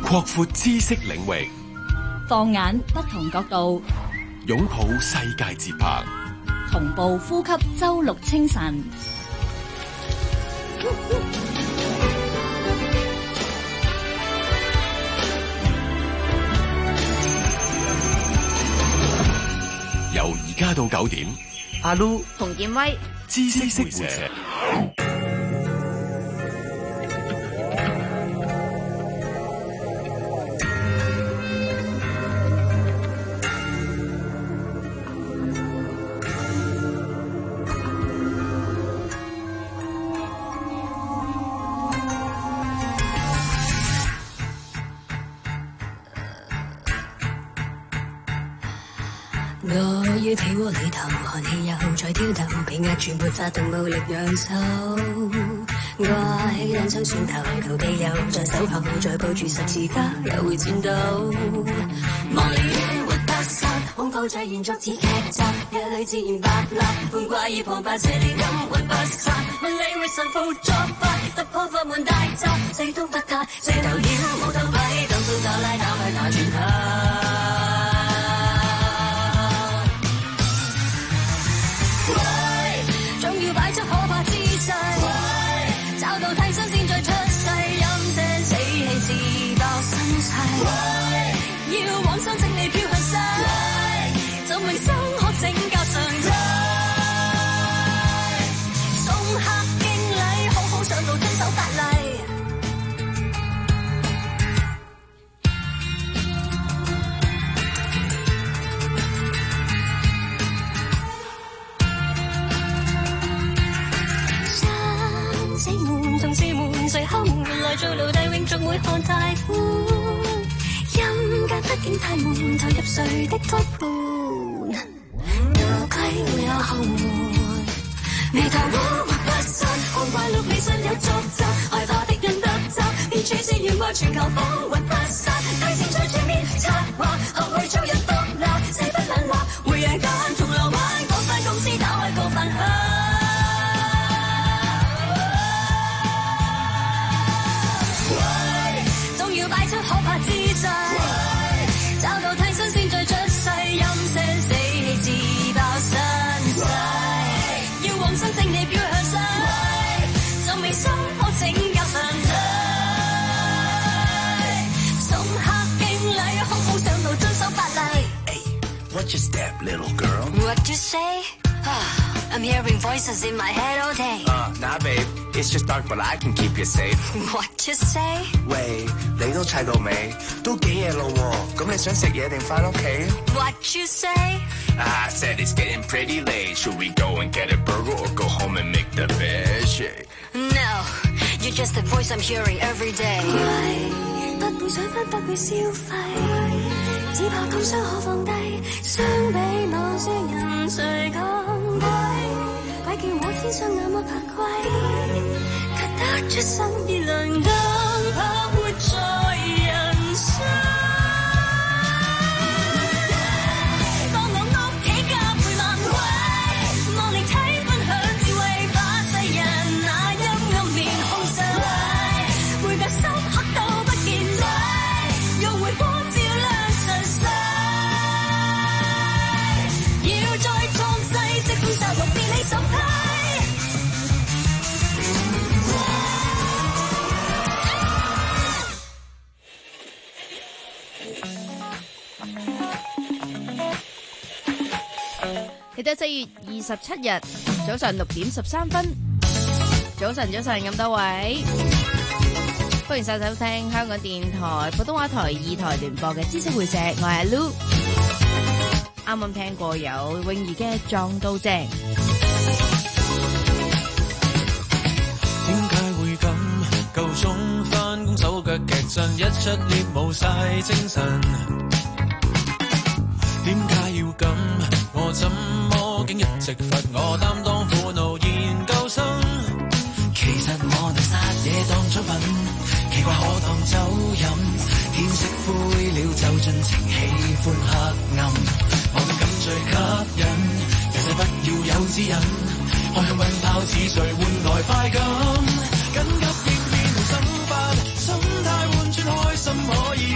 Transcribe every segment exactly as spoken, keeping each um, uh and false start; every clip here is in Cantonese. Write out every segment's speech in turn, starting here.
擴闊知識領域， 放眼不同角度， 擁抱世界節拍， 同步呼吸周六清晨。 由而家到九點， 阿 Lu 洪建威， 知識會社。 我要被窩裏頭，寒氣又在挑逗，被壓住沒法動，無力揚手。我起兩張蒜頭，逃避又在守候，再抱住十字架又會戰鬥。望離遠活不散，恐怖再延續似劇集，夜裏自然白蠟，半掛耳旁白斜烈陰魂不散。問你會神父作法，突破法門大閘，四通不太，四頭鳥無頭鬼，等到就拉倒去拿轉頭。找到替身先再出世，陰聲死氣自爆身世。要往生正你飄向西，就永生可拯救上帝。送客敬禮，好好上路遵守法例。同事們誰敲門來做奴隸，永續會看大款。陰間畢竟太悶，投入誰的骨盆？牛雞會有後門，眉頭烏或不散，光怪陸離信有續集，害怕的人得襲，別處是願望全球風雲不散，大情在全面策劃，學去做人獨立，誓不冷落，回陽間銅鑼灣，各塊公司打開個飯盒。擺出可怕姿勢，找到替身先再出世，陰聲死氣自爆身世，要往生正你飆向西，就未心可拯救上帝。送客敬禮，好好上路遵守法例。 Hey, what's your step, little girl? What you say? I'm hearing voices in my head all day. Uh, nah, babe. It's just dark, but I can keep you safe. What you say? 喂，你都砌到未？都幾夜咯喎，咁你想食嘢定返屋企 ？What you say? I said it's getting pretty late. Should we go and get a burger or go home and make the bed shake? No, you're just the voice I'm hearing every day. 不會想分，不會消費，只怕工傷可放低。相比某些人，誰更貴？鬼叫我天生那麼怕貴，卻得出生而亮燈，怕活在人生。當我屋企加倍萬位，望你睇分享智慧，把世人那陰暗面控制，每個深刻都不見底，用回光照亮晨世，要再創世，即風殺戮變你審批。 嚟到四月二十七日早上六點十三分，早晨早晨咁多位，歡迎晒收聽香港電台普通話台二台聯播嘅知識會社，我係阿 Lu。啱啱聽過有泳兒嘅撞到正。 點解會咁？夠鐘返工手腳劇震，一出獵冇晒精神。點解要咁？我怎麼竟一直罰我擔當苦惱研究生？其實我能殺嘢當早瞓，奇怪可當酒飲。天色灰了就盡情喜歡黑暗，我感最吸引，人世不要有指引，開向運炮似誰換來快感？緊急應變同生發，心態換轉開心可以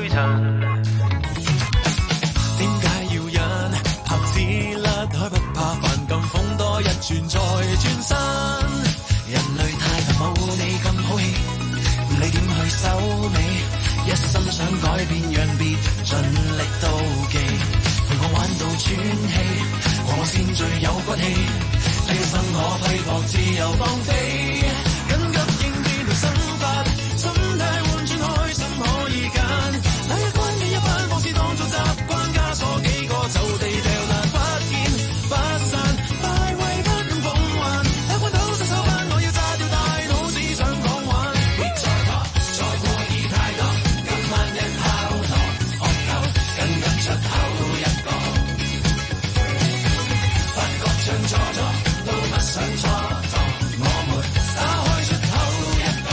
塵。點解要忍？拍子甩開不怕煩，咁風多一轉再轉身。人類太難冇你咁好氣，你點去收尾？一心想改變，讓別人盡力妒忌，陪我玩到喘氣，我先最有骨氣，這一生我揮霍自由放飛，緊急應變同生發，心態換轉開心可以揀，那一關你一班往事當作習慣，枷鎖幾個就地掉爛，不見不散，快慰不用奉還，一關到失手班，我要炸掉大腦，只想講玩，別再拖，再過已太多。萬人敲鑼喝夠，緊急出口一個，發覺將錯錯都不想蹉跎，我們打開出口一個，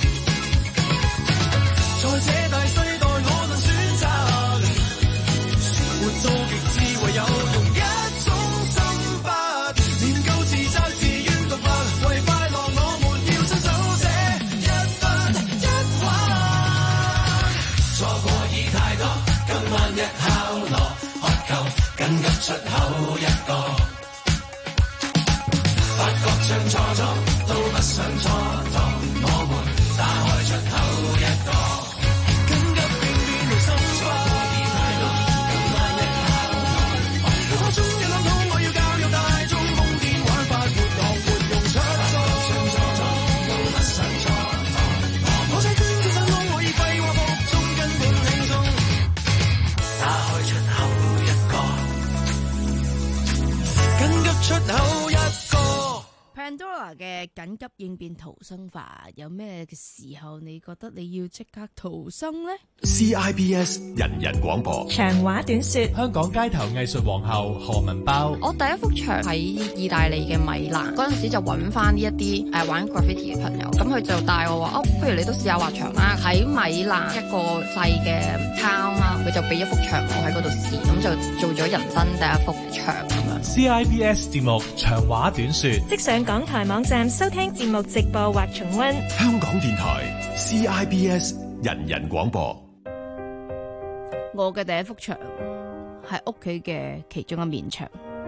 在這大世代我能選擇，活到極致唯有用一種心法，練夠自責自願獨白，為快樂我們要親手寫一筆一畫。錯過已太多，今晚一敲鑼喝夠，緊急出口一個，發覺將錯錯都不想蹉跎，我們打開出口一個，緊急應變同心法。錯過已太多，今晚一敲鑼，我終於諗到我要教育大眾瘋癲玩法，活學活用出錯，將錯錯都不想蹉跎，我這圈子生空可以廢話服從。打開出口一個，緊急出口一個。 Pandora 嘅緊急應變逃生法，有咩嘅時候你覺得你要即刻逃生呢？ C I B S 人人廣播， 長話短說。 香港街頭藝術皇后何文包。 我第一幅牆喺意大利嘅米蘭，嗰陣時就揾翻呢一啲誒玩 graffiti 嘅朋友，咁佢就帶我話哦，不如你都試下畫牆啦。喺米蘭一個細嘅 town 啦，佢就俾一幅牆我喺嗰度試，咁就做咗人生第一幅牆咁樣。 C I B S 節目長話短說， 即上港台網站收聽節目直播或重溫。 香港電台 C I B S 人人廣播。 我嘅第一幅牆係屋企嘅其中一面牆，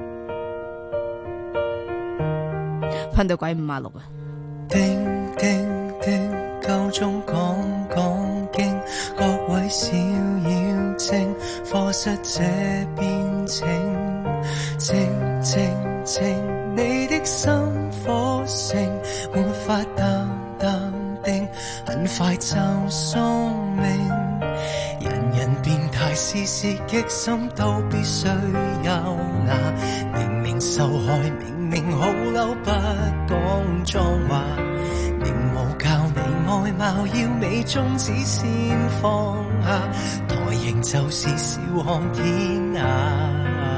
噴到鬼五馬六啊！ 叮叮叮，夠鐘講講經，各位小妖精，課室這邊請，靜靜靜，你的心火盛，沒法淡淡定，很快就宿命。人人變態，事事激心，都必須有那明明受害，明明好嬲，不講髒話，明無教你外貌要美中指先放下，台型就是笑看天下。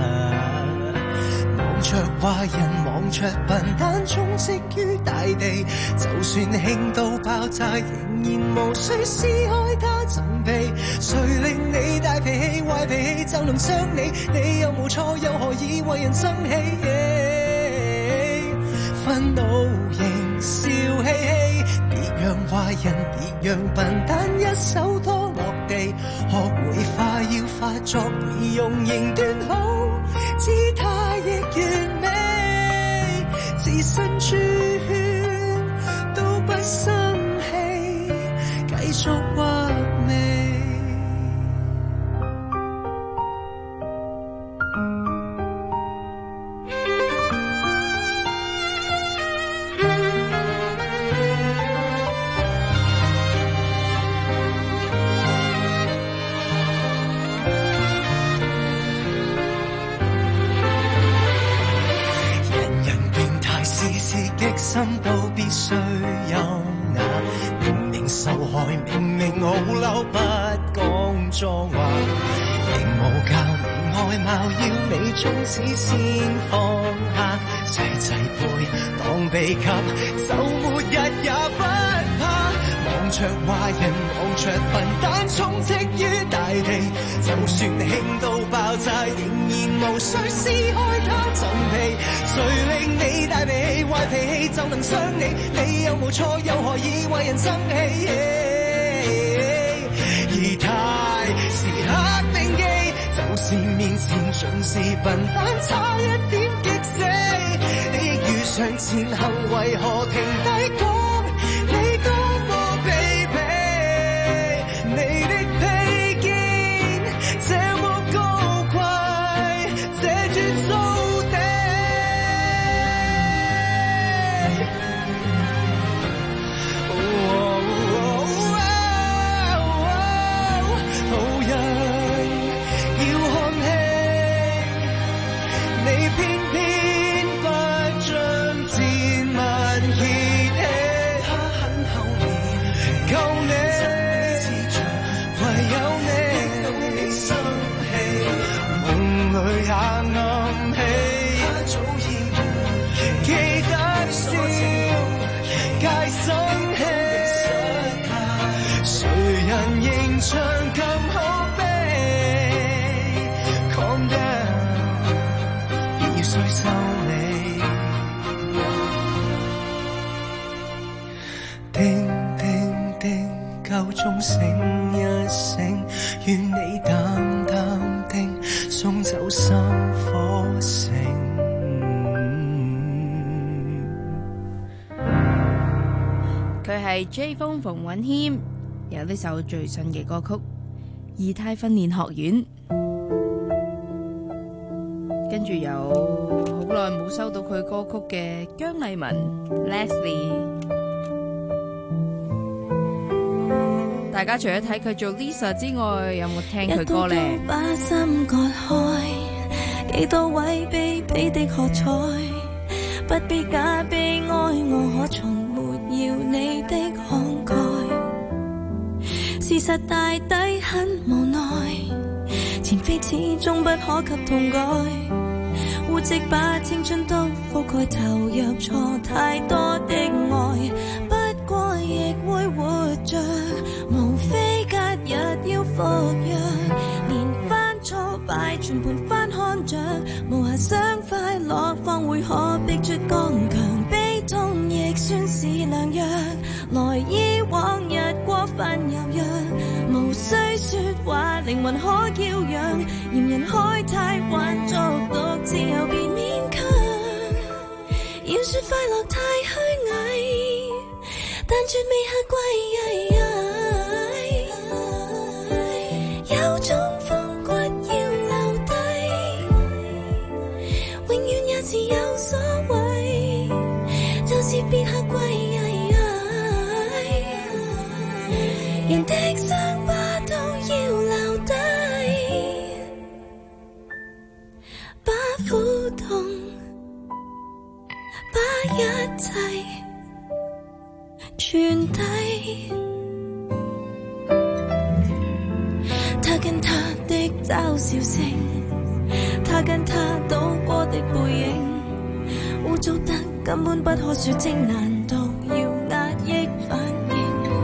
望着壞人，望着笨蛋，充斥於大地，就算興到爆炸，仍然無需撕開它層皮。誰令你大脾氣壞脾氣就能傷你？你又無錯，又何以為人生氣？憤怒型笑嘻嘻，別讓壞人，別讓笨蛋一手拖落地，學會快要發作，而用型端好，姿態亦完美，自身豬圈都不生氣，繼續畫眉。激心都必須有那明明受害，明明好嬲，不講髒話，明無教你外貌要美中指先放下，齊齊背當秘笈，就沒日也不怕。望着壞人，望着笨蛋，充斥於大地，就算興到爆炸，仍然無需撕開它層皮。誰令你大脾氣壞脾氣就能傷你？你又無錯，又何以為人生氣？而太面前盡是笨蛋，差一點激死。你遇上前行為何停低講？你多麼卑鄙，你的披肩這麼高貴，這轉掃地。途人要看戲，你偏偏不將戰文熱氣。他很後面，夠你，唯有你生氣，夢裏也暗喜。他早已記得笑，皆生氣。誰人形象更可悲 ？Calm down， 已須收尾。叮叮叮，夠鐘醒一醒，願你淡淡定，送走心火城。 佢係 J 風馮允謙，有呢首最新嘅歌曲《儀態訓練學院》，跟住有好耐冇收到佢歌曲嘅姜麗文 Leslie。大家除咗睇佢做 Lisa 之外，有冇聽佢歌呢？ 把心割開，幾多位卑鄙的喝彩，不必假悲哀，我可從沒要你的慷慨。事實大抵很無奈，前非始終不可及痛改，污跡把青春都覆蓋，投入錯太多的愛，不過亦會活着，無非隔日要服藥，連番挫敗全盤翻看着，無暇想快樂，方會可逼出剛強，悲痛亦算是良藥，來醫往日過分柔弱，無需說話，靈魂可嬌養，嫌人開太慣，作獨自由便勉強，要說快樂太虛偽，但絕未下跪，有種風骨要留低，永遠也是有所謂，就是別下跪，人的傷疤都要留低，把苦痛，把一切傳遞。他跟他的嘲笑聲，他跟他倒過的背影，污糟得根本不可說清，難道要壓抑反應？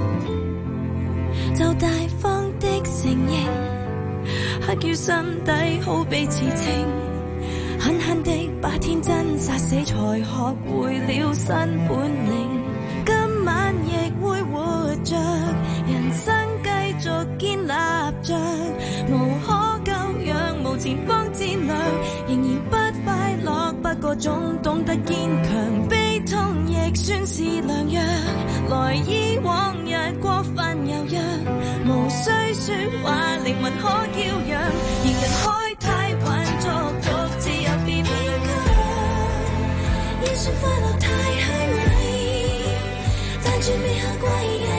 就大方的承認，刻於心底好比刺青，狠狠的把天真殺死，才學會了新本領。今晚亦會活着，人生繼續建立着，無可救藥，無前方戰略，仍然不快樂，不過總懂得堅強，悲痛亦算是良藥，來醫往日過分柔弱，無需說話，靈魂可嬌養，仍人開太慣，作獨自由便勉強，要說快樂太虛偽，但絕未下跪，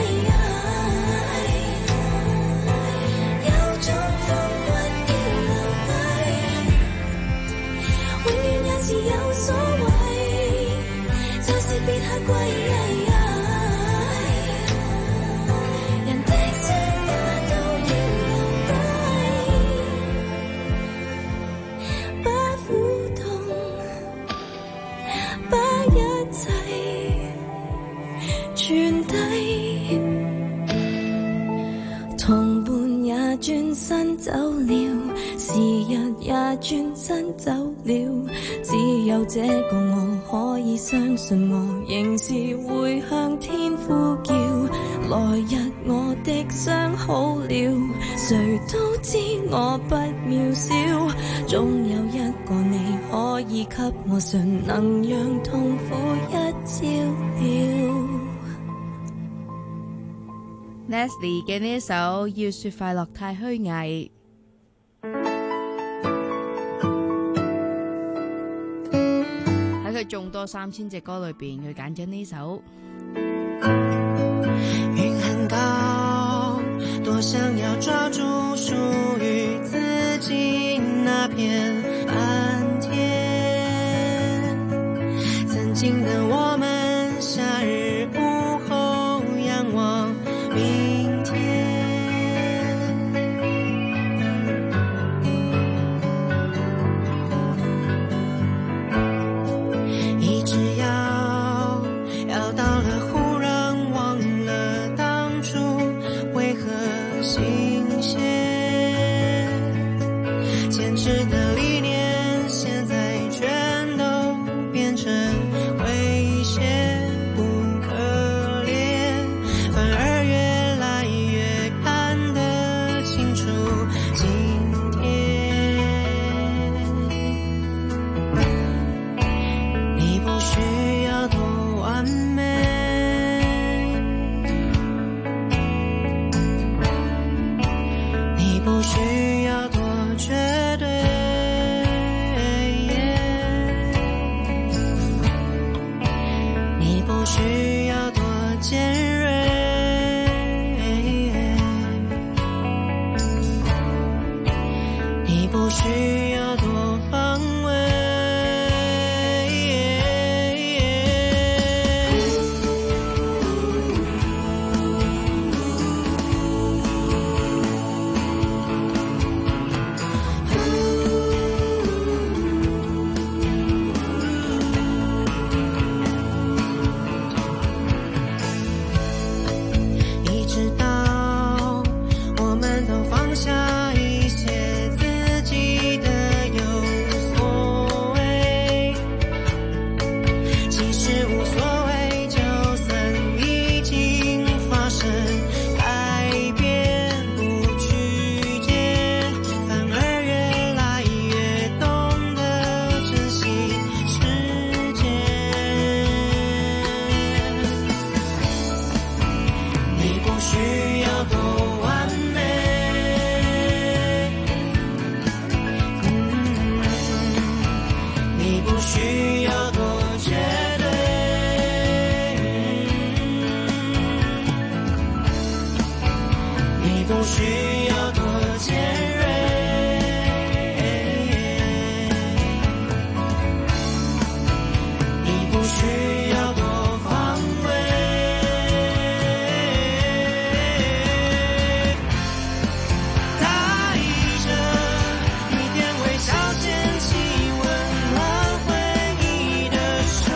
有種風骨要留低，永遠也是有所謂，就是別下跪，人的傷疤都要留低，把苦痛，把一切傳遞，同伴也轉身走了，時日也轉身走了，只有這個我可以相信我，仍是會向天呼叫。 來日我的傷好了，誰都知我不渺小，總有一個你可以給我純能讓痛苦一照了。 Leslie 嘅呢一首《要說快樂太虛偽》，喺佢眾多三千隻歌裏邊，佢揀咗呢首。 雲很高，多想要抓住屬於自己那片藍天。曾經的我們，夏日午後仰望明天。一直要要到了，忽然忘了當初為何新鮮，堅持的理念現在全都變成危險，不可憐，反而越來越看得清楚今天。你不需要多完美，你不需要多絕對，你不需要多尖銳，你不需要多防衛。一直到我們都放下一些自己的有所謂，其實無所謂，就算已經發生改變，不去見，反而越來越懂得珍惜時間。你不需要多完美，嗯，你不需要多絕對，你不需要多尖銳，你不需要多防衛。帶着一點微笑，牽起溫暖回憶的手，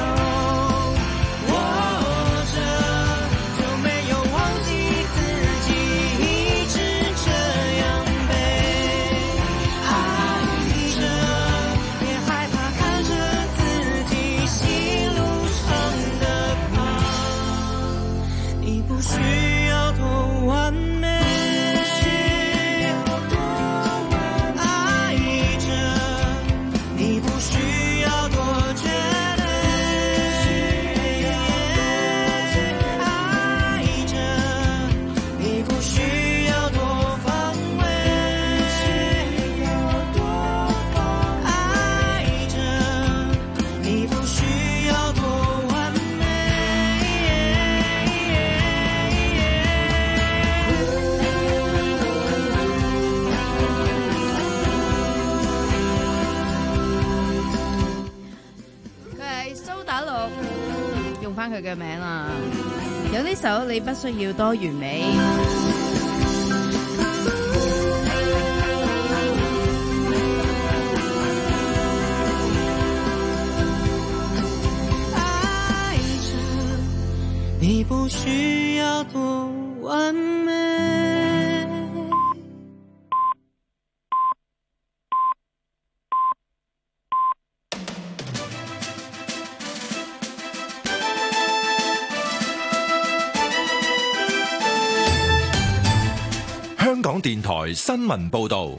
握着就沒有忘記自己一直這樣背，愛着別害怕看着自己心路上的疤，你不需要多完美，愛着你不需要多絕對，愛着你不需要多防衛，愛着你不需要多完美。 佢係蘇打綠，用翻佢嘅名啦。有呢首你不需要多完美。愛着你不需要多完美。 港電台新聞報道。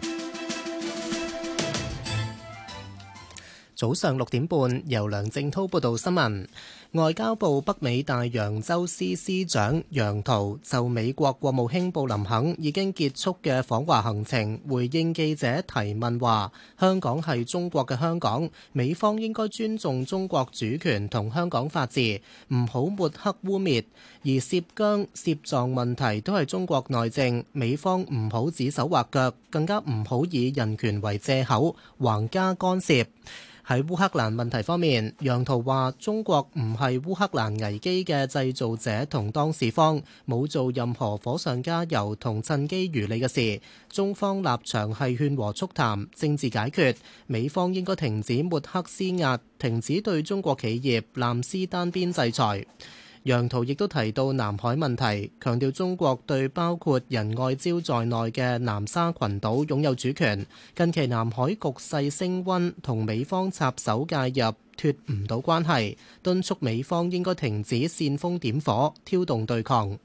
早上六點半，由梁正滔報道新聞。外交部北美大洋洲司司長楊濤就美國國務卿布林肯已經結束嘅訪華行程回應記者提問話，香港係中國嘅香港，美方應該尊重中國主權同香港法治，唔好抹黑污蔑，而涉疆涉藏問題都係中國內政，美方唔好指手畫腳，更加唔好以人權為藉口橫加干涉。喺烏克蘭問題方面，楊濤話中國唔係烏克蘭危機嘅製造者同當事方，冇做任何火上加油同趁機漁利嘅事。中方立場係勸和促談，政治解決，美方應該停止抹黑施壓，停止對中國企業濫施單邊制裁。楊濤亦都提到南海問題，強調中國對包括仁愛礁在內嘅南沙群島擁有主權。近期南海局勢升溫，同美方插手介入脫唔到關係，敦促美方應該停止煽風點火，挑動對抗。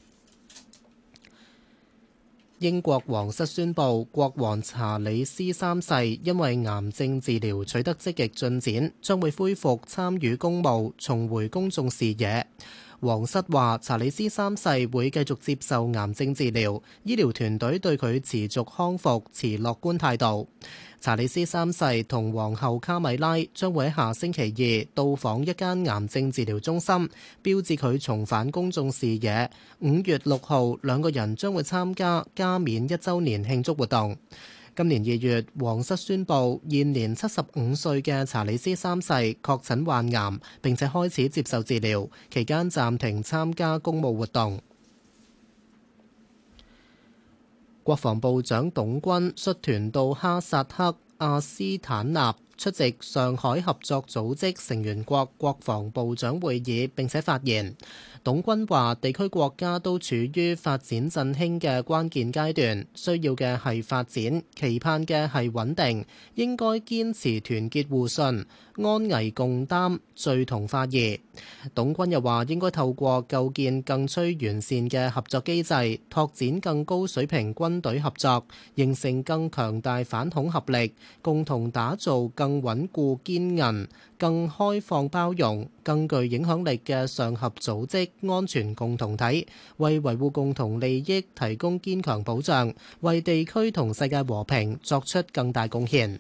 英國皇室宣布，國王查理斯三世因為癌症治療取得積極進展，將會恢復參與公務，重回公眾視野。皇室話，查理斯三世會繼續接受癌症治療，醫療團隊對佢持續康復持樂觀態度。查理斯三世同皇后卡米拉將會喺下星期二到訪一間癌症治療中心，標誌佢重返公眾視野。五月六號，兩個人將會參加加冕一週年慶祝活動。今年二月，皇室宣布現年七十五歲嘅查理斯三世確診患癌，並且開始接受治療，期間暫停參加公務活動。國防部長董軍率團到哈薩克阿斯坦納出席上海合作組織成員國國防部長會議，並且發言。董軍話，地區國家都處於發展振興嘅關鍵階段，需要嘅係發展，期盼嘅係穩定，應該堅持團結互信、安危共擔、聚同化異。董軍又話，應該透過構建更趨完善嘅合作機制，拓展更高水平軍隊合作，形成更強大反恐合力，共同打造更穩固堅韌、更開放包容、更具影響力嘅上合組織安全共同體，為維護共同利益提供堅強保障，為地區同世界和平作出更大貢獻。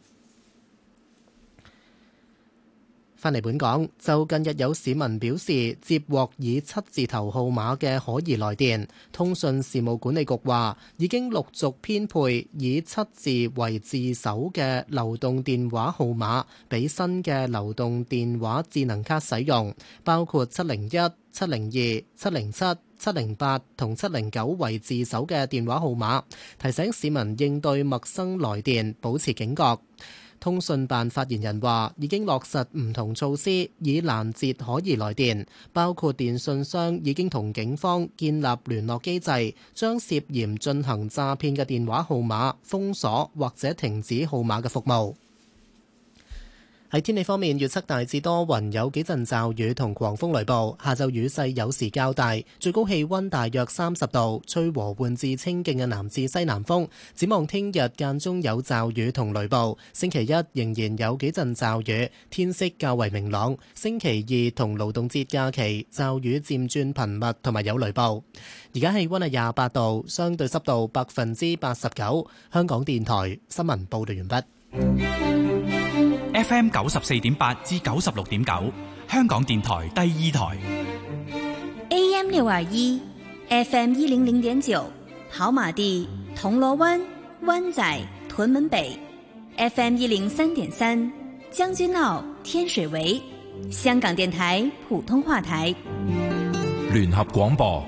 返嚟本港，就近日有市民表示接獲以七字頭號碼嘅可疑來電，通訊事務管理局話已經陸續編配以七字為字首嘅流動電話號碼俾新嘅流動電話智能卡使用，包括七零一、七零二、七零七、七零八同七零九為字首嘅電話號碼，提醒市民應對陌生來電保持警覺。通訊辦發言人話已經落實唔同措施，以攔截可疑來電，包括電信商已經同警方建立聯絡機制，將涉嫌進行詐騙嘅電話號碼封鎖或者停止號碼嘅服務。喺天氣方面，預測大致多雲，有幾陣驟雨同狂風雷暴，下晝雨勢有時較大，最高氣溫大約三十度，吹和緩至清勁嘅南至西南風。展望聽日間中有驟雨同雷暴，星期一仍然有幾陣驟雨，天色較為明朗。星期二同勞動節假期驟雨漸轉頻密同埋有雷暴。而家氣溫係廿八度，相對濕度百分之八十九。香港電台新聞報道完畢。 F M 九十四點八至九十六點九，香港電台第二台。 A M 六二一 ，F M 一零零點九，跑馬地、銅鑼灣、灣仔、屯門北 ，F M 一零三點三，將軍澳、天水圍，香港電台普通話台。 聯合廣播。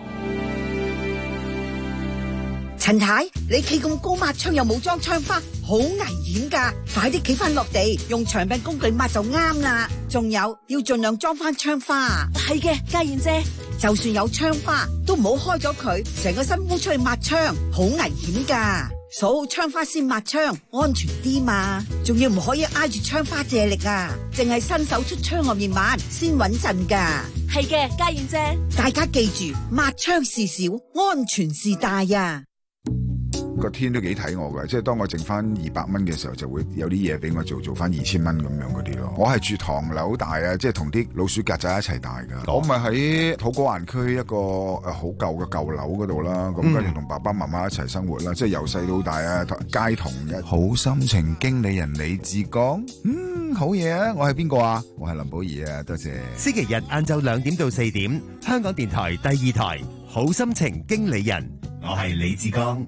陳太，你企咁高抹窗又冇裝窗花，好危險噶！快啲企翻落地，用長柄工具抹就啱啦。仲有，要盡量裝翻窗花。係嘅，嘉燕姐，就算有窗花，都唔好開咗佢，成個身烏出去抹窗，好危險噶。鎖好窗花先抹窗，安全啲嘛。仲要唔可以挨住窗花借力啊，淨係伸手出窗外面抹先穩陣噶。 係嘅，嘉燕姐， 大家記住，抹窗事小，安全是大呀。 個天都幾睇我㗎，即係當我剩翻二百蚊嘅時候，就會有啲嘢俾我做，做翻二千蚊咁樣嗰啲咯。我係住唐樓大啊，即係同啲老鼠曱甴一齊大㗎。我咪喺土瓜灣區一個誒好舊嘅舊樓嗰度啦，咁跟住同爸爸媽媽一齊生活啦，即係由細到大啊，街童嘅好心情經理人李志剛，嗯，好嘢啊！我係邊個啊？我係林寶儀啊，多謝。 星期日晏晝兩點到四點，香港電台第二台好心情經理人，我係李志剛。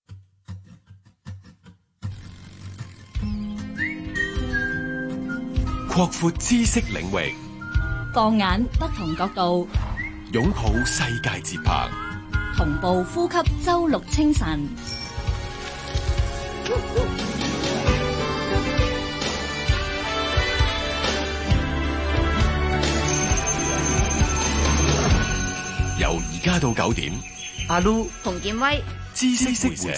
擴闊知識領域， 放眼不同角度， 擁抱世界節拍， 同步呼吸周六清晨。 由而家到九點， 阿 Lu、洪建威、 知識會社。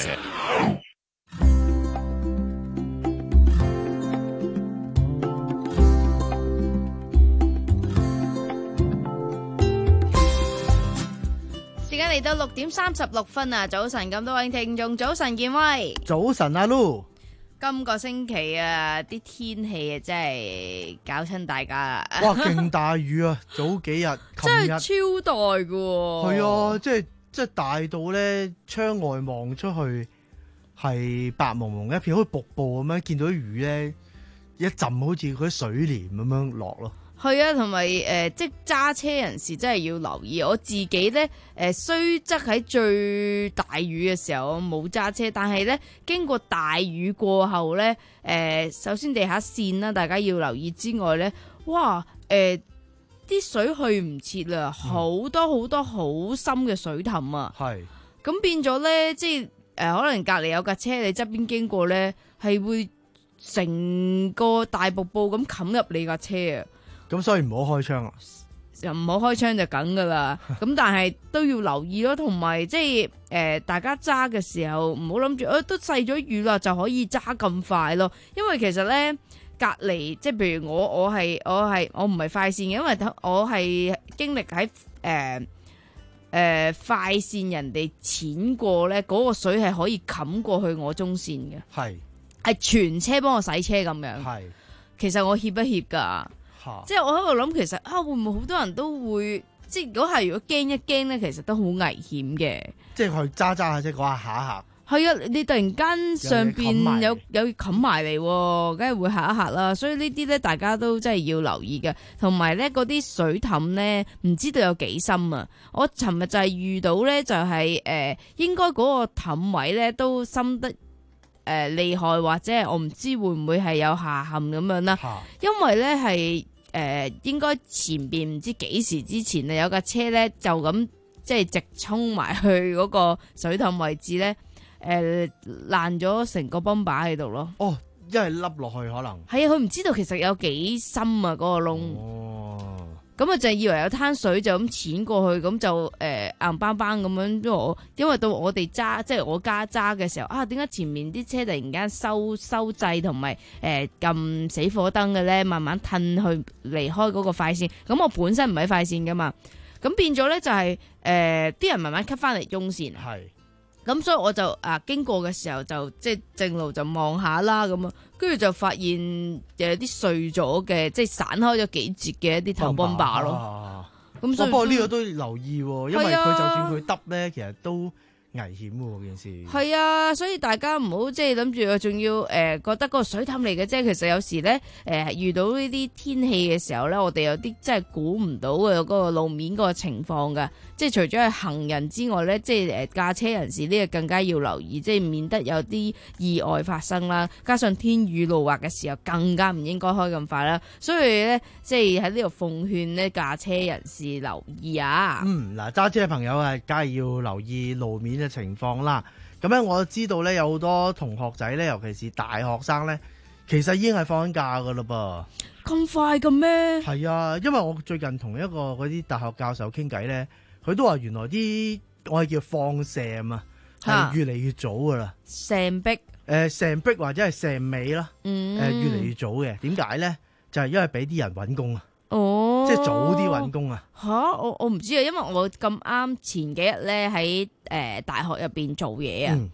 時間嚟到六點三十六分啊！早晨咁多位聽眾，早晨建威， 早晨阿 Lu。 今個星期啊，啲天氣啊真係搞親大家啊！ 哇，勁大雨啊！早幾日， 真係超大㗎喎。 係啊，即係即係大到咧，窗外望出去係白蒙蒙一片，好似瀑布咁樣，見到啲雨咧一浸，好似嗰啲水簾咁樣落咯。 係啊，同埋誒，即係揸車人士真係要留意。我自己咧誒，雖則喺最大雨嘅時候冇揸車，但係咧經過大雨過後咧，誒、呃，首先地下線啦，大家要留意之外咧，哇，誒、呃，啲水去唔切啦，好、嗯、多好多好深嘅水凼啊！係，咁變咗咧，即係誒、呃，可能隔籬有架車你側邊經過咧，係會成個大瀑布咁冚入你架車啊！ 咁所以唔好開窗啊， 又唔好開窗就梗噶啦。咁但係都要留意咯，同埋即係誒、呃，大家揸嘅時候唔好諗住誒，都細咗雨啦就可以揸咁快咯。因為其實咧隔籬，即係譬如我我係我係我唔係快線嘅，因為我係經歷喺誒誒快線人哋淺過咧，嗰、嗰個水係可以冚過去我中線嘅，係係全車幫我洗車咁樣。係，其實我怯一怯噶。即係我喺度諗，其實啊會唔會好多人都會，即係如果係如果驚一驚咧，其實都好危險嘅。 即係佢揸揸下即係嗰下嚇一嚇。係啊，你突然間上邊有有冚埋嚟，梗係會嚇一嚇啦。所以呢啲咧，大家都真係要留意嘅。同埋咧，嗰啲水凼咧，唔知道有幾深啊！我尋日就係遇到咧，就係、是、誒、呃，應該嗰個凼位咧都深得。誒、呃、厲害，或者係我唔知會唔會係有下陷咁樣啦，因為咧係誒應該前邊唔知幾時之前啊有架車咧就咁即係直衝埋去嗰個水凼位置咧，誒爛咗成個泵把喺度咯。哦， 因為凹落去可能係啊，佢唔知道其實有幾深啊嗰、嗰個窿。哦。咁啊，就以為有灘水就咁淺過去，咁就誒、呃、硬邦邦咁樣。因為我因為到我哋揸，即係我家揸嘅時候啊，點解前面啲車突然間收收掣同埋誒撳死火燈嘅咧？慢慢褪去離開嗰個快線。咁我本身唔係快線噶嘛，咁變咗咧就係誒啲人慢慢 cut 翻嚟中線。係。咁所以我就啊經過嘅時候就即係正路就望下啦咁啊，跟住就發現有啲碎咗嘅，即係散開咗幾節嘅一啲頭泵把咯。咁所以、哦、不過呢個都要留意，因為佢就算佢耷咧，其實都危險喎件事。係啊，所以大家唔好即係諗住仲要誒、呃、覺得嗰個水凼嚟嘅啫。其實有時咧誒、呃、遇到呢啲天氣嘅時候咧，我哋有啲真係估唔到嘅嗰個路面嗰個情況㗎。即係除咗係行人之外咧，即係誒駕車人士呢個更加要留意，即係免得有啲意外發生啦。加上天雨路滑嘅時候，更加唔應該開咁快啦。所以咧，即係喺呢度奉勸咧駕車人士留意啊。嗯，嗱揸車嘅朋友啊，梗係要留意路面嘅情況啦。咁咧，我知道咧有好多同學仔咧，尤其是大學生咧，其實已經係放緊假噶啦噃。咁快嘅咩？係啊，因為我最近同一個嗰啲大學教授傾偈咧。佢都話原來啲我係叫放射啊，係越嚟越早噶啦。成壁誒，成壁或者係成尾啦，誒、嗯呃，越嚟越早嘅。點解咧？就係、是、因為俾啲人搵工啊。哦，即係早啲搵工啊。吓，我我唔知啊，因為我咁啱前幾日咧喺誒大學入邊做嘢啊。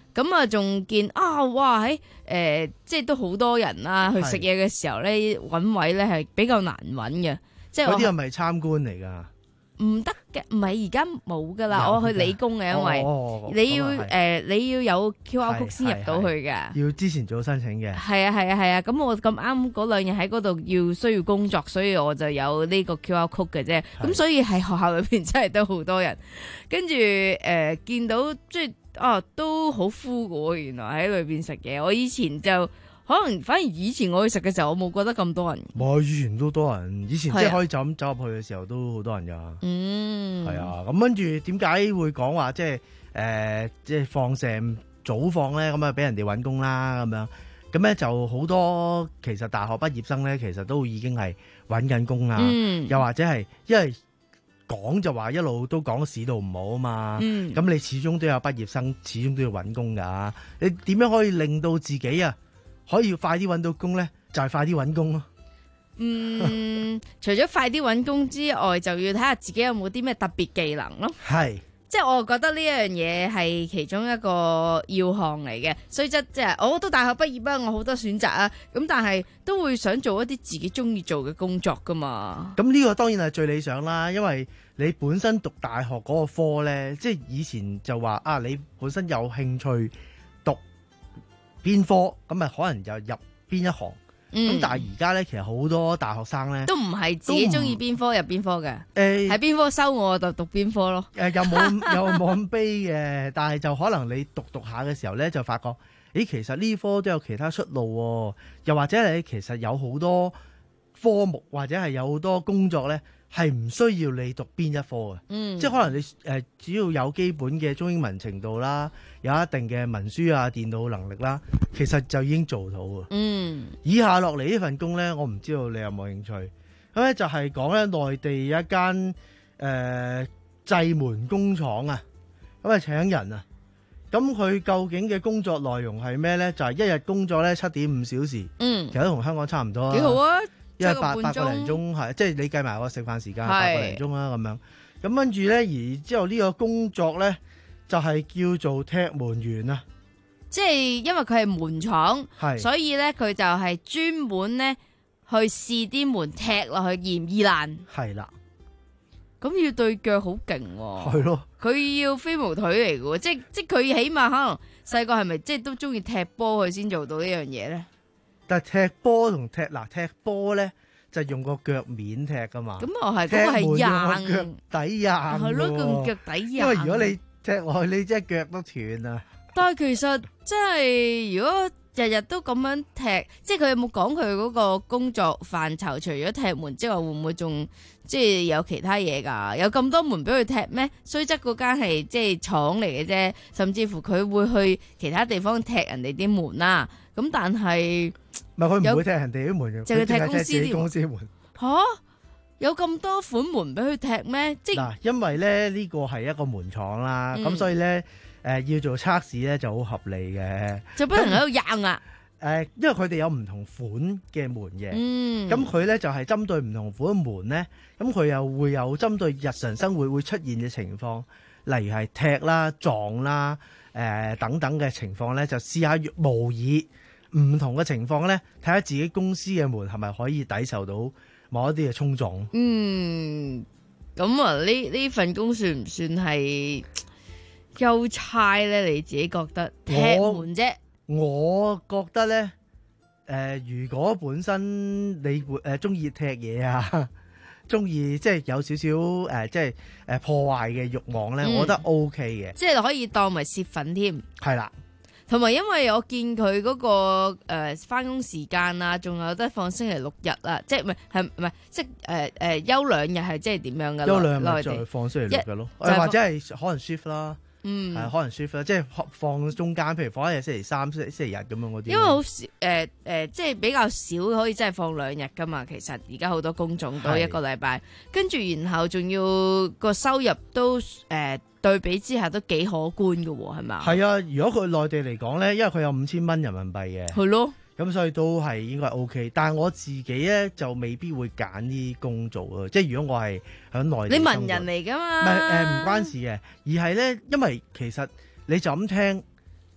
咁啊仲見啊哇喺誒、呃，即係都好多人啦，去食嘢嘅時候咧揾位咧係比較難揾嘅，即係嗰啲係咪參觀嚟㗎？ 唔得嘅，唔係而家冇噶啦，我去理工嘅，因為、哦、你要誒、呃、你要有 Q R code 先入到去嘅， 要之前早申請嘅。 係啊係啊係啊，咁我咁啱嗰兩日喺嗰度要需要工作，所以我就有呢個 Q R code 嘅啫。咁所以喺學校裏邊真係都好多人，跟住誒見到即係啊都好 full 嘅，原來喺裏邊食嘢。我以前就。可能反而以前我去食嘅時候，我冇覺得咁多人。 冇，以前都多人。以前即係可以就咁走入去嘅時候，都好多人㗎。 嗯， 係啊。咁跟住點解會講話即係誒即係放成早放咧？咁啊俾人哋揾工啦咁樣。咁咧就好多其實大學畢業生咧，其實都已經係揾緊工啦。嗯。又或者係因為講就話一路都講市道唔好啊嘛。嗯。咁你始終都有畢業生，始終都要揾工㗎。你點樣可以令到自己啊？可以快啲揾到工咧，就係、是、快啲揾工咯。 嗯，除咗快啲揾工之外，就要睇下自己有冇啲咩特別技能咯。 係， 即係我覺得呢一樣嘢係其中一個要項嚟嘅。所以即係我都大學畢業啦，我好多選擇啊。咁但係都會想做一啲自己中意做嘅工作噶嘛。 咁呢個當然係最理想啦，因為你本身讀大學嗰個科咧，即係以前就話啊，你本身有興趣讀邊科咁啊，可能就入邊一行。咁、嗯、但係而家咧，其實好多大學生咧都唔係自己中意邊科入邊科嘅。誒，喺邊科收我就讀邊科咯。 誒，又冇又冇咁悲嘅，但係就可能你讀讀下嘅時候咧，就發覺，誒，其實呢科都有其他出路喎。又或者你其實有好多科目或者係有好多工作咧，係唔需要你讀邊一科嘅。嗯，即係可能你誒，只要有基本嘅中英文程度啦，有一定嘅文書啊、電腦能力啦，其實就已經做到啊。嗯，以下落嚟呢份工咧，我唔知道你有冇興趣。咁咧就係講咧內地一間誒製門工廠啊，咁啊請人啊。咁佢究竟嘅工作內容係咩咧？就係、是、一日工作咧七點五小時。嗯，其實都同香港差唔多啊。 幾好啊！ 因為八八個零鐘係，即係你計埋我食飯時間八個零鐘啦咁樣。咁跟住咧，而之後呢個工作咧就係、是、叫做踢門員啊。 即係因為佢係門廠，所以咧佢就係專門咧去試啲門踢落去易唔易爛。係啦，咁要對腳好勁喎。係咯，佢要飛毛腿嚟嘅喎，即即佢起碼可能細個係咪即係都中意踢波，佢先做到呢樣嘢咧？ 但係踢波同踢嗱踢波咧就用個腳面踢噶嘛。咁我係嗰個係硬腳底硬。係咯，用腳底硬。因為如果你踢落去，你即係腳都斷啊。 但係其實即係如果日日都咁樣踢，即係佢有冇講佢嗰個工作範疇？除咗踢門之外，會唔會仲即係有其他嘢㗎？有咁多門俾佢踢咩？雖則嗰間係即係廠嚟嘅啫，甚至乎佢會去其他地方踢人哋啲門啦。咁但係唔係佢唔會踢人哋啲門嘅， 就係踢公司啲公司門。 嚇、啊！有咁多款門俾佢踢咩？即嗱，因為咧呢個係一個門廠啦，咁、嗯、所以咧。誒、呃、要做測試咧就好合理嘅， 就不停喺度硬啊！ 誒、呃，因為佢哋有唔同款嘅門嘅，咁佢咧就係、是、針對唔同款嘅門咧，咁佢又會有針對日常生活會出現嘅情況，例如係踢啦、撞啦、誒、呃、等等嘅情況咧，就試下模擬唔同嘅情況咧，睇下自己公司嘅門係咪可以抵受到某一啲嘅衝撞。嗯， 咁啊，呢呢份工算唔算係優差咧？你自己覺得踢門啫？ 我覺得咧，誒、呃，如果本身你誒中意踢嘢啊，中意即係有少少誒、呃，即係誒破壞嘅慾望咧、嗯，我覺得 O K 嘅， 即係可以當為泄憤添。 係啦， 同埋因為我見佢嗰、嗰個誒翻工時間啊，仲有得放星期六日啊，即係唔係係唔係即係誒誒休兩日係即係點樣噶？ 休兩日就放星期六嘅咯，或者係可能 shift 啦。嗯，係可能 shift 啦，即係放中間，譬如放一日星期三、星期日咁樣嗰啲。因為好少，誒、 呃、誒、呃，即係比較少可以真係放兩日噶嘛。其實而家好多工種都一個禮拜，跟住然後仲要個收入都誒、呃、對比之下都幾可觀噶喎，係咪？ 係啊，如果佢內地嚟講咧，因為佢有五千蚊人民幣嘅， 係咯， 咁所以都係應該 OK。但係我自己咧就未必會揀啲工做啊，即係如果我係喺內地， 你文人嚟噶嘛？ 唔係誒，唔關事嘅，而係咧，因為其實你就咁聽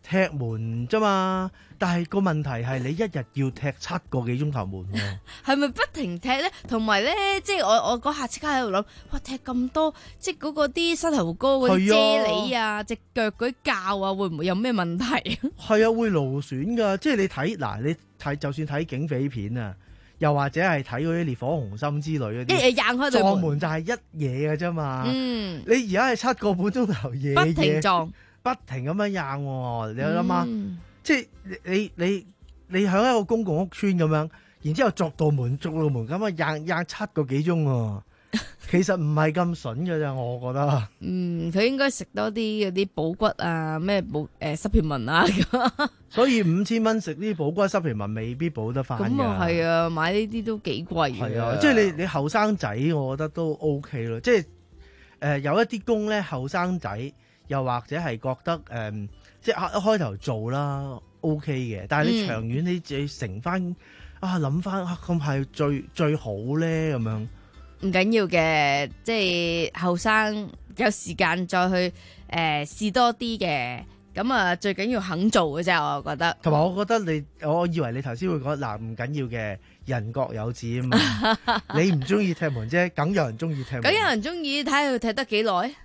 踢門啫嘛。但係個問題係你一日要踢七個幾鐘頭門喎， 係咪不停踢咧？同埋咧，即係我我嗰下即刻喺度諗，哇！踢咁多，即係嗰個啲膝頭哥嗰啲啫喱啊，隻腳嗰啲教啊，會唔會有咩問題？ 係啊，會勞損㗎。即係你睇嗱，你睇就算睇警匪片啊，又或者係睇嗰啲烈火雄心之類嗰啲， 一嘢硬開對門， 撞門就係一嘢嘅啫嘛。 嗯， 你而家係七個半鐘頭夜不停撞， 不停咁樣硬喎。你諗下？ 嗯即係你你你喺一個公共屋邨咁樣，然之後鑿到門鑿到門咁啊，硬硬七個幾鐘喎，其實唔係咁筍嘅咋，我覺得。 嗯，佢應該食多啲嗰啲補骨啊，咩補誒濕片文啊咁。 所以五千蚊食啲補骨濕片文未必補得翻㗎。 咁啊係啊，買呢啲都幾貴。 係啊，即係你你後生仔，我覺得都 OK 咯。即係誒、呃、有一啲工咧，後生仔又或者係覺得誒。呃即係一開頭做啦 OK 嘅，但係你長遠你自己乘翻啊諗翻咁係最最好咧咁樣。 唔緊要嘅，即係後生有時間再去誒試、呃、多啲嘅，咁啊最緊要肯做嘅啫，我覺得。 同埋我覺得你，我以為你頭先會講嗱唔緊要嘅，人各有志啊嘛。你唔中意踢門啫，梗有人中意踢門。 梗有人中意，睇下佢踢得幾耐。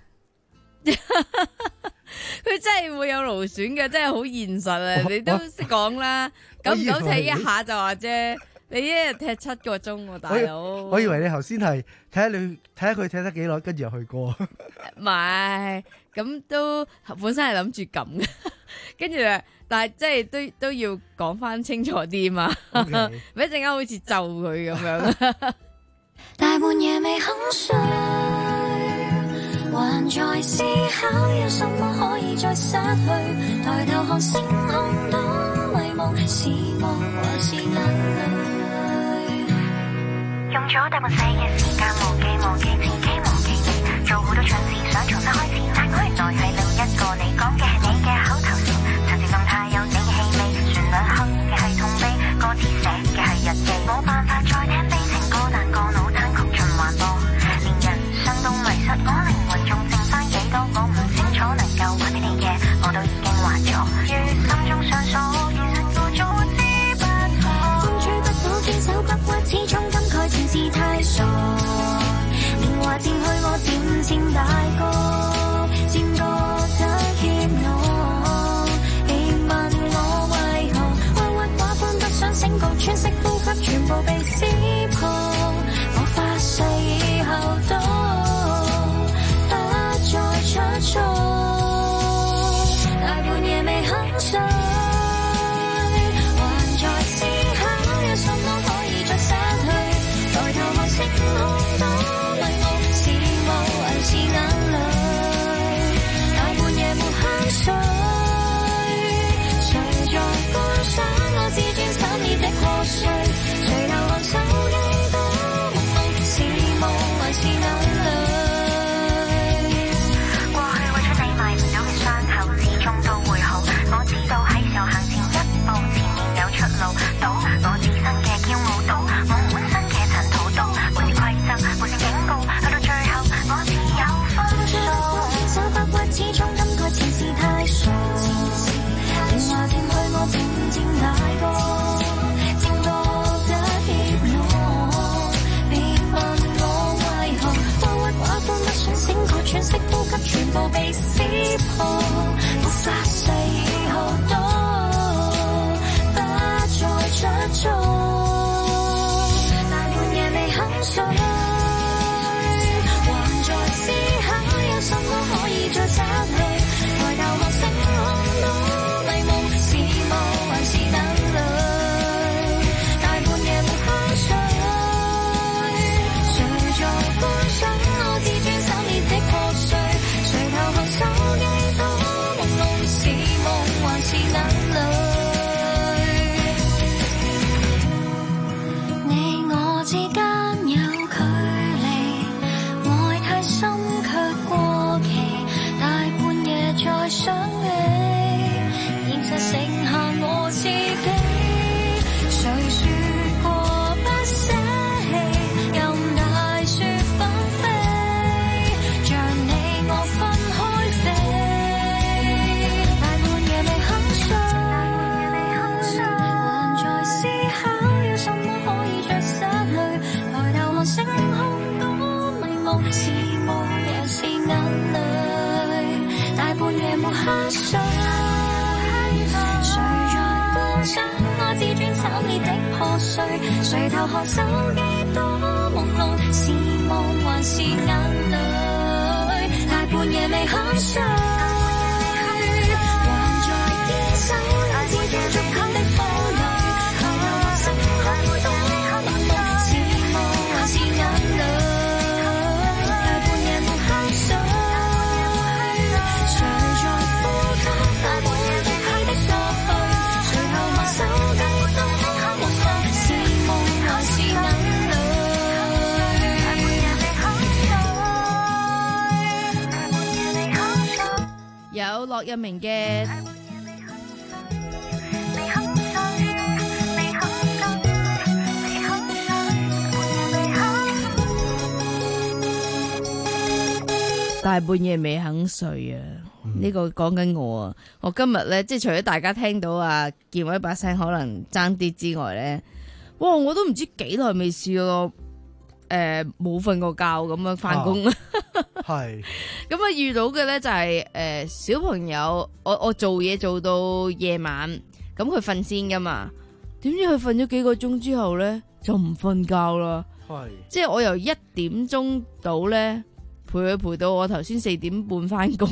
佢真係會有勞損嘅，真係好現實啊！你都識講啦，久唔久踢一下就話啫。你一日踢七個鐘喎，大佬。 我以為你頭先係睇下你睇下佢踢得幾耐，跟住又去過。 唔係，咁都本身係諗住咁嘅，跟住但係即係都都要講翻清楚啲嘛，唔一陣間好似咒佢咁樣。 大半夜未肯睡，還在思考有什麼可以再失去，抬頭看星空多迷蒙，是夢還是眼淚？ 用咗大半世嘅時間忘記忘記自己忘記你，做好多蠢事想重新開始，但原來係另一個你，講嘅係你嘅口頭禪，陳詞動態有你嘅氣味，旋律哼嘅係痛悲，歌詞寫嘅係日記，冇辦法再聽悲情歌，但個腦單曲循環播，連人生都迷失，我靈魂仲剩翻幾多，我唔清楚能夠還俾你嘅，我都已經還咗，如心中上鎖，現實我阻止不可，風吹不倒，堅守不屈，始終感慨前事太傻，年華漸去我漸漸大個，漸覺得怯懦，疑問我為何鬱鬱寡歡，不想醒覺，喘息呼吸全部被撕破，我發誓以後都不再出錯，大半夜未肯睡，還在思考有什麼可以再失去，抬頭看星空多迷蒙，是夢還是眼淚，大半夜沒香水，誰在觀賞我自尊散裂的破碎，垂頭看手機多朦朧，是夢還是眼淚？過去為咗你埋唔到嘅傷口，始終都會好。我知道喺時候行前一步，前面有出路。賭我自身嘅驕傲，賭我滿身嘅塵土，賭每次規則，每次警告，去到最後我只有分數。手不屈，始終感覺前事太傻，年華漸去我漸漸大個，漸覺得怯懦，別問我為何鬱鬱寡歡，不想醒覺，喘息呼吸全部被撕破，我發誓以後都不再出錯，大半夜未肯睡，還在思考有什麼可以再失去，抬頭看星空多迷蒙，是夢還是眼淚，大半夜沒香水，誰在觀賞我自尊散裂的破碎，垂頭看手機多朦朧，是夢還是眼淚？ 睡，垂頭看手機多朦朧，是夢還是眼淚？大半夜未肯睡，還在堅守只追逐他的風雷，頭又心海多朦朧，是夢還是眼淚？大半夜沒口水，誰在呼吸？大半夜最黑的過去，隨後看手機多朦朧，是夢還是眼淚？ 有樂日明嘅大半夜未肯睡啊！呢、嗯、個講緊我啊！我今日咧，即係除咗大家聽到啊健偉把聲可能爭啲之外咧，哇！我都唔知幾耐未試過誒冇瞓過覺咁樣翻工啊！ 係咁啊遇到嘅咧就係、是、誒、呃、小朋友，我我做嘢做到夜晚，咁佢瞓先噶嘛？點知佢瞓咗幾個鐘之後咧就唔瞓覺啦？係即係我由一點鐘到咧。陪佢陪到我頭先四點半翻工，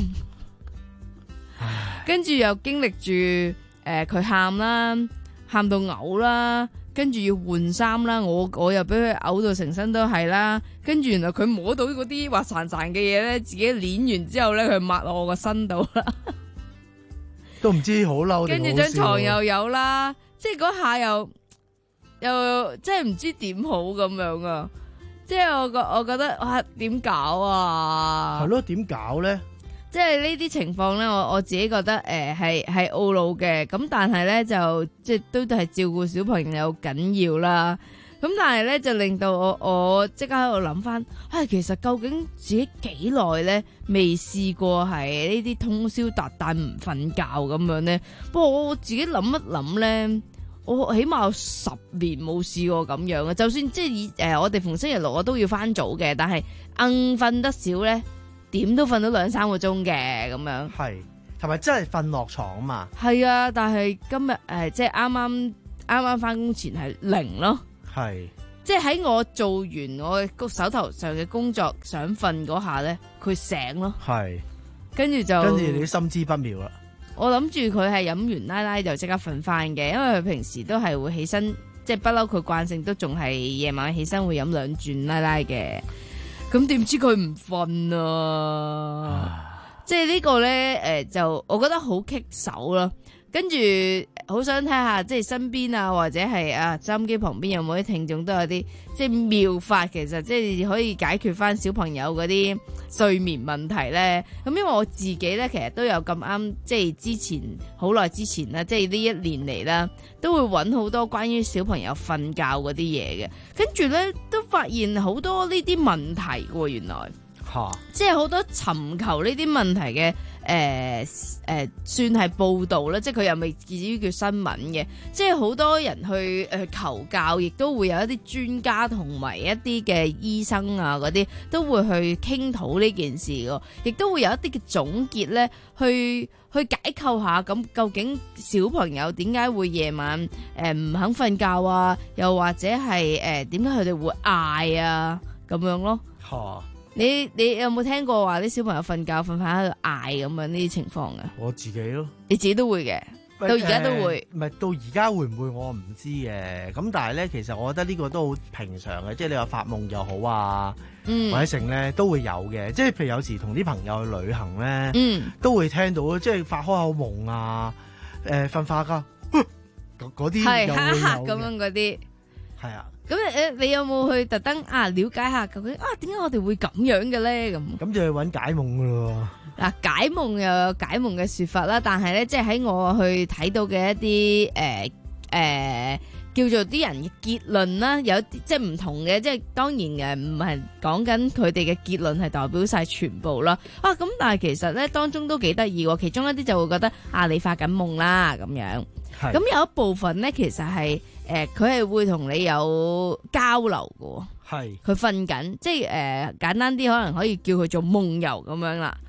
跟住又經歷住誒佢喊啦，喊到嘔啦，跟住要換衫啦，我我又俾佢嘔到成身都係啦，跟住原來佢摸到嗰啲滑潺潺嘅嘢咧，自己捏完之後咧，佢抹落我個身度啦， 都唔知好嬲。 跟住張床又有啦，即係嗰下又又即係唔知點好咁樣啊！即係我覺我覺得哇點搞啊？ 係咯，點搞咧？ 即係呢啲情況咧，我我自己覺得誒係係懊惱嘅。咁但係咧就即係都係照顧小朋友緊要啦。咁但係咧就令到我我即刻喺度諗翻，唉，其實究竟自己幾耐咧未試過係呢啲通宵達旦唔瞓覺咁樣咧？不過我自己諗一諗咧。我起碼有十年冇試過咁樣嘅，就算即係以誒我哋逢星期六我都要翻早嘅，但係硬瞓得少咧，點都瞓到兩三個鐘嘅咁樣。係， 同埋真係瞓落床啊嘛。 係啊，但係今日誒、呃、即係啱啱啱啱翻工前係零咯。係，即係喺我做完我手頭上嘅工作想瞓嗰下咧，佢醒咯。係，跟住就跟住你心知不妙啦。 我諗住佢係飲完奶奶就即刻瞓翻嘅，因為佢平時都係會起身，即係不嬲佢慣性都仲係夜晚起身會飲兩轉奶奶嘅。咁點知佢唔瞓啊？即係呢個咧，誒、呃，就我覺得好棘手咯。跟住好想睇下，即係身邊啊，或者係啊收音機旁邊有冇啲聽眾都有啲即係妙法，其實即係可以解決翻小朋友嗰啲睡眠問題咧。咁因為我自己咧，其實都有咁啱，即係之前好耐之前啦，即係呢一年嚟啦，都會揾好多關於小朋友瞓覺嗰啲嘢嘅。跟住咧都發現好多呢啲問題喎，原來。即係好多尋求呢啲問題嘅誒誒，算係報道啦，即係佢又未至於叫新聞嘅，即係好多人去誒、呃、求教，亦都會有一啲專家同埋一啲嘅醫生啊嗰啲都會去傾討呢件事嘅，亦都會有一啲嘅總結咧，去去解構下咁究竟小朋友點解會夜晚誒唔、呃、肯瞓覺啊，又或者係誒點解佢哋會嗌啊咁樣咯。嚇！你你有冇聽過話啲小朋友瞓覺瞓瞓喺度嗌咁樣呢啲情況嘅？我自己咯，你自己都會嘅，到而家都會。 唔係到而家會唔會我唔知嘅。咁但係咧，其實我覺得呢個都好平常嘅，即係你話發夢又好啊，嗯、或者成咧都會有嘅。即係譬如有時同啲朋友去旅行咧，嗯、都會聽到即係發開口夢啊，誒瞓化噶，嗰啲係嚇一嚇咁樣嗰啲，係啊。 咁誒，你有冇去特登啊了解下究竟啊點解我哋會咁樣嘅咧？咁咁就去揾解夢噶咯。 嗱，解夢又有解夢嘅說法啦，但係咧，即係喺我去睇到嘅一啲誒誒叫做啲人嘅結論啦，有啲即係唔同嘅，即係當然誒唔係講緊佢哋嘅結論係代表晒全部啦。啊，咁但係其實咧當中都幾得意喎，其中一啲就會覺得啊你發緊夢啦咁樣。咁有一部分咧，其實係誒佢係會同你有交流嘅，係佢瞓緊，即係誒、呃、簡單啲，可能可以叫佢做夢遊咁樣啦。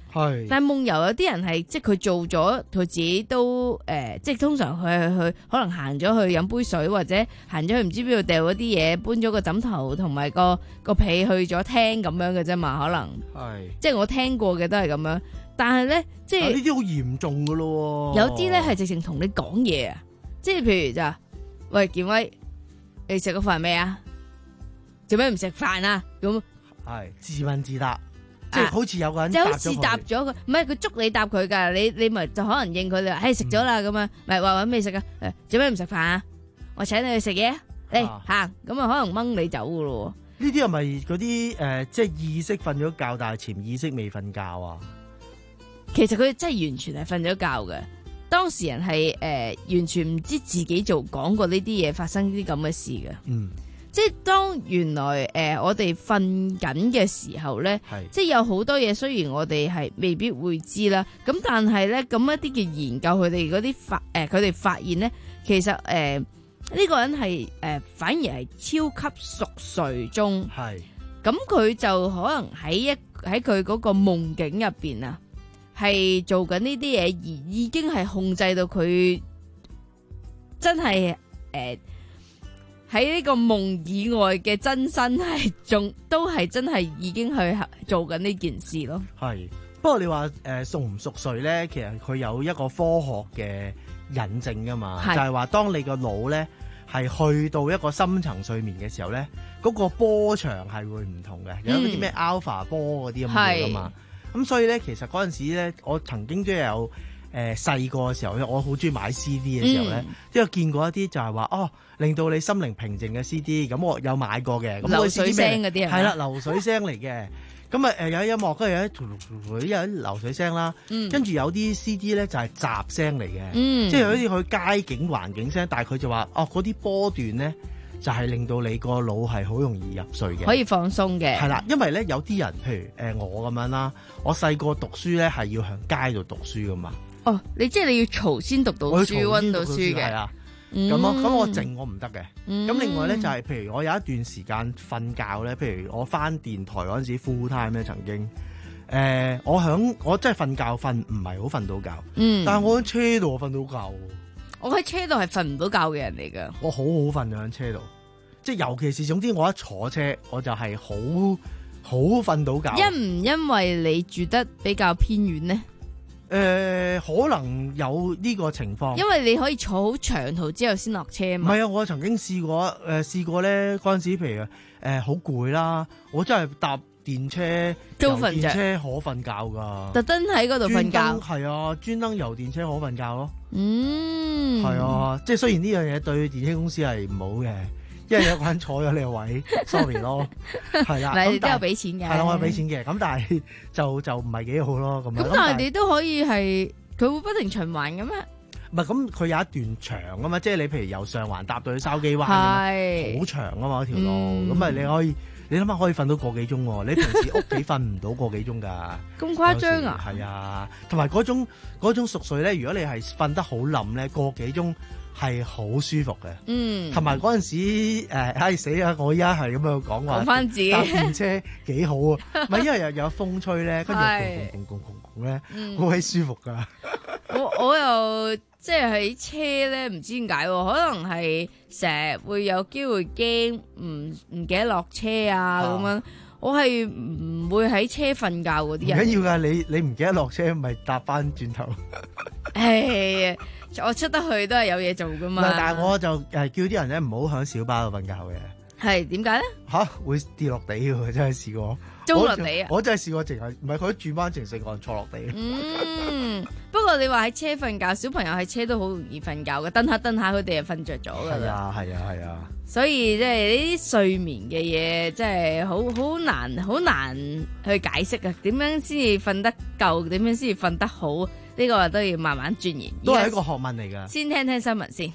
係， 但係夢遊有啲人係即係佢做咗，佢自己都誒、呃，即係通常佢去可能行咗去飲杯水，或者行咗去唔知邊度掉嗰啲嘢，搬咗個枕頭同埋個個被去咗廳咁樣嘅啫嘛，可能係， 即係我聽過嘅都係咁樣。但係咧，即係呢啲好嚴重噶咯， 有啲咧係直情同你講嘢啊，即係譬如就喂健威，你食個飯未啊？做咩唔食飯啊？咁係自問自答。即係好似有個人就好似答咗佢，唔係佢捉你答佢㗎，你你咪就可能應佢，你話誒食咗啦咁樣，咪話搵未食啊？誒做咩唔食飯啊？我請你去食嘢，嚟行咁啊，可能掹你走㗎咯。 呢啲係咪嗰啲誒，即係意識瞓咗覺，但係潛意識未瞓覺啊？ 其實佢真係完全係瞓咗覺嘅，當事人係誒、呃、完全唔知自己做講過呢啲嘢，發生啲咁嘅事嘅。 嗯。 即係當原來誒、呃、我哋瞓緊嘅時候咧，即係有好多嘢，雖然我哋係未必會知啦，咁但係咧咁一啲嘅研究，佢哋嗰啲發誒佢哋發現咧，其實誒呢、呃這個人係誒、呃、反而係超級熟睡中， 係咁佢就可能喺一喺佢嗰個夢境入邊啊，係做緊呢啲嘢，而已經係控制到佢真係誒。呃喺呢個夢以外嘅真身係仲都係真係已經去做緊呢件事咯。 係，不過你話誒熟唔熟睡咧，其實佢有一個科學嘅引證噶嘛，就係話當你個腦咧係去到一個深層睡眠嘅時候咧，嗰個波長係會唔同嘅，有嗰啲咩 alpha 波嗰啲咁嘅噶嘛。咁所以咧，其實嗰陣時咧，我曾經都有。誒細個嘅時候咧，我好中意買 C D 嘅時候咧，因為見過一啲就係話哦，令到你心靈平靜嘅 C D，咁我有買過嘅。 流水聲嗰啲係啦，流水聲嚟嘅。咁啊誒有音樂，跟住有啲有啲流水聲啦，跟住有啲 C D 咧就係雜聲嚟嘅，即係好似佢街景環境聲，但係佢就話哦嗰啲波段咧就係令到你個腦係好容易入睡嘅， 可以放鬆嘅。 係啦，因為咧有啲人譬如誒我咁樣啦，我細個讀書咧係要喺街度讀書噶嘛。 哦，你即係你要嘈先讀到書，溫到書嘅，係啊， 咁咯，咁我靜我唔得嘅。咁、 嗯、 另外咧就係、是，譬如我有一段時間瞓覺咧，譬如我翻電台嗰陣時 full time 咧，曾經，誒、呃，我響我真係瞓覺瞓唔係好瞓到覺，嗯，但係我喺車度我瞓到覺， 我喺車度係瞓唔到覺嘅人嚟噶， 我好好瞓喺車度，即係尤其是總之我一坐車我就係好好瞓到覺。 因唔因為你住得比較偏遠呢？ 誒、呃，可能有呢個情況， 因為你可以坐好長途之後先落車嘛。 唔係啊，我曾經試過，誒、呃，試過咧嗰陣時，譬如誒好攰啦，我真係搭電車， 都瞓着， 電車可瞓覺噶， 特登喺嗰度瞓覺， 係啊，專登由電車可瞓覺咯。 嗯， 係啊，即係雖然呢樣嘢對電車公司係唔好嘅。因為有個人坐咗你個位，sorry 咯，係啦， 你都有俾錢嘅， 係啦，我有俾錢嘅，咁但係就就唔係幾好咯，咁樣。 咁但係你都可以係，佢會不停循環嘅咩？ 唔係，咁佢有一段長啊嘛，即係你譬如由上環搭到去筲箕灣，係好長啊嘛，條路，咁啊、嗯、你可以，你諗下可以瞓到個幾鐘喎，你平時屋企瞓唔到個幾鐘㗎， 咁誇張啊？ 係啊，同埋嗰種嗰種熟睡咧，如果你係瞓得好冧咧，個幾鐘。係好舒服嘅，嗯，同埋嗰陣時誒，唉、呃、死啊！我依家係咁樣講話， 講翻自己搭電車幾好啊，唔係因為又有風吹咧，跟住轟轟轟轟轟咧，好鬼舒服噶。 我我又即係喺車咧，唔知點解，可能係成日會有機會驚唔唔記得落車啊咁樣。我係唔會喺車瞓覺嗰啲人。唔緊要噶，你你唔記得落車，咪搭翻轉頭。 誒，我出得去都係有嘢做噶嘛。 但係我就誒叫啲人咧唔好喺小巴度瞓覺嘅。 係點解咧？ 吓，會跌落地嘅，真係試過。 中落地啊！ 我真係試過，淨係唔係佢轉彎，淨成個人坐落地。 嗯，不過你話喺車瞓覺，小朋友喺車都好容易瞓覺嘅，蹬下蹬下佢哋就瞓着咗噶啦。 係啊，係啊，係啊。 所以即係呢啲睡眠嘅嘢，即係好好難，好難去解釋啊！點樣先至瞓得夠？點樣先至瞓得好？呢、這個都要慢慢鑽研。 都係一個學問嚟噶。 先聽聽新聞先。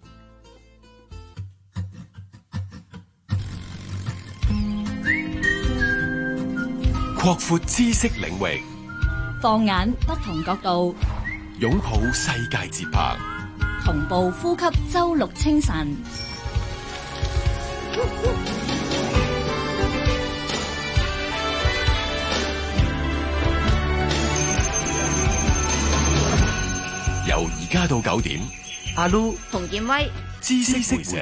擴闊知識領域， 放眼不同角度， 擁抱世界節拍， 同步呼吸周六清晨。 家到九點， 阿 Lu、 洪建威、 知識會社。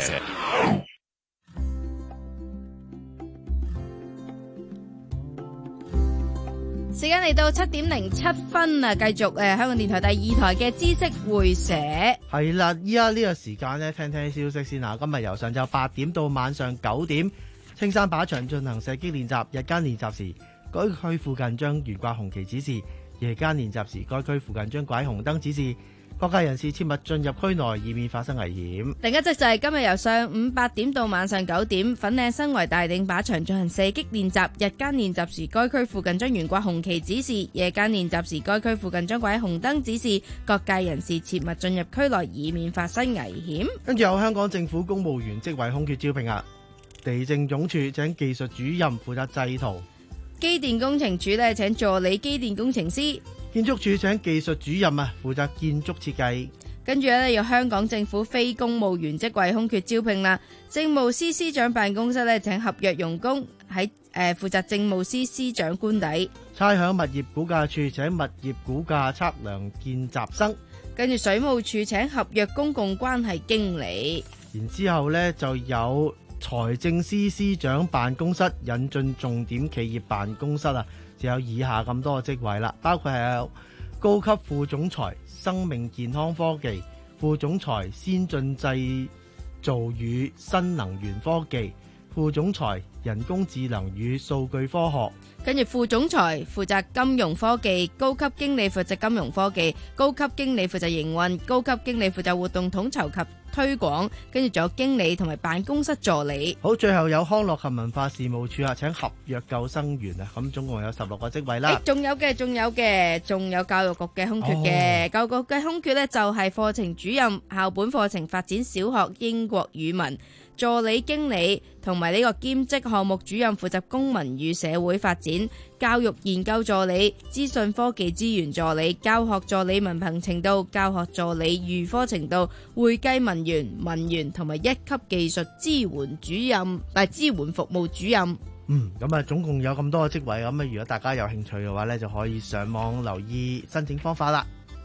時間嚟到七點零七分啊！繼續誒、呃，香港電台第二台嘅知識會社係啦，依家呢個時間咧，聽聽消息先啊！今日由上晝八點到晚上九點，青山靶場進行射擊練習。日間練習時，該區附近將懸掛紅旗指示；夜間練習時，該區附近將掛紅燈指示。各界人士切勿進入區內，以免發生危險。 另一則就係今日由上午八點到晚上九點，粉嶺新圍大頂靶場進行射擊練習。日間練習時，該區附近將懸掛紅旗指示；夜間練習時，該區附近將掛紅燈指示。各界人士切勿進入區內，以免發生危險。 跟住有香港政府公務員職位空缺招聘啊！地政總署請技術主任負責製圖， 機電工程署呢請助理機電工程師。 建築署請技術主任啊，負責建築設計。 跟住咧，有香港政府非公務員職位空缺招聘啦。政務司司長辦公室咧請合約傭工喺誒負責政務司司長官邸。 差餉物業估價處請物業估價測量見習生。 跟住水務署請合約公共關係經理。 然之後呢，就有財政司司長辦公室引進重點企業辦公室啊。就有以下咁多個職位啦，包括係有高級副總裁生命健康科技、副總裁先進製造與新能源科技、副總裁人工智能與數據科學。 跟住副總裁負責金融科技，高級經理負責金融科技，高級經理負責營運，高級經理負責活動統籌及推廣，跟住仲有經理同埋辦公室助理。 好，最後有康樂及文化事務處啊，請合約救生員啊，咁總共有十六個職位啦。 仲有嘅，仲有嘅，仲有教育局嘅空缺嘅。教育局嘅空缺呢，就係課程主任、校本課程發展小學英國語文助理經理同埋呢個兼職項目主任，負責公民與社會發展、教育研究助理、資訊科技資源助理、教學助理文憑程度、教學助理預科程度、會計文員、文員同埋一級技術支援主任，但係支援服務主任。 嗯，咁啊，總共有咁多個職位，咁啊，如果大家有興趣嘅話呢，就可以上網留意申請方法啦。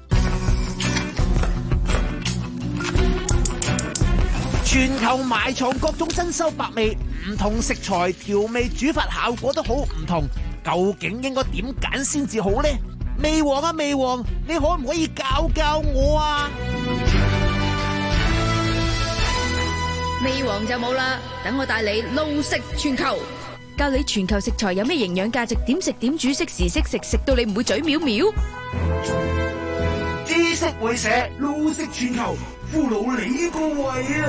全球埋藏各種珍饈百味，唔同食材調味煮法效果都好唔同，究竟應該點揀先至好呢？味王啊味王，你可唔可以教教我啊？ 味王就冇啦，等我帶你路食全球，教你全球食材有咩營養價值，點食點煮，識時識食，食到你唔會嘴藐藐。 知識會社路食全球，俘虜你個胃啊！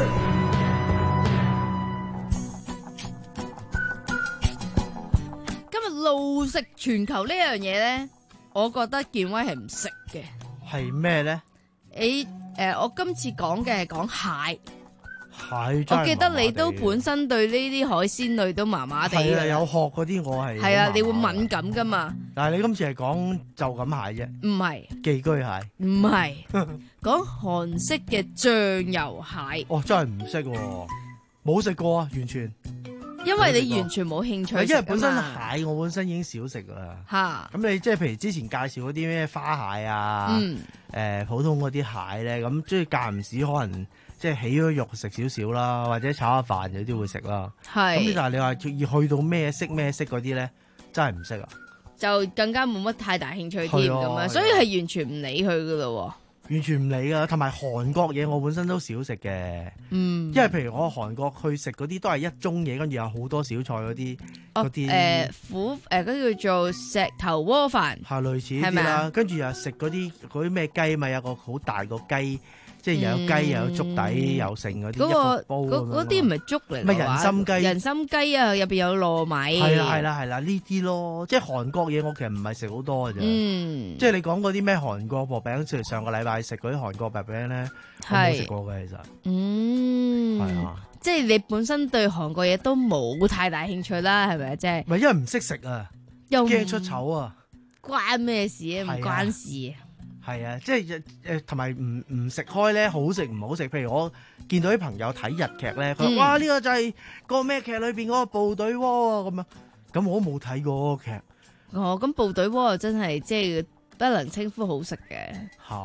今日路食全球呢樣嘢咧，我覺得健威係唔識嘅。 係咩咧？ 你誒、呃，我今次講嘅係講蟹。 蟹真係麻麻地， 我記得你都本身對呢啲海鮮類都麻麻地。 係啊，有殼嗰啲我係。 係啊，你會敏感噶嘛？ 但係你今次係講就咁蟹啫。 唔係。 寄居蟹。 唔係。講韓式嘅醬油蟹。 哦，真係唔識喎，冇食過啊，完全。 因為你完全冇興趣。 因為本身蟹我本身已經少食啦。 吓。咁你即係譬如之前介紹嗰啲咩花蟹啊，誒、 嗯呃、普通嗰啲蟹咧，咁即係間唔時可能。即係起咗肉食少少啦，或者炒下飯有啲會食啦。 係。咁但係你話要去到咩色咩色嗰啲咧，真係唔識啊！ 就更加冇乜太大興趣添咁樣，所以係完全唔理佢噶咯。 完全唔理噶，同埋韓國嘢我本身都少食嘅。嗯。因為譬如我韓國去食嗰啲都係一盅嘢，跟住有好多小菜嗰啲嗰啲。誒苦誒嗰啲叫做石頭鍋飯。 係類似啲啦，跟住又食嗰啲嗰啲咩雞咪有個好大個雞。即係又有雞又有粥底又剩嗰啲一個煲咁樣。 嗰啲唔係粥嚟， 咪人參雞。 人參雞啊，入邊有糯米。 係啦係啦係啦，呢啲咯，即係韓國嘢我其實唔係食好多嘅啫。 嗯。 即係你講嗰啲咩韓國薄餅，即係上個禮拜食嗰啲韓國薄餅咧，我冇食過嘅其實。 嗯。係啊。即係你本身對韓國嘢都冇太大興趣啦，係咪啊？即係。 唔係因為唔識食啊，又驚出醜啊。 關咩事啊？唔關事啊。 係啊，即係誒，同埋唔唔食開咧，好食唔好食。譬如我見到啲朋友睇日劇咧，佢話、嗯、哇呢、呢個就係個咩劇裏邊嗰個部隊鍋咁樣，咁我都冇睇過嗰個劇。 哦，咁部隊鍋真係即係不能稱呼好食嘅。 嚇！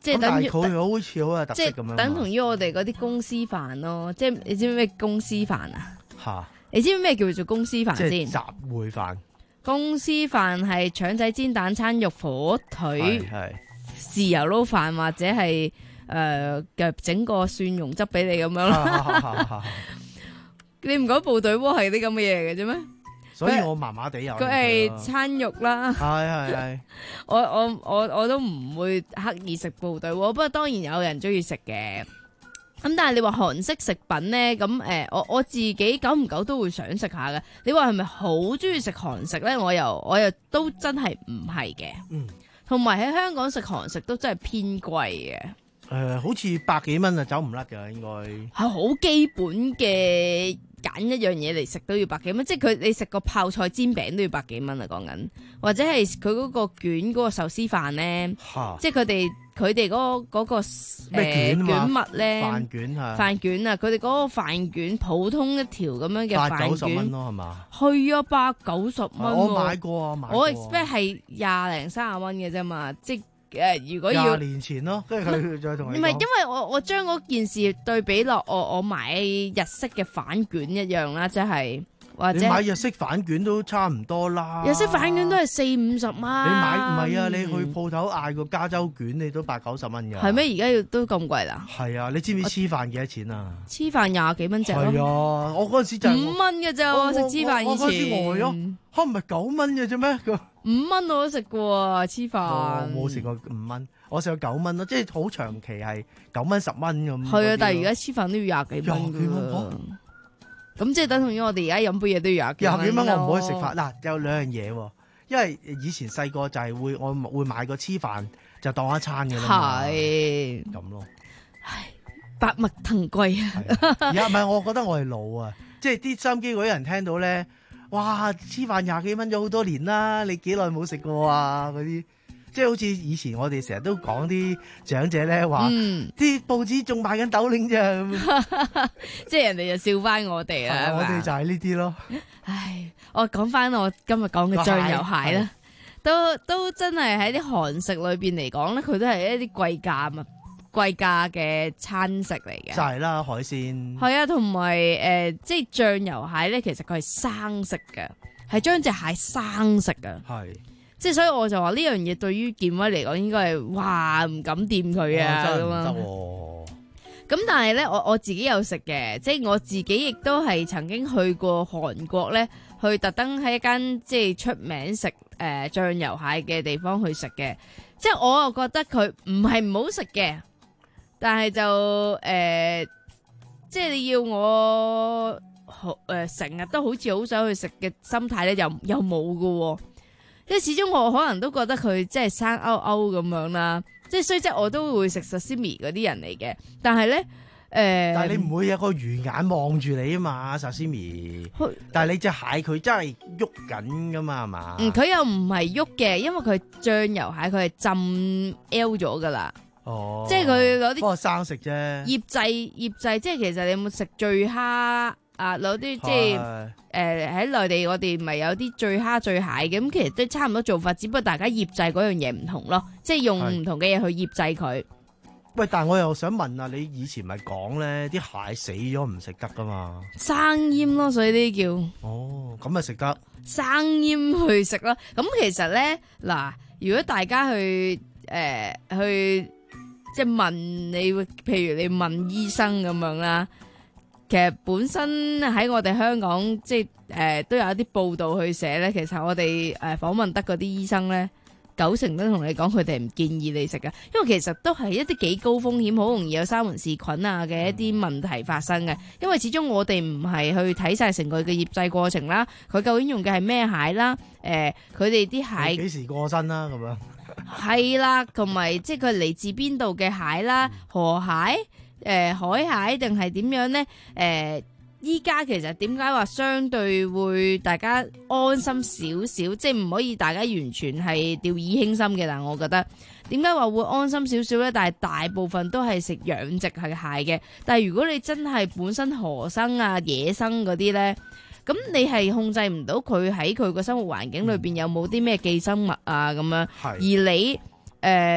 即係等於佢好似好有特色咁樣， 等同於我哋嗰啲公司飯咯。即係你知唔知咩公司飯啊？ 嚇！ 你知唔知咩叫做公司飯先？ 即係集會飯。 公司飯係腸仔煎蛋餐肉火腿、豉油撈飯或者係誒嘅整個蒜蓉汁俾你咁樣咯。你唔講部隊鍋係啲咁嘅嘢嘅啫咩？ 所以我麻麻地有。 佢係餐肉啦。 係係係。 我我我我都唔會刻意食部隊鍋，不過當然有人中意食嘅。咁但係你話韓式食品咧，咁誒、呃，我我自己久唔久都會想食下嘅。你話係咪好中意食韓食咧？我又我又都真係唔係嘅。嗯。同埋喺香港食韓食都真係偏貴嘅。誒、 呃，好似百幾蚊啊，走唔甩㗎應該。 係好基本嘅，揀一樣嘢嚟食都要百幾蚊，即係佢你食個泡菜煎餅都要百幾蚊啊！講緊，或者係佢嗰個卷嗰個壽司飯咧，即係佢哋。佢哋嗰嗰個誒卷物咧， 飯卷係飯卷啊！佢哋嗰個飯卷普通一條咁樣嘅飯卷， 八九十蚊咯，係嘛？ 係啊，百九十蚊。 我買過啊，買過。 我 expect 係廿零三十蚊嘅啫嘛，即係誒，如果要廿年前咯，跟住佢再同你講。 唔係，因為我我將嗰件事對比落我我買日式嘅飯卷一樣啦，即係。或者你買日式飯卷都差唔多啦， 日式飯卷都係四五十蚊。 你買唔係啊？你去鋪頭嗌個加州卷，你都八九十蚊㗎。 係咩？而家要都咁貴啦？ 係啊！你知唔知黐飯幾多錢啊？ 黐飯廿幾蚊隻咯。 係啊！我嗰陣時就五蚊嘅啫，我食黐飯以前。我嗰陣時呆咗，嚇唔係九蚊嘅啫咩？ 五蚊我都食過啊！黐飯。 我冇食過五蚊，我食過九蚊咯，即係好長期係九蚊十蚊咁。 係啊，但係而家黐飯都要廿幾蚊㗎。咁即係等同於我哋而家飲杯嘢都要廿幾蚊。 廿幾蚊我唔可以食飯嗱，有兩樣嘢喎，因為以前細個就係會我會買個黐飯就當一餐嘅啦嘛。係咁咯。 唉，百物騰貴啊！ 而家唔係，我覺得我係老啊，即係啲收音機嗰啲人聽到咧，哇！黐飯廿幾蚊咗好多年啦，你幾耐冇食過啊？嗰啲。即係好似以前我哋成日都講啲長者咧話，啲、嗯、報紙仲賣緊豆領啫， 即係人哋就笑翻我哋啦。 我哋就係呢啲咯。 唉，我講翻我今日講嘅醬油蟹啦，都都真係喺啲韓食裏邊嚟講咧，佢都係一啲貴價啊貴價嘅餐食嚟嘅。 就係啦，海鮮。 係啊，同埋誒，即係醬油蟹咧，其實佢係生食嘅，係將隻蟹生食嘅。係。即係所以我就話呢樣嘢對於健威嚟講應該係哇唔敢掂佢啊咁啊。咁但係咧我我自己有食嘅，即係我自己亦都係曾經去過韓國咧，去特登喺一間即係出名食誒醬油蟹嘅地方去食嘅。即係我又覺得佢唔係唔好食嘅，但係就誒、呃、即係你要我誒成日都好似好想去食嘅心態咧，又又冇噶。即係始終我可能都覺得佢即係生勾勾咁樣啦，即係雖則我都會食 sashimi 嗰啲人嚟嘅，但係咧誒，呃、 但係你唔會有個魚眼望住你啊嘛 sashimi，但係你隻蟹佢真係喐緊噶嘛係嘛？ 嗯，佢又唔係喐嘅，因為佢醬油蟹佢係浸 L 咗噶啦。哦，即係佢攞啲， 不過生食啫。 醃製醃製，即係其實你有冇食醉蝦？啊！攞啲即係誒喺內地，我哋咪有啲醉蝦醉蟹嘅，咁其實都差唔多做法，只不過大家醃製嗰樣嘢唔同咯，即係用唔同嘅嘢去醃製佢。 喂，但係我又想問啊，你以前咪講咧，啲蟹死咗唔食得噶嘛？ 生醃咯，所以呢啲叫。 哦，咁咪食得。生醃去食咯，咁其實咧嗱，如果大家去誒、呃、去即係問你，譬如你問醫生咁樣啦。其實本身喺我哋香港，即係誒、呃、都有一啲報道去寫咧。其實我哋誒訪問得嗰啲醫生咧，九成都同你講佢哋唔建議你食㗎，因為其實都係一啲幾高風險，好容易有沙門氏菌啊嘅一啲問題發生嘅。因為始終我哋唔係去睇晒成個嘅醃製過程啦，佢究竟用嘅係咩蟹啦？誒、呃，佢哋啲蟹幾時過身啦？咁樣係啦，同埋即係佢嚟自邊度嘅蟹啦，河蟹。誒、呃，海蟹定係點樣呢？誒、呃，依家其實點解話相對會大家安心少少，即係唔可以大家完全係掉以輕心嘅。但我覺得點解話會安心少少呢？但係大部分都係食養殖係蟹嘅。但係如果你真係本身河生啊、野生嗰啲呢，咁你係控制唔到佢喺佢個生活環境裏邊有冇啲咩寄生物啊咁樣，而你誒。呃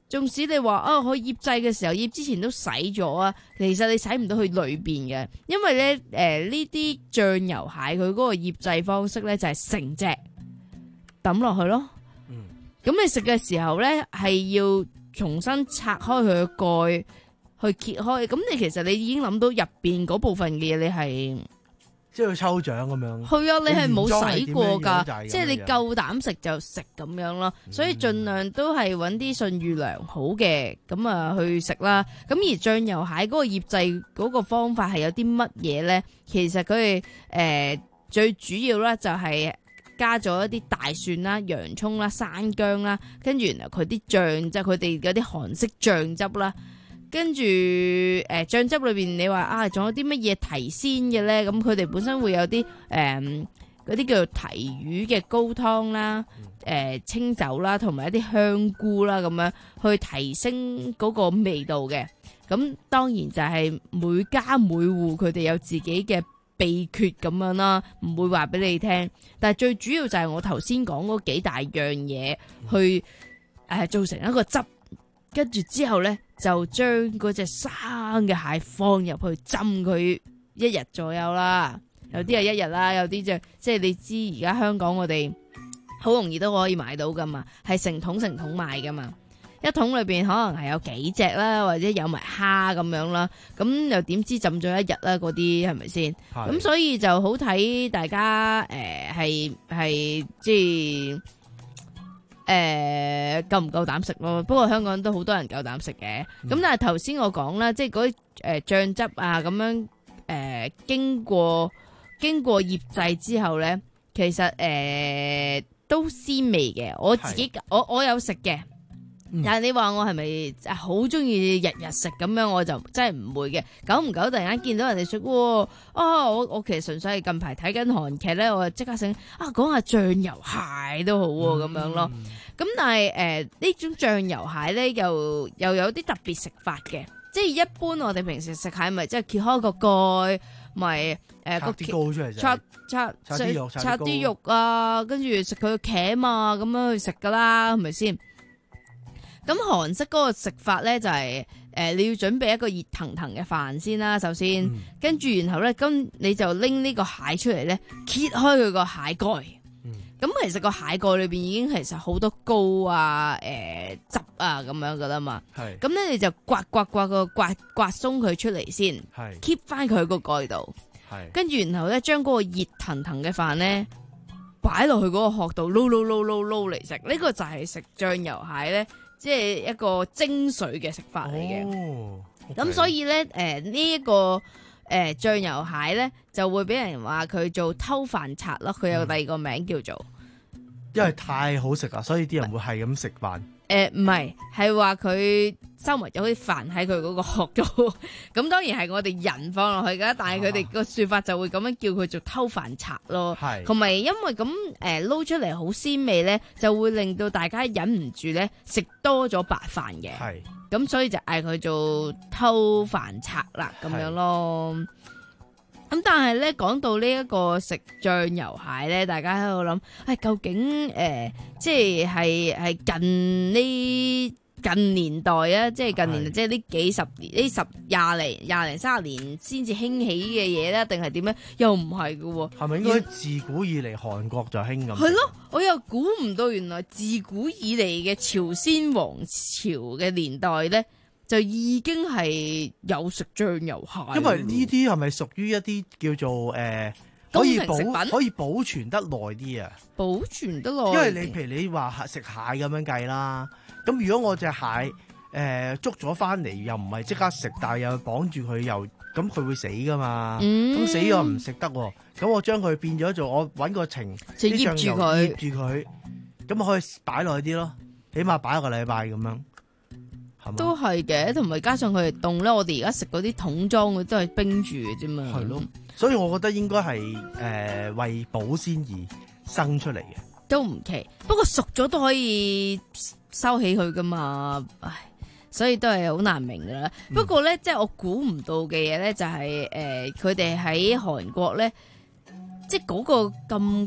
縱使你話啊，佢醃製嘅時候醃之前都洗咗啊，其實你洗唔到佢裏邊嘅，因為咧誒呢啲醬油蟹佢嗰個醃製方式咧就係成隻抌落去咯。嗯，咁你食嘅時候咧係要重新拆開佢嘅蓋去揭開，咁你其實你已經諗到入邊嗰部分嘅嘢，你係。 即係要抽獎咁樣。 係啊，你係冇洗過㗎，即係你夠膽食就食咁樣咯。嗯、所以盡量都係揾啲信譽良好嘅咁啊去食啦。咁而醬油蟹嗰個醃製嗰個方法係有啲乜嘢咧？其實佢哋誒最主要咧就係加咗一啲大蒜啦、洋葱啦、生薑啦，跟住然後佢啲醬即係佢哋嗰啲韓式醬汁啦。跟住誒醬汁裏邊，你話啊，仲有啲乜嘢提鮮嘅咧？咁佢哋本身會有啲誒嗰啲叫做提魚嘅高湯啦、誒、呃、清酒啦，同埋一啲香菇啦，咁樣去提升嗰個味道嘅。咁當然就係每家每戶佢哋有自己嘅秘訣咁樣啦，唔會話俾你聽。但係最主要就係我頭先講嗰幾大樣嘢去誒、呃、做成一個汁。跟住之後咧，就將嗰隻生嘅蟹放入去浸佢一日左右啦。有啲係一日啦，有啲就即係你知而家香港我哋好容易都可以買到噶嘛，係成桶成桶買噶嘛。一桶裏邊可能係有幾隻啦，或者有埋蝦咁樣啦。咁又點知浸咗一日啦？嗰啲係咪先？咁所以就好睇大家誒係係即係。誒、呃、夠唔夠膽食咯？不過香港都好多人夠膽食嘅。咁、嗯、但係頭先我講啦，即係嗰啲誒醬汁啊咁樣誒、呃、經過經過醃製之後咧，其實誒、呃、都鮮味嘅。我自己我我有食嘅，嗯、但係你話我係咪好中意日日食咁樣，我就真係唔會嘅。久唔久突然間見到人哋食喎，啊我我其實純粹係近排睇緊韓劇咧，我就即刻醒啊講下醬油蟹都好喎、啊、咁、嗯、樣咯。咁但係誒呢種醬油蟹咧，又又有啲特別食法嘅，即係一般我哋平時食蟹咪即係揭開個蓋，咪誒個啲膏出嚟， 拆拆拆啲肉，拆啲肉啊，跟住食佢個鉗啊，咁樣去食噶啦，係咪先？咁韓式嗰個食法咧就係、是、誒、呃、你要準備一個熱騰騰嘅飯先啦，首先，嗯、跟住然後咧，咁你就拎呢個蟹出嚟咧，揭開佢個蟹蓋。咁其實個蟹蓋裏邊已經其實好多膏啊、誒、呃、汁啊咁樣噶啦嘛。係。咁咧你就刮刮刮個刮刮鬆佢出嚟先。係。keep 翻佢個蓋度。係。跟住然後咧，將嗰個熱騰騰嘅飯咧擺落去嗰個殼度撈撈撈撈撈嚟食。呢、這個就係食醬油蟹咧，即係一個精髓嘅食法嚟嘅。哦。咁、okay. 所以咧，誒呢一個。誒、呃、醬油蟹咧就會俾人話佢做偷飯賊咯，佢有第二個名叫做， 因為太好食啦，所以啲人會係咁食飯。 誒唔係，係話佢收埋咗啲飯喺佢嗰個殼度，咁當然係我哋人放落去㗎，但係佢哋個説法就會咁樣叫佢做偷飯賊咯。係，同埋因為咁誒撈出嚟好鮮味咧，就會令到大家忍唔住咧食多咗白飯嘅。係。咁所以就嗌佢做偷飯賊啦，咁樣咯。咁但係咧，講到呢一個食醬油蟹咧，大家喺度諗，誒、哎，究竟誒、呃，即係係係近呢近年代啊，即係近年，即係呢幾十年，呢十廿零廿零三十年先至興起嘅嘢咧，定係點咧？又唔係㗎喎。係咪應該自古以嚟韓國就興咁？ 係咯，我又估唔到，原來自古以嚟嘅朝鮮王朝嘅年代咧，就已經係有食醬油蟹。 因為呢啲係咪屬於一啲叫做誒、呃、可以保可以保存得耐啲啊？ 保存得耐， 因為你譬如你話食蟹咁樣計啦。咁如果我隻蟹誒、呃、捉咗翻嚟，又唔係即刻食，但係又綁住佢，又咁佢會死噶嘛？咁、嗯、死咗唔食得，咁我將佢變咗做我搵個程， 就醃住佢， 醃住佢，咁可以擺落去啲咯，起碼擺一個禮拜咁樣，係嘛？ 都係嘅，同埋加上佢哋凍咧，我哋而家食嗰啲桶裝嘅都係冰住嘅啫嘛。係咯， 所以我覺得應該係誒為保鮮而生出嚟嘅， 都唔奇。不過熟咗都可以收起佢噶嘛，唉，所以都係好難明噶啦。嗯、不過咧，即係我估唔到嘅嘢咧，就係誒，佢哋喺韓國咧，即係嗰個咁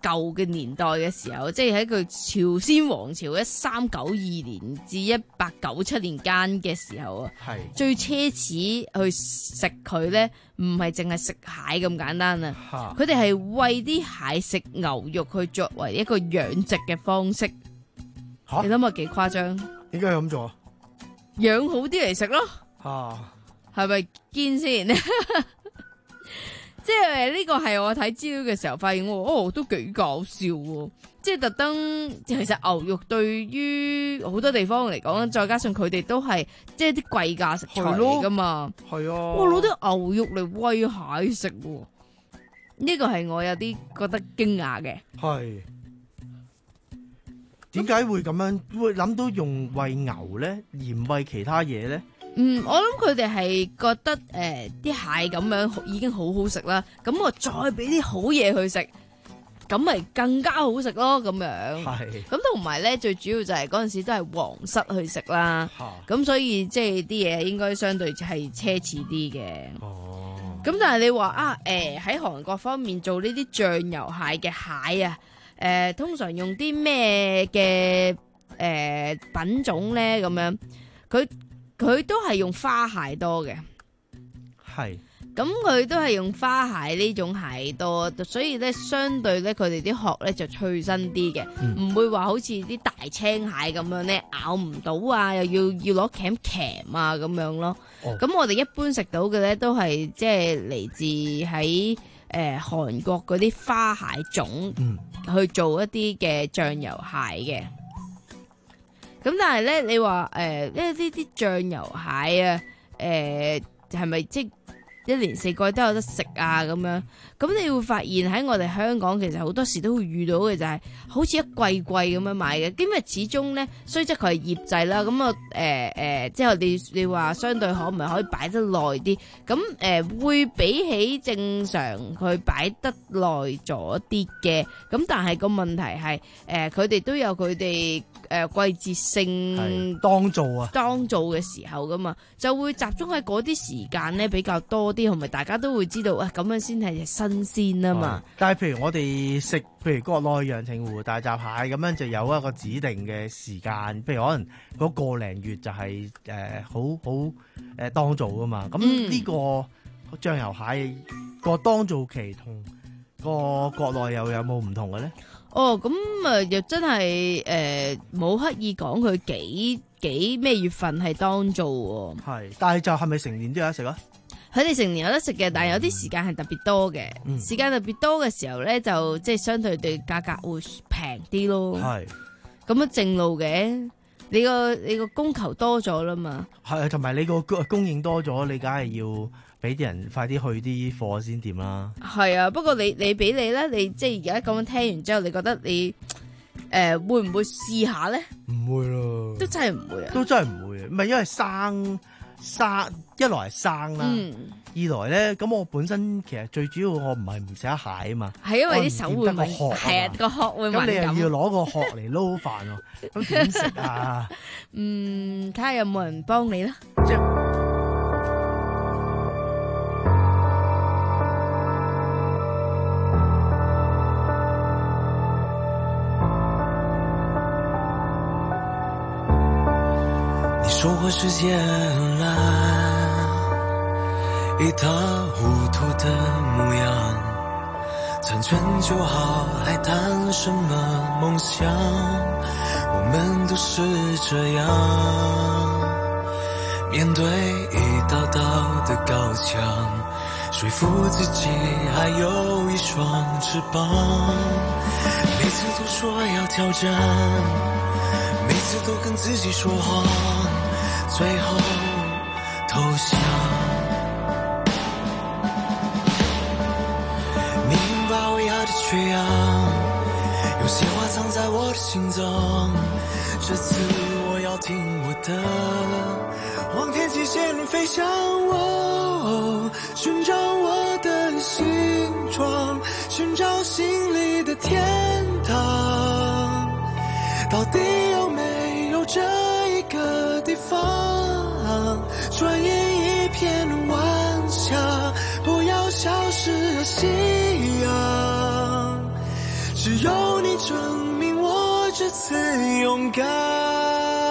舊嘅年代嘅時候，即係喺佢朝鮮王朝一三九二年至一八九七年間嘅時候啊， 係最奢侈去食佢咧，唔係淨係食蟹咁簡單啊，佢哋係餵啲蟹食牛肉，去作為一個養殖嘅方式。你諗下幾誇張？ 點解咁做啊？ 養好啲嚟食咯。 啊，係咪堅先？即係呢個係我睇資料嘅時候發現，哦，都幾搞笑喎！即係特登，其實牛肉對於好多地方嚟講，再加上佢哋都係即係啲貴價食材嚟噶嘛。 係啊， 我攞啲牛肉嚟餵蟹食，呢個係我有啲覺得驚訝嘅。 係點解會咁樣會諗到用餵牛咧，而唔餵其他嘢咧？ 嗯，我諗佢哋係覺得誒啲、呃、蟹咁樣已經好好食啦，咁我再俾啲好嘢去食，咁咪更加好食咯，咁樣。係。咁同埋咧，最主要就係嗰陣時都係皇室去食啦，咁所以即係啲嘢應該相對係奢侈啲嘅。哦。咁但係你話啊，誒喺韓國方面做呢啲醬油蟹嘅蟹啊，誒、呃、通常用啲咩嘅誒品種咧？咁樣佢。佢都係用花蟹多嘅，係，咁佢都係用花蟹呢種蟹多，所以咧相對咧佢哋啲殼咧就脆身啲嘅，唔、嗯、會話好似啲大青蟹咁樣咧咬唔到啊，又要要攞鉗鉗啊咁樣咯。咁、哦、我哋一般食到嘅咧都係即係嚟自喺誒韓國嗰啲花蟹種、嗯、去做一啲嘅醬油蟹嘅。咁但係咧，你話誒呢呢啲醬油蟹啊，誒係咪即一年四季都有得食啊？咁樣咁你會發現喺我哋香港其實好多時都會遇到嘅就係、是、好似一季季咁樣買嘅，因為始終咧雖則佢係醃製啦，咁啊誒誒，即係你你話相對可唔係可以擺得耐啲？咁誒、呃、會比起正常佢擺得耐咗啲嘅，咁但係個問題係誒佢哋都有佢哋。誒、呃，季節性當造啊， 當造嘅時候噶嘛，就會集中喺嗰啲時間咧比較多啲，同埋大家都會知道啊，咁樣先係新鮮啊嘛。 但係譬如我哋食，譬如國內陽澄湖大閘蟹咁樣，就有一個指定嘅時間，譬如可能嗰個零月就係誒好好誒當造噶嘛。咁呢個醬油蟹個當造期同個國內又有冇唔同嘅咧？ 哦，咁啊，又真係誒冇刻意講佢幾幾咩月份係當造喎。係， 但係就係咪成年都有得食啊？ 佢哋成年有得食嘅，但係有啲時間係特別多嘅、嗯。時間特別多嘅時候咧，就即係相對對價格會平啲咯。係，咁啊正路嘅，你個你個供求多咗啦嘛。 係，同埋你個供應多咗，你梗係要俾啲人快啲去啲貨先掂啦。係啊，不過你你俾你咧，你即係而家咁樣聽完之後，你覺得你誒、呃、會唔會試下咧？ 唔會咯， 都真係唔會啊！ 都真係唔會，唔係因為生生一來係生啦、嗯，二來咧咁我本身其實最主要我唔係唔食得蟹啊嘛， 係因為啲手會敏感，係啊個殼會敏感，咁你又要攞個殼嚟撈飯喎，咁點食啊？ 嗯，睇下有冇人幫你啦。 說過世界很爛，一塌糊塗的模樣，殘存就好，還談什麼夢想？我們都是這樣，面對一道道的高牆，說服自己還有一雙翅膀，每次都說要挑戰，每次都跟自己說謊，最後投降。明白我要的缺氧，有些話藏在我的心中，這次我要聽我的，往天際線飛向我，尋找我的形狀，尋找心裡的天堂，到底有沒有這一個地方，轉眼一片晚霞，不要消失了夕陽， 只有你證明我這次勇敢。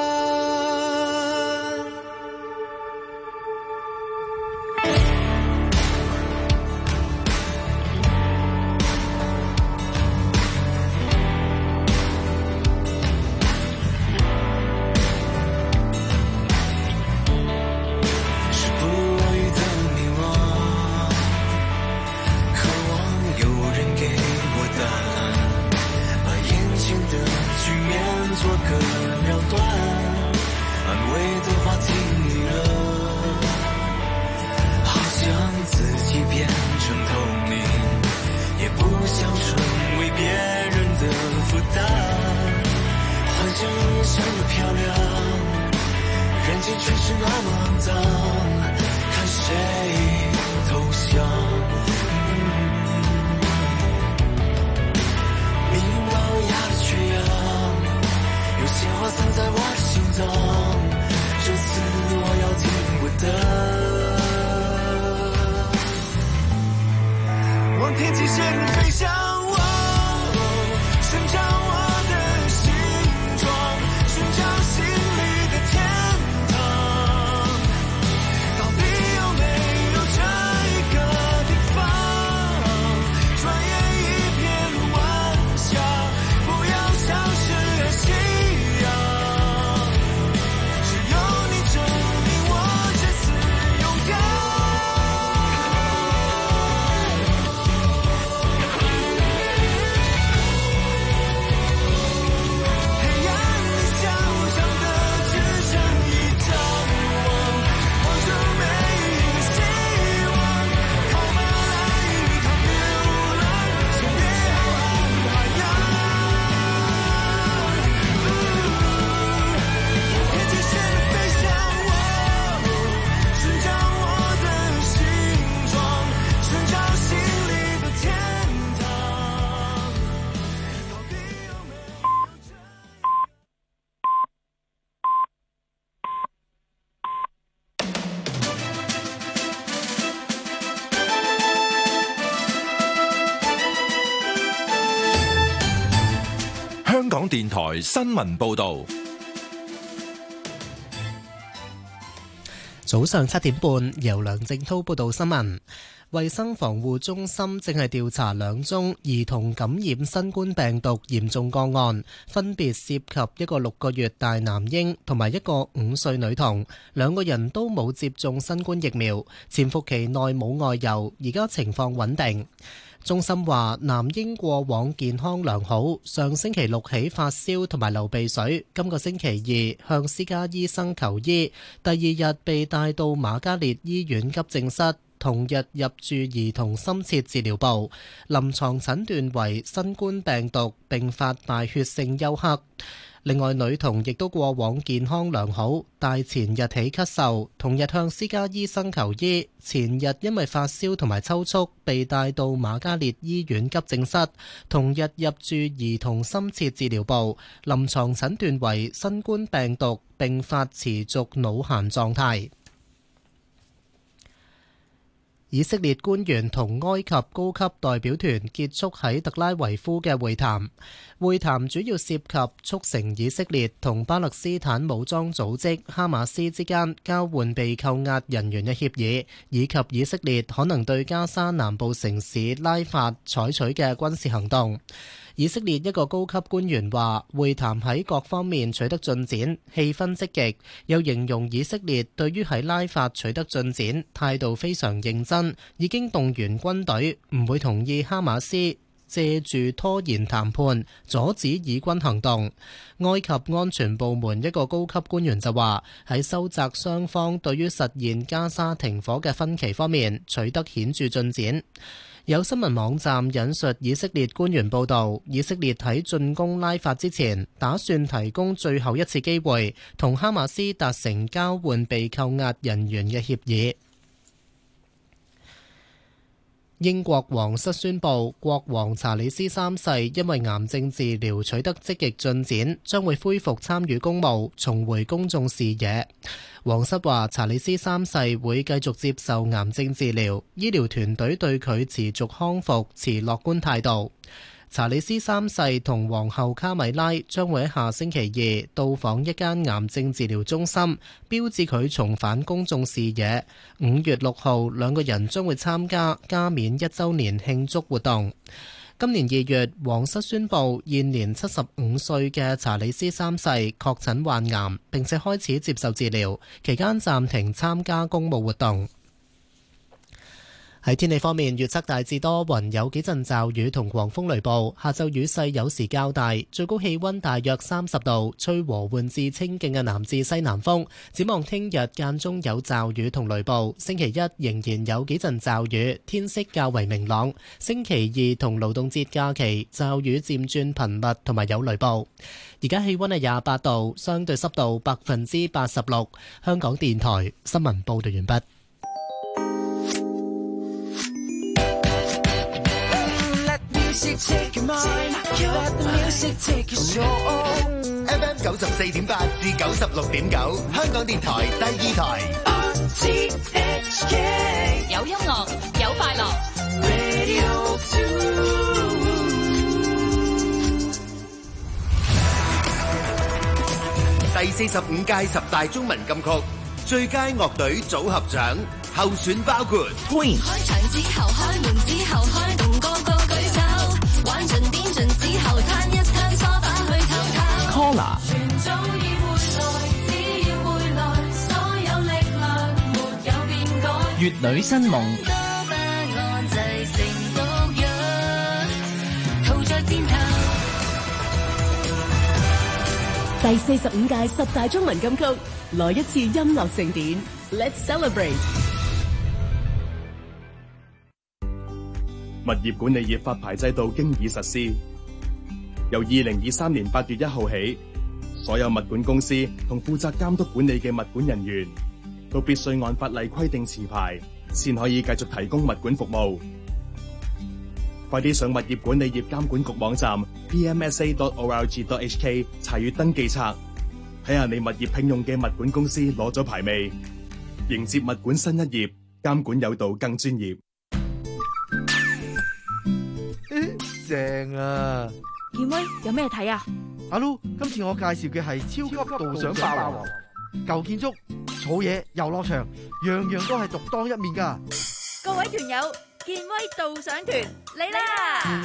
香港電台新聞報道。 早上七點半，由梁正滔報道新聞。衛生防護中心正係調查兩宗兒童感染新冠病毒嚴重個案，分別涉及一個六個月大男嬰同埋一個五歲女童，兩個人都冇接種新冠疫苗，潛伏期內冇外遊，而家情況穩定。中心話男嬰過往健康良好，上星期六起發燒同埋流鼻水，今個星期二向私家醫生求醫，第二日被帶到瑪嘉烈醫院急症室，同日入住兒童深切治療部，臨床診斷為新冠病毒並發敗血性休克。另外，女童亦都過往健康良好，但前日起咳嗽，同日向私家醫生求醫，前日因為發燒同埋抽搐，被帶到瑪嘉烈醫院急症室，同日入住兒童深切治療部，臨床診斷為新冠病毒並發持續腦癇狀態。以色列官員同埃及高級代表團結束喺特拉維夫嘅會談，會談主要涉及促成以色列同巴勒斯坦武裝組織哈馬斯之間交換被扣押人員嘅協議，以及以色列可能對加沙南部城市拉法採取嘅軍事行動。以色列一個高級官員話，會談喺各方面取得進展，氣氛積極，又形容以色列對於喺拉法取得進展態度非常認真，已經動員軍隊，唔會同意哈馬斯借住拖延談判阻止以軍行動。埃及安全部門一個高級官員就話，喺收窄雙方對於實現加沙停火嘅分歧方面取得顯著進展。有新聞網站引述以色列官員報導，以色列喺進攻拉法之前，打算提供最後一次機會，同哈馬斯達成交換被扣押人員嘅協議。英國皇室宣布，國王查理斯三世因為癌症治療取得積極進展，將會恢復參與公務，重回公眾視野。皇室話，查理斯三世會繼續接受癌症治療，醫療團隊對佢持續康復持樂觀態度。 查理斯三世同皇后卡米拉將會喺下星期二到訪一間癌症治療中心，標誌佢重返公眾視野。五月六號，兩個人將會參加加冕一週年慶祝活動。今年二月，皇室宣布現年七十五歲嘅查理斯三世確診患癌，並且開始接受治療，期間暫停參加公務活動。喺天氣方面，預測大致多雲，有幾陣驟雨同狂風雷暴，下晝雨勢有時較大，最高氣溫大約三十度，吹和緩至清勁嘅南至西南風。展望聽日間中有驟雨同雷暴，星期一仍然有幾陣驟雨，天色較為明朗。星期二同勞動節假期驟雨漸轉頻密同埋有雷暴。而家氣溫係廿八度，相對濕度百分之八十六。香港電台新聞報道完畢。 Take your mind, let the music take your soul. F M 九十四點八至九十六點九，香港電台第二台。 R T H K 有音樂，有快樂。 Radio two。 第四十五屆十大中文金曲最佳樂隊組合獎候選包括 Queen。 開場之後，開門之後，開動個個舉手，玩盡癲盡之後，攤一攤梳化去透透。 Cola。 全早已回來，只要回來，所有力量沒有變改。 粵女新夢。 多不安製成毒藥，套在箭頭。 第四十五屆十大中文金曲，來一次音樂盛典 ，Let's celebrate！ 物業管理業發牌制度經已實施，由二零二三年八月一號起，所有物管公司同負責監督管理嘅物管人員都必須按法例規定持牌，先可以繼續提供物管服務。快啲上物業管理業監管局網站 p m s a dot org dot h k 查閱登記冊，睇下你物業聘用嘅物管公司攞咗牌未？迎接物管新一頁，監管有道更專業。 正啊！ 健威有咩睇啊？ 阿 Lu，今次我介紹嘅係超級導賞霸王，舊建築、草野、遊樂場，樣樣都係獨當一面噶。 各位團友，健威導賞團嚟啦！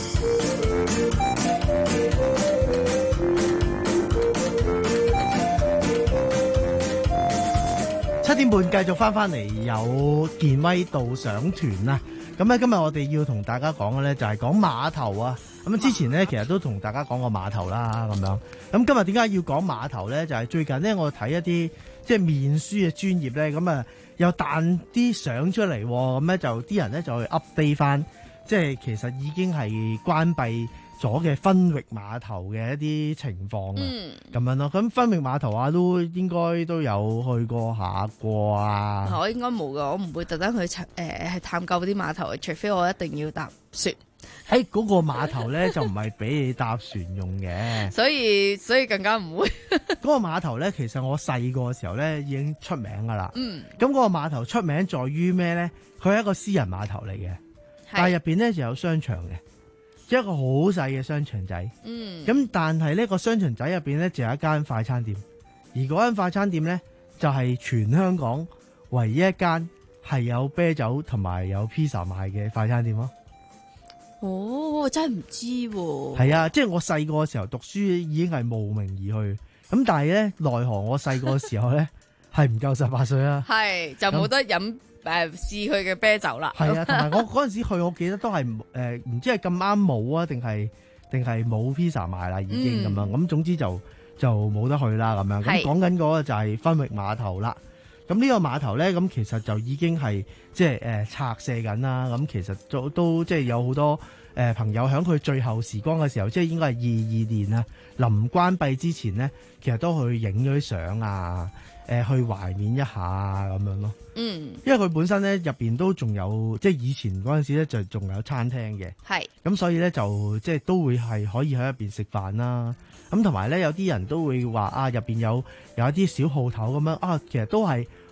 七點半繼續翻翻嚟，有健威導賞團啦。咁咧今日我哋要同大家講嘅咧就係講碼頭啊。咁之前咧其實都同大家講過碼頭啦，咁樣。咁今日點解要講碼頭咧？就係、是、最近咧我睇一啲即係面書嘅專頁咧，咁啊又彈啲相出嚟，咁咧就啲人咧就去 update 翻，即係其實已經係關閉咗嘅分域碼頭嘅一啲情況啊，咁、嗯、樣咯。咁分域碼頭啊，都應該都有去過下過啊。 我應該冇噶，我唔會特登去誒係探究啲碼頭，除非我一定要搭船。 喺嗰、那個碼頭咧就唔係俾你搭船用嘅， 所以所以更加唔會。 嗰個碼頭咧，其實我細個嘅時候咧已經出名噶啦。嗯，咁嗰個碼頭出名在於咩咧？佢係一個私人碼頭嚟嘅，但係入邊咧就有商場嘅。一個好細嘅商場仔，嗯，咁但係呢個商場仔入邊咧就有一間快餐店，而嗰間快餐店咧就係全香港唯一一間係有啤酒同埋有披薩賣嘅快餐店咯。 哦，真係唔知喎。 係啊，即係我細個嘅時候讀書已經係慕名而去，咁但係咧奈何我細個嘅時候咧係唔夠十八歲啦， 係就冇得飲。誒試佢嘅啤酒啦， 係啊，同埋我嗰陣時去，我記得都係誒唔知係咁啱冇啊，定係定係冇 pizza 賣啦，已經咁樣。咁、嗯、總之就就冇得去啦咁樣。咁講緊嗰個就係分域碼頭啦。咁呢個碼頭咧，咁其實就已經係即係誒拆卸緊啦。咁其實都都即係有好多誒、呃、朋友喺佢最後時光嘅時候，即係應該係二二年啊，臨關閉之前咧，其實都去影咗啲相啊。誒、呃、去懷緬一下咁樣咯，嗯，因為佢本身咧入邊都仲有，即係以前嗰陣時咧就仲有餐廳嘅，係，咁所以咧就即係都會係可以喺入邊食飯啦。咁同埋咧有啲人都會話啊，入邊有有一啲小號頭咁樣啊，其實都係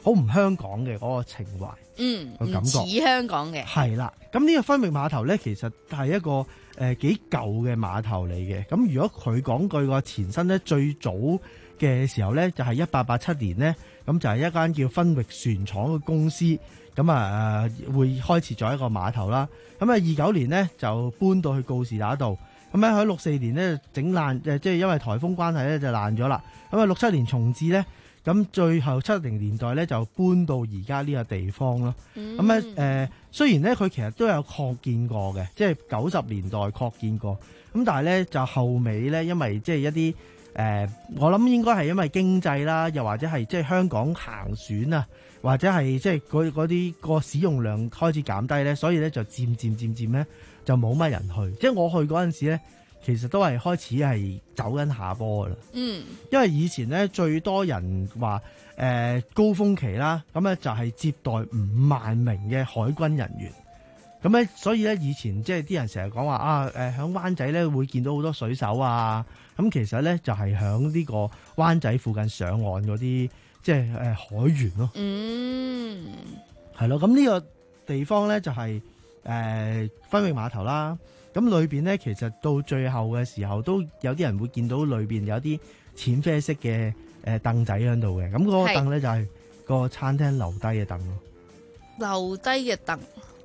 好唔香港嘅嗰個情懷， 嗯， 個感覺唔似香港嘅。 係啦，咁呢個分域碼頭咧，其實係一個誒、呃、幾舊嘅碼頭嚟嘅。咁如果佢講句個前身咧，最早嘅時候咧，就係一八八七年咧，咁就係一間叫分域船廠嘅公司，咁啊誒會開設咗一個碼頭啦。咁啊二九年咧就搬到去告士打道，咁咧喺六四年咧整爛，誒即係因為颱風關係咧就爛咗啦。咁啊六七年重置咧。咁最後七零年代咧就搬到而家呢個地方咯。咁咧誒，雖然咧佢其實都有擴建過嘅，即係九十年代擴建過。咁但係咧就後尾咧，因為即係一啲誒、呃，我諗應該係因為經濟啦，又或者係即係香港行船啊，或者係即係嗰嗰啲個使用量開始減低咧，所以咧就漸漸漸漸咧就冇乜人去。即係我去嗰陣時咧。其實都係開始係走緊下坡噶啦，嗯，因為以前咧最多人話誒、呃、高峰期啦，咁咧就係接待五萬名嘅海軍人員，咁咧所以咧以前即係啲人成日講話啊誒響灣仔咧會見到好多水手啊，咁其實咧就係響呢個灣仔附近上岸嗰啲即係誒海員咯，嗯，係咯，咁呢個地方咧就係、是、誒、呃、分域碼頭啦。咁裏邊咧，其實到最後嘅時候，都有啲人會見到裏邊有啲淺啡色嘅誒凳仔喺度嘅。咁嗰個凳咧就係個餐廳留低嘅凳咯。 留低嘅凳，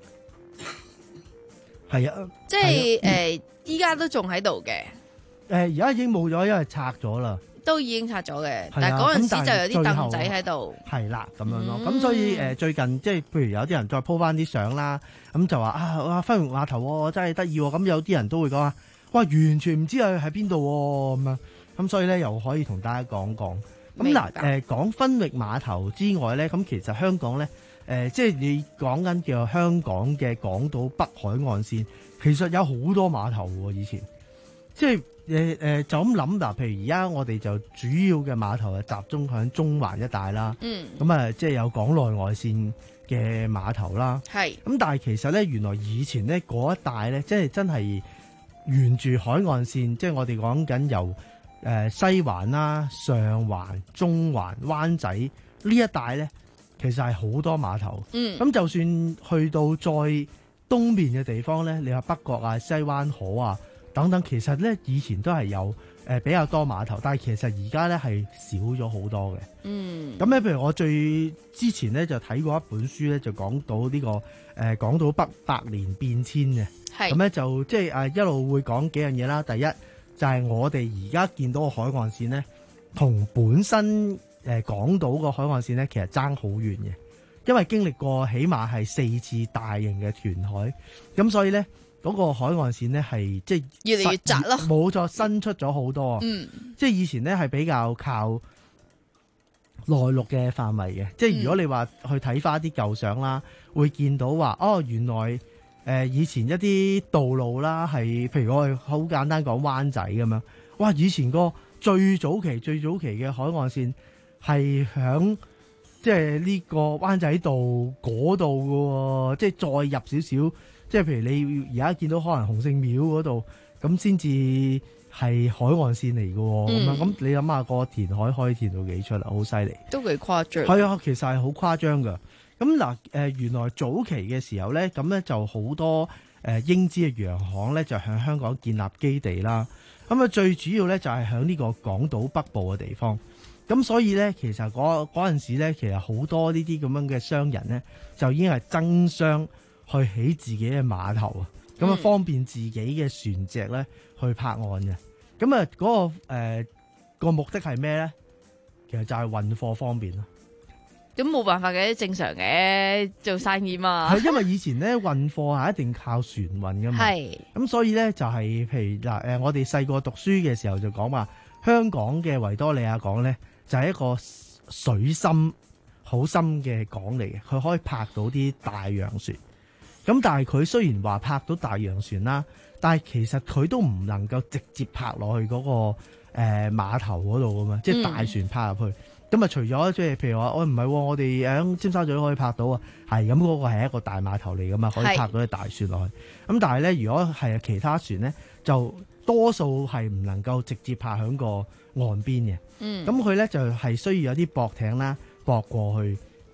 係啊， 即係誒，依家都仲喺度嘅。 誒，而家已經冇咗，因為拆咗啦。 都已經拆咗嘅，但係嗰陣時就有啲凳仔喺度。係啦，咁樣咯。咁、嗯、所以誒、呃，最近即係譬如有啲人再 po 翻啲相啦，咁就話啊，哇，分域碼頭、哦、真係得意喎。咁有啲人都會講話，哇，完全唔知佢喺邊度咁樣。咁所以咧，又可以同大家講講。咁嗱，誒講、呃、分域碼頭之外咧，咁其實香港咧，誒、呃、即係你講緊叫香港嘅港島北海岸線，其實有好多碼頭喎，以前即係。誒、呃、誒就咁諗嗱，譬如而家我哋就主要嘅碼頭係集中喺中環一帶啦，嗯，咁啊即係有港內外線嘅碼頭啦，係，咁但係其實咧原來以前咧嗰一帶咧，即係真係沿住海岸線，即係我哋講緊由誒西環啦、上環、中環、灣仔呢一帶咧，其實係好多碼頭，嗯，咁就算去到再東面嘅地方咧，你話北角啊、西灣河啊。等等，其實咧以前都係有誒、呃、比較多碼頭，但係其實而家咧係少咗好多嘅。嗯，咁咧譬如我最之前咧就睇過一本書咧，就講到呢、這個誒、呃、港島北百年變遷嘅。係咁咧就即係誒一路會講幾樣嘢啦。第一就係、是、我哋而家見到個海岸線咧，同本身誒、呃、港島個海岸線咧其實爭好遠嘅，因為經歷過起碼係四次大型嘅填海，咁所以咧。嗰、那個海岸線呢係即係越嚟越窄咯，冇錯，伸出咗好多。嗯，即係以前呢係比較靠內陸嘅範圍嘅。即係如果你話去睇翻啲舊相啦，會見到話哦，原來誒、呃、以前一啲道路啦，係譬如我哋好簡單講灣仔咁樣。哇！以前個最早期最早期嘅海岸線係響即係呢個灣仔道嗰度㗎喎，即係再入少少。即係譬如你而家見到可能洪聖廟嗰度，咁先至係海岸線嚟嘅喎，咁、嗯、樣咁你諗下個填海可以填到幾出啦，好犀利，都幾誇張。係啊，其實係好誇張㗎。咁嗱誒，原來早期嘅時候咧，咁咧就好多誒、呃、英資嘅洋行咧，就向香港建立基地啦。咁啊，最主要咧就係喺呢個港島北部嘅地方。咁所以咧，其實嗰嗰陣時咧，其實好多呢啲咁樣嘅商人咧，就已經係爭相去起自己嘅碼頭啊，咁、嗯、啊方便自己嘅船隻咧去泊岸嘅。咁啊嗰個誒、呃嗰個目的係咩咧？其實就係運貨方便咯。咁冇辦法嘅，正常嘅做生意嘛。係因為以前咧運貨係一定靠船運噶嘛。係。咁所以咧就係、是、譬如嗱誒，我哋細個讀書嘅時候就講話，香港嘅維多利亞港咧就係、是、一個水深好深嘅港嚟嘅，佢可以泊到啲大洋船。咁但係佢雖然話泊到大洋船啦，但係其實佢都唔能夠直接泊落去嗰、那個誒、呃、碼頭嗰度噶嘛，即係大船泊入去。咁、嗯、啊，除咗即係譬如話，我唔係，我哋喺尖沙咀可以泊到啊，係咁嗰個係一個大碼頭嚟噶嘛，可以泊到啲大船落去。咁但係咧，如果係其他船咧，就多數係唔能夠直接泊喺個岸邊嘅。嗯，咁佢咧就係、是、需要有啲駁艇啦，駁過去。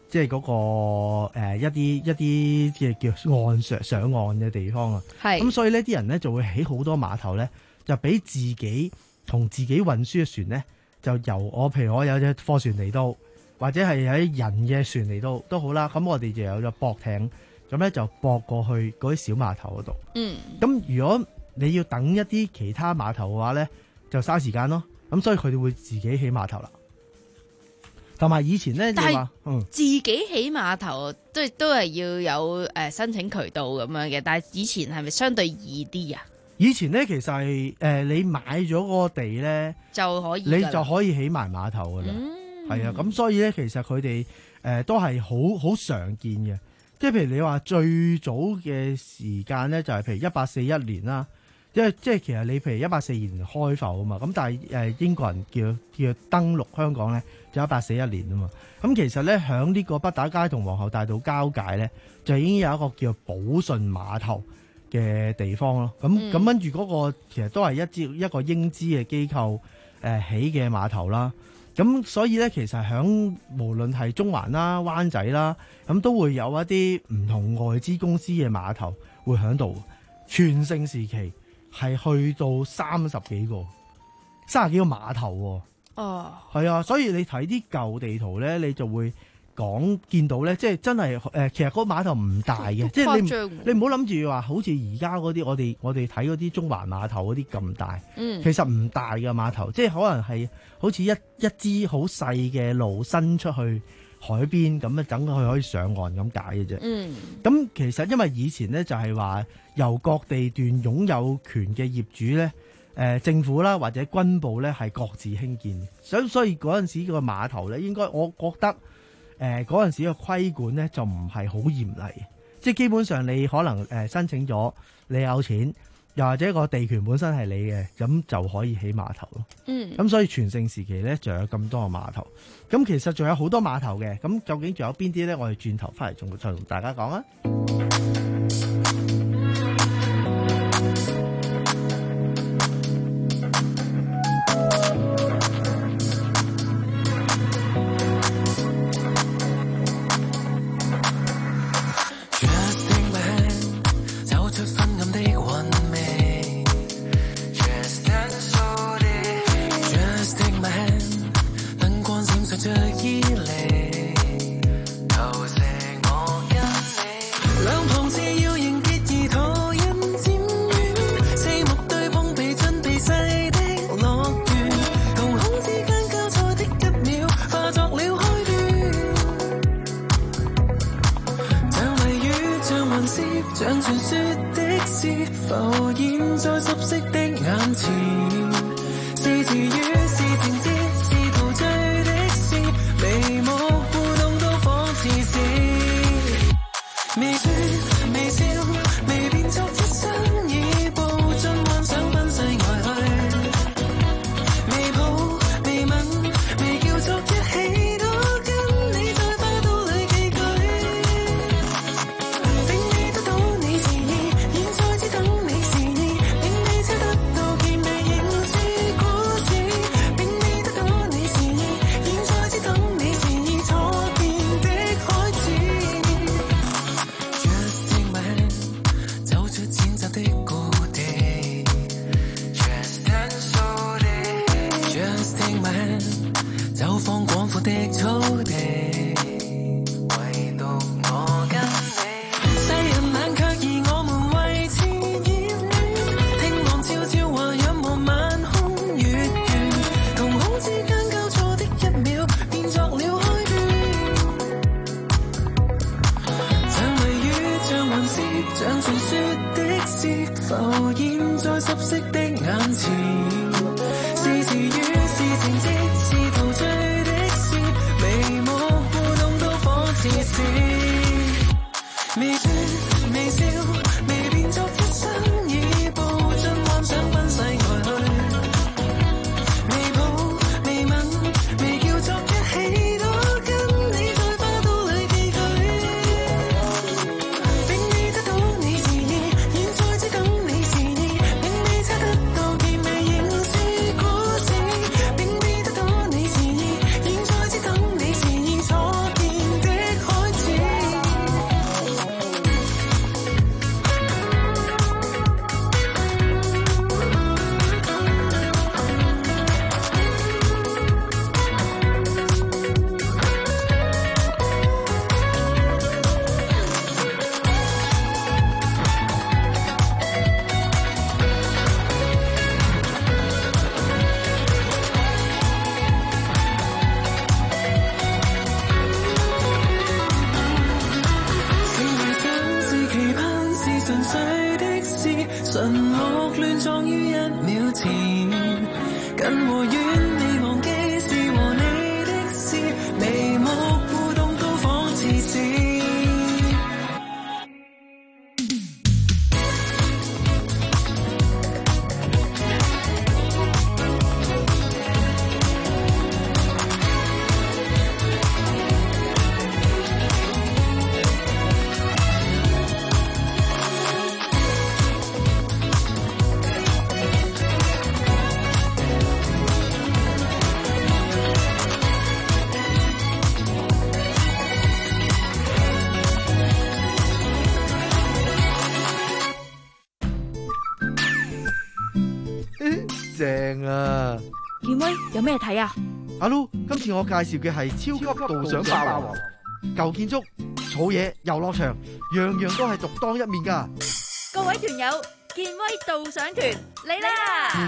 即係嗰、那個、呃、一啲一啲即係叫岸上上岸嘅地方啊。 係咁，所以呢啲人咧就會起好多碼頭咧，就俾自己同自己運輸嘅船咧，就由我譬如我有隻貨船嚟到，或者係喺人嘅船嚟到都好啦。咁我哋就有隻駁艇，咁咧就駁過去嗰啲小碼頭嗰度。 嗯， 咁如果你要等一啲其他碼頭嘅話咧，就嘥時間咯。咁所以佢哋會自己起碼頭啦。同埋以前咧，你話嗯自己起碼頭，都係都係要有誒申請渠道咁樣嘅。但係以前係咪相對易啲啊？ 以前咧其實係誒、呃、你買咗嗰個地咧就可以， 你就可以起埋碼頭噶啦。係、嗯、啊，咁所以咧其實佢哋誒都係好好常見嘅。即係譬如你話最早嘅時間咧，就係、是、譬如一八四一年啦。因為即係其實你譬如一八四二年開埠啊嘛，咁但係誒英國人叫叫登陸香港咧，就一八四一年啊嘛。咁其實咧響呢個北打街同皇后大道交界咧，就已經有一個叫寶順碼頭嘅地方咯。咁咁、嗯、跟住嗰個其實都係一支一個英資嘅機構誒、呃、起嘅碼頭啦。咁所以咧其實響無論係中環啦、灣仔啦，咁都會有一啲唔同外資公司嘅碼頭會響度。全盛時期係去到三十幾個、三十幾個碼頭喎。哦，係啊，所以你睇啲舊地圖咧，你就會講見到咧，即係真係誒、呃，其實嗰個碼頭唔大嘅，即係你你唔好諗住話好似而家嗰啲我哋我哋睇嗰啲中環碼頭嗰啲咁大。嗯，其實唔大嘅碼頭，即係可能係好似一一支好細嘅路伸出去海邊咁啊，等佢可以上岸咁解嘅啫。嗯，咁其實因為以前咧就係話由各地段擁有權嘅業主咧，誒、呃、政府啦或者軍部咧係各自興建嘅，所所以嗰陣時個碼頭咧應該我覺得誒嗰陣時嘅規管咧就唔係好嚴厲，即係基本上你可能誒申請咗，你有錢。又或者個地權本身係你嘅，咁就可以起碼頭咯。嗯，咁所以全盛時期咧，就有咁多個碼頭。咁其實仲有好多碼頭嘅，咁究竟仲有邊啲咧？我哋轉頭翻嚟仲再同大家講啊。 順屋亂撞於一秒前，近和遠未忘記是和你的事，眉目互動都仿似是。 正啊！ 健威有咩睇啊？ 阿 Lu，今次我介紹嘅係超級導賞霸王，舊建築、草野、遊樂場，樣樣都係獨當一面噶。 各位團友，健威導賞團嚟啦！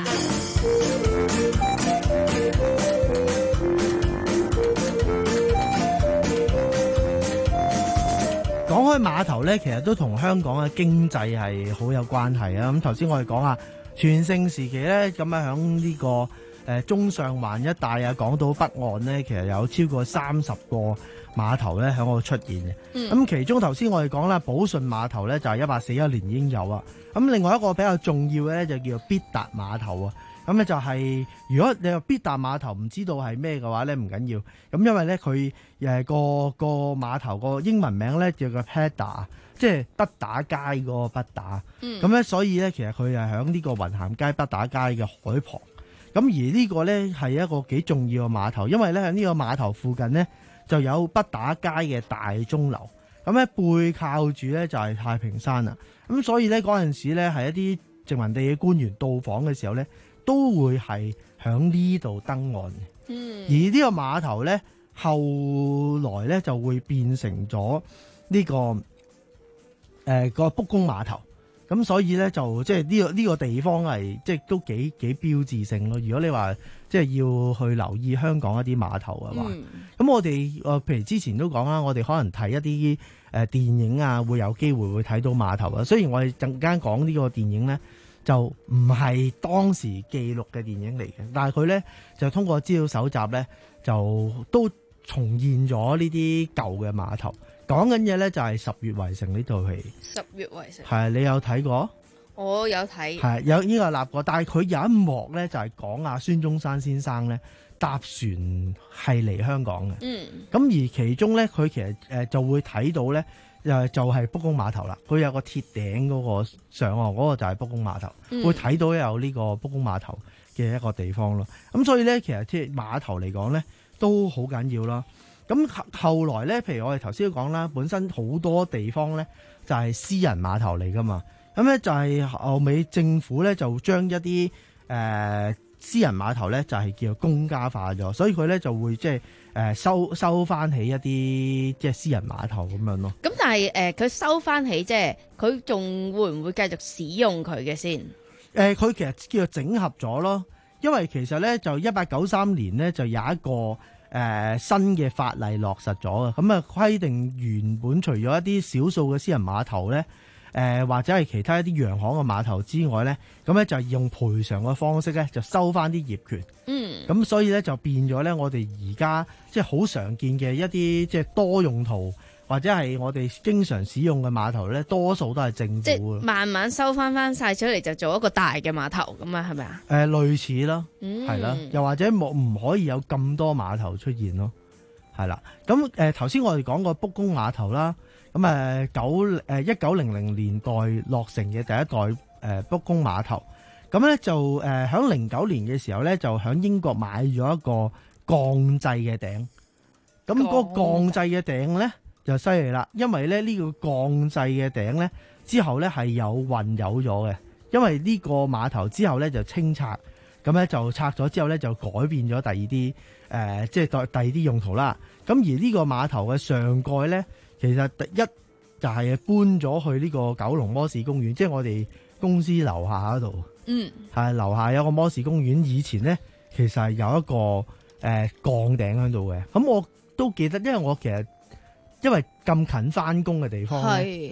講開碼頭咧，其實都同香港嘅經濟係好有關係啊！咁頭先我哋講下全盛時期咧，咁啊響呢個誒、呃、中上環一帶啊，港島北岸咧，其實有超過三十個碼頭咧喺嗰度出現嘅。咁、嗯、其中頭先我哋講啦，寶順碼頭咧就係一八四一年已經有啊。咁另外一個比較重要嘅咧就叫做必達碼頭啊。咁咧就係、是、如果你話必達碼頭唔知道係咩嘅話咧，唔緊要。咁因為咧佢誒個個碼頭個英文名咧叫做 Pedder， 即係畢打街嗰個畢打。咁咧、嗯、所以咧其實佢係喺呢個雲咸街畢打街嘅海旁。咁而呢個咧係一個幾重要嘅碼頭，因為咧喺呢個碼頭附近咧就有畢打街嘅大鐘樓。咁咧背靠住咧就係太平山啦。咁所以咧嗰陣時咧係一啲殖民地嘅官員到訪嘅時候咧，都會係響呢度登岸嘅。嗯，而呢個碼頭咧，後來咧就會變成咗呢、這個誒、呃、個卜公碼頭。咁所以咧就即係呢個呢、這個地方係即係都幾幾標誌性咯。如果你話即係要去留意香港一啲碼頭嘅話，咁、嗯、我哋誒譬如之前都講啦，我哋可能睇一啲誒、呃、電影啊，會有機會會睇到碼頭啊。雖然我哋陣間講呢個電影咧，就唔係當時記錄嘅電影嚟嘅，但係佢咧就通過資料搜集咧，就都重現咗呢啲舊嘅碼頭。講緊嘢咧就係《十月圍城》呢套戲。 十月圍城係你有睇過？ 我有睇。係有呢個立過，但係佢有一幕咧就係講阿孫中山先生咧搭船係嚟香港嘅。嗯。咁而其中咧，佢其實誒就會睇到咧。誒就係卜公碼頭啦，佢有個鐵頂嗰個上岸嗰個就係卜公碼頭，嗯、會睇到有呢個卜公碼頭嘅一個地方咯。咁所以咧，其實即係碼頭嚟講咧，都好緊要啦。咁後來咧，譬如我哋頭先都講啦，本身好多地方咧就係私人碼頭嚟噶嘛。咁咧就係後尾政府咧就將一啲誒、呃、私人碼頭咧就係叫做公家化咗，所以佢咧就會即係。誒收收翻起一啲即係私人碼頭咁樣咯。 咁但係誒佢收翻起即係佢仲會唔會繼續使用佢嘅先？誒、 呃、佢其實叫做整合咗咯，因為其實咧就一八九三年咧就有一個誒、呃、新嘅法例落實咗啊，咁啊規定原本除咗一啲少數嘅私人碼頭咧。誒、呃、或者係其他一啲洋行嘅碼頭之外咧，咁咧就用賠償嘅方式咧，就收翻啲業權。嗯，咁所以咧就變咗咧，我哋而家即係好常見嘅一啲即係多用途或者係我哋經常使用嘅碼頭咧，多數都係政府。即係慢慢收翻翻晒出嚟，就做一個大嘅碼頭咁啊？係咪啊？ 誒、呃，類似啦，係啦、嗯，又或者冇唔可以有咁多碼頭出現咯，係啦。咁誒頭先我哋講過卜公碼頭啦。咁誒九誒一九零零年代落成嘅第一代誒卜公碼頭，咁咧就誒喺零九年嘅時候咧，就喺英國買咗一個鋼製嘅頂。咁嗰個鋼製嘅頂咧就犀利啦，因為咧呢個鋼製嘅頂咧之後咧係有運有咗嘅，因為呢個碼頭之後咧就清拆，咁咧就拆咗之後咧就改變咗第二啲誒即係第第二啲用途啦。咁而呢個碼頭嘅上蓋咧。其實第一就係搬咗去呢個九龍摩士公園，即係我哋公司樓下嗰度。嗯，係樓下有個摩士公園，以前咧其實係有一個誒、呃、鋼頂喺度嘅。咁我都記得，因為我其實因為咁近翻工嘅地方咧，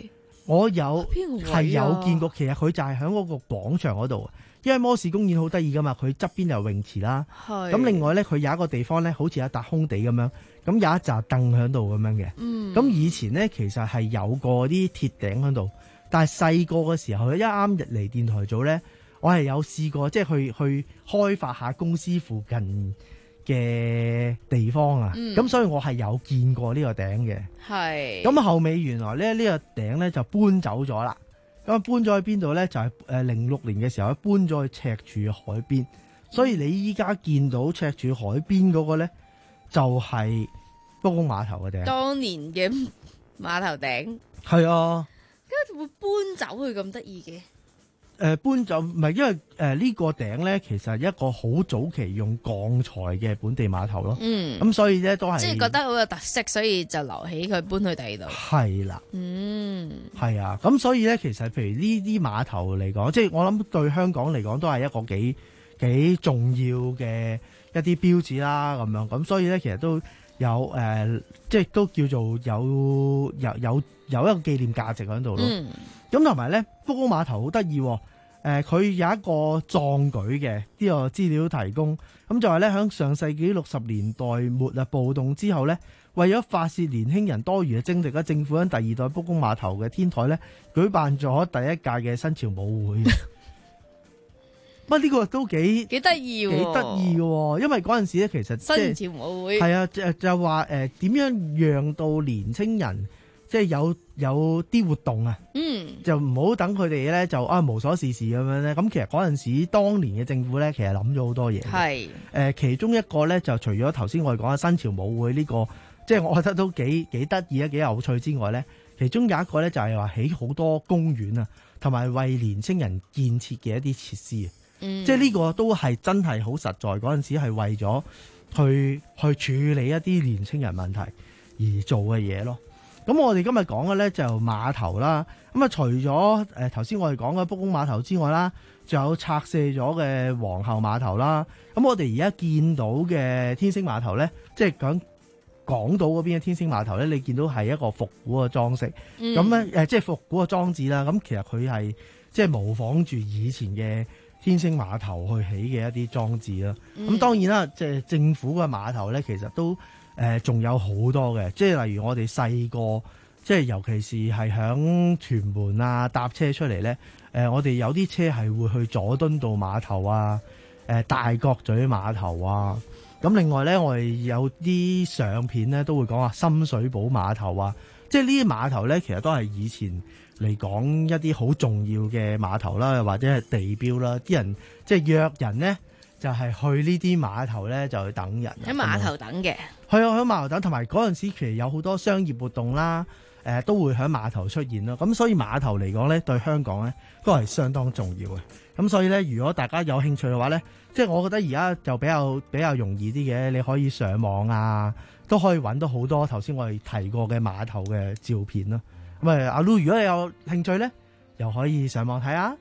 我有邊個位啊係有見過，其實佢就係喺嗰個廣場嗰度，因為摩士公園好得意噶嘛，佢側邊有泳池啦。 係咁另外咧，佢有一個地方咧，好似有一笪空地咁樣，咁有一紮凳喺度咁樣嘅。 嗯咁以前咧，其實係有過啲鐵頂喺度，但係細個嘅時候，一啱入嚟電台組咧，我係有試過即係去去開發下公司附近嘅地方啊。咁、 嗯所以我係有見過呢個頂嘅。 係咁後尾原來咧呢個頂咧就搬走咗啦。咁搬咗去邊度咧？就係誒零六年嘅時候搬咗去赤柱海邊。所以你依家見到赤柱海邊嗰個咧，就係卜公碼頭嘅頂。 當年嘅碼頭頂， 係啊。 點解會搬走去咁得意嘅？ 誒、呃、搬走唔係因為誒呢、呃呢個頂咧，其實係一個好早期用鋼材嘅本地碼頭咯。 嗯， 咁所以咧都係即係覺得好有特色，所以就留起佢搬去第二度。 係啦， 嗯， 係啊。咁所以咧，其實譬如呢啲碼頭嚟講，即係我諗對香港嚟講都係一個幾幾重要嘅一啲標誌啦。咁樣咁所以咧，其實都有誒、呃，即係都叫做有有有有一個紀念價值喺度咯。 嗯。 咁同埋咧，卜公碼頭好得意，誒、呃，佢有一個壯舉嘅呢個資料提供，咁就係咧喺上世紀六十年代末啊暴動之後咧，為咗發泄年輕人多餘嘅精力咧，政府喺第二代卜公碼頭嘅天台咧舉辦咗第一屆嘅新潮舞會。不呢個都幾幾得意， 幾得意嘅，因為嗰陣時咧其實新潮舞會係啊，就就話誒點樣讓到年青人即係有有啲活動啊， 嗯， 就唔好等佢哋咧就啊無所事事咁樣咧。咁其實嗰陣時當年嘅政府咧，其實諗咗好多嘢。 係誒，其中一個咧就除咗頭先我哋講嘅新潮舞會呢個，即係我覺得都幾幾得意啊，幾有趣之外咧，其中有一個咧就係話起好多公園啊，同埋為年青人建設嘅一啲設施啊。 嗯， 即係呢個都係真係好實在，嗰陣時係為咗去去處理一啲年青人問題而做嘅嘢咯。咁我哋今日講嘅咧就碼頭啦。咁啊，除咗誒頭先我哋講嘅卜公碼頭之外啦，仲有拆卸咗嘅皇后碼頭啦。咁我哋而家見到嘅天星碼頭咧，即係講港島嗰邊嘅天星碼頭咧，你見到係一個復古嘅裝飾。咁咧誒，即係復古嘅裝置啦。咁其實佢係即係模仿住以前嘅天星碼頭去起嘅一啲裝置啦。咁、嗯、當然啦，即係政府嘅碼頭咧，其實都誒仲、呃、有好多嘅，即係例如我哋細個，即係尤其是係響屯門啊搭車出嚟咧，誒、呃、我哋有啲車係會去佐敦道碼頭啊，誒、呃、大角咀碼頭啊。咁另外咧，我哋有啲相片咧都會講話深水埗碼頭啊，即係呢啲碼頭咧，其實都係以前嚟講一啲好重要嘅碼頭啦，或者係地標啦，啲人即係約人咧，就係、是、去呢啲碼頭咧就去等人喺碼頭等嘅。 係啊，喺碼頭等，同埋嗰陣時其實有好多商業活動啦，誒、呃、都會喺碼頭出現咯。咁所以碼頭嚟講咧，對香港咧都係相當重要嘅。咁所以咧，如果大家有興趣嘅話咧，即係我覺得而家就比較比較容易啲嘅，你可以上網啊，都可以揾到好多頭先我哋提過嘅碼頭嘅照片咯。咁啊，阿 Lu，如果你有興趣咧，又可以上網睇下。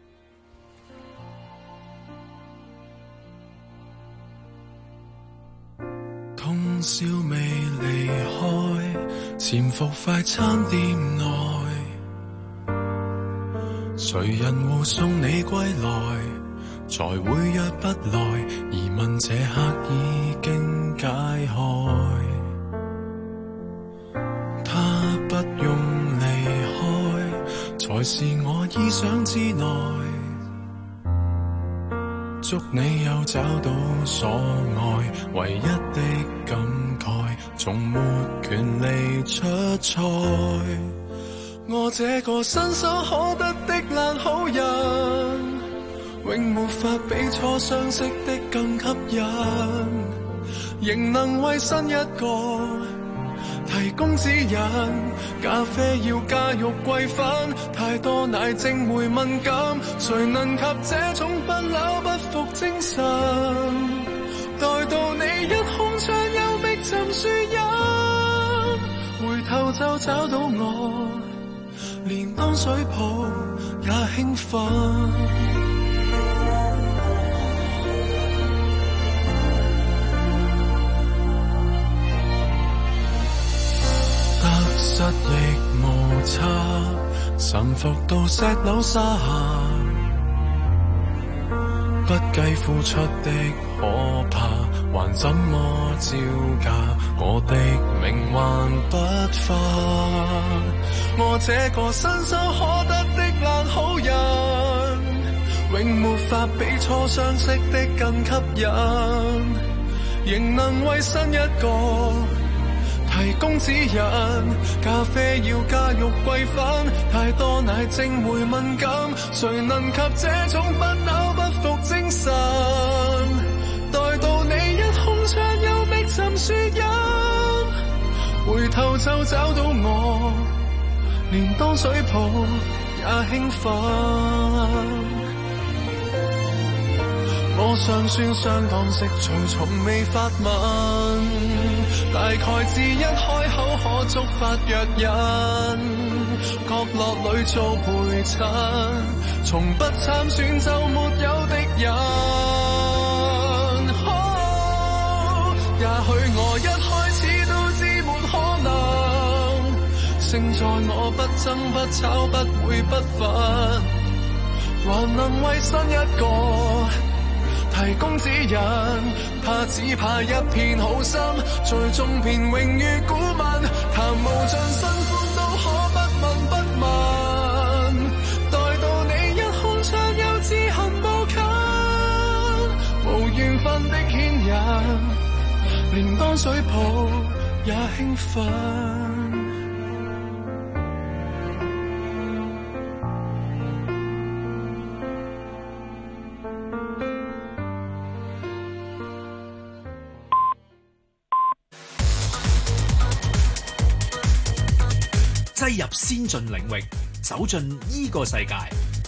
通宵未離開，潛伏快餐店內，誰人護送你歸來，才會約不來，疑問這刻已經解開，他不用離開，才是我意想之內，祝你有找到所愛，唯一的感慨，從沒權利出賽。我這個伸手可得的爛好人，永沒法比初相識的更吸引，仍能為新一個提供指引。咖啡要加肉桂粉，太多奶精會敏感，誰能及這種不朽不服精神？待到你一空窗幽閉浸樹蔭，回頭就找到我，連當水泡也興奮。得失亦無差，神罰伏到石樓沙下，不計付出的可怕，還怎麼招架？我的命還不化，我這個伸手可得的爛好人，永沒法比初相識的更吸引，仍能為新一個提供指引，咖啡要加肉桂粉，太多奶精會敏感，誰能及這種不朽不服精神？待到你一空窗又覓尋樹蔭，回頭就找到我，連當水泡也興奮。我尚算相當識趣，從未發問，大概只一開口可觸發藥引，角落裏做陪襯，從不參選就沒有敵人。哦，也許我一開始都知沒可能，勝在我不爭不吵不會不忿，還能為新一個提供指引，他只怕一片好心，最終變榮譽顧問，談無盡辛苦都可不問不問，待到你一空窗又自行步近，無緣分的牽引，連當水泡也興奮。 擠入先進領域，走進呢個世界。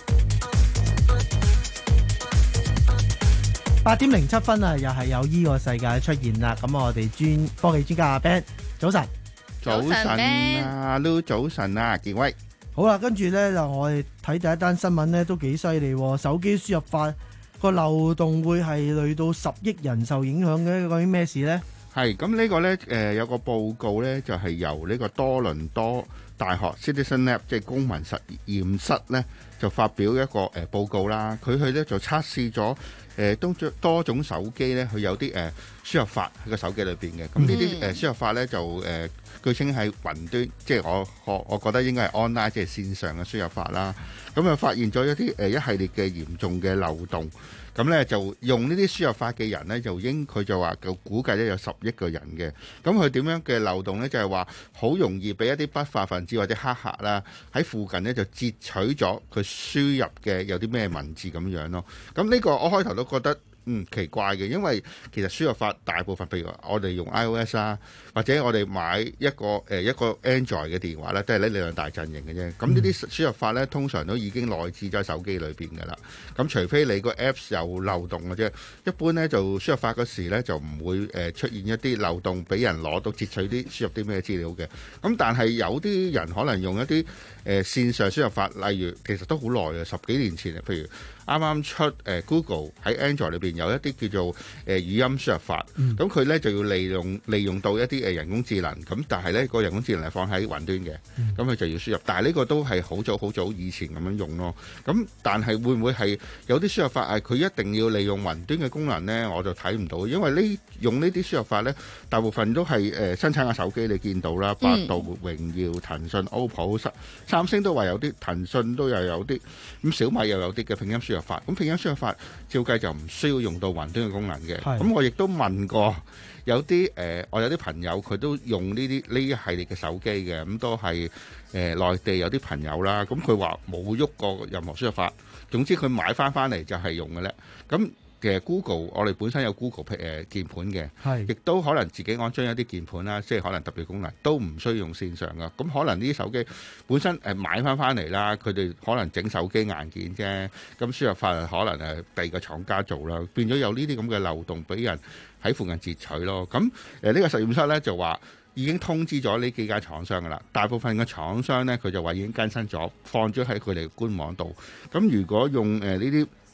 八點零七分啊，又係有呢個世界出現啦。咁我哋專科技專家阿 Ben， 早晨， 早晨啊 Loo， 早晨啊，健威。 好啦，跟住咧就我哋睇第一單新聞咧，都幾犀利。手機輸入法個漏洞會係累到十億人受影響嘅，究竟咩事咧？ 係咁呢個咧，誒、呃、有個報告咧，就係、是、由呢個多倫多大學 Citizen Lab 即係公民實驗室咧，就發表一個誒、呃、報告啦。佢去咧就測試咗誒多多種手機咧，佢有啲誒、呃、輸入法喺個手機裏邊嘅。咁呢啲誒輸入法咧就誒、呃、據稱係雲端，即係我我我覺得應該係 online 即係線上嘅輸入法啦。咁啊發現咗一啲誒、呃、一系列嘅嚴重嘅漏洞。咁咧就用呢啲輸入法嘅人咧，就應佢就話佢估計咧有十億個人嘅。咁佢點樣嘅漏洞咧？就係話好容易俾一啲不法分子或者黑客啦喺附近咧就截取咗佢輸入嘅有啲咩文字咁樣咯。咁呢個我開頭都覺得嗯奇怪嘅，因為其實輸入法大部分譬如我哋用 iOS 啦，或者我哋買一個誒、呃、一個 Android 嘅電話咧，都係呢兩大陣營嘅啫。咁呢啲輸入法咧，通常都已經內置咗喺手機裏邊㗎啦。咁除非你個 Apps 有漏洞嘅啫，一般咧就輸入法嗰時咧就唔會誒出現一啲漏洞俾人攞到截取啲輸入啲咩資料嘅。咁但係有啲人可能用一啲誒、呃、線上輸入法，例如其實都好耐嘅，十幾年前譬如啱啱出誒、呃、Google 喺 Android 裏邊有一啲叫做誒、呃、語音輸入法，咁佢咧就要利用利用到一啲誒人工智能，咁但係咧個人工智能係放喺雲端嘅，咁、嗯、佢就要輸入。但係呢個都係好早好早以前咁樣用咯。咁但係會唔會係有啲輸入法係佢一定要利用雲端嘅功能咧？我就睇唔到，因為呢用呢啲輸入法咧，大部分都係誒、呃、生產嘅手機你見到啦，百度、榮耀、騰訊、O P P O、三星都話有啲，騰訊都又有啲，咁小米又有啲嘅拼音輸入法。咁拼音輸入法照計就唔需要用到雲端嘅功能嘅。咁我亦都問過有啲誒、呃，我有啲朋友佢都用呢啲呢一系列嘅手機嘅，咁都係誒內地有啲朋友啦。咁佢話冇喐過任何輸入法，總之佢買翻翻嚟就係用嘅咧。咁其實 Google 我哋本身有 Google 誒、呃、鍵盤嘅，亦都可能自己安裝一啲鍵盤啦，即係可能特別功能都唔需要用線上噶。咁可能呢啲手機本身誒、呃、買翻翻嚟啦，佢哋可能整手機硬件啫，咁輸入法可能誒第二個廠家做啦，變咗有呢啲咁嘅漏洞俾人喺附近截取咯。咁誒呢個實驗室咧就話已經通知咗呢幾間廠商噶啦，大部分嘅廠商咧佢就話已經更新咗，放咗喺佢哋官網度。咁如果用誒呢啲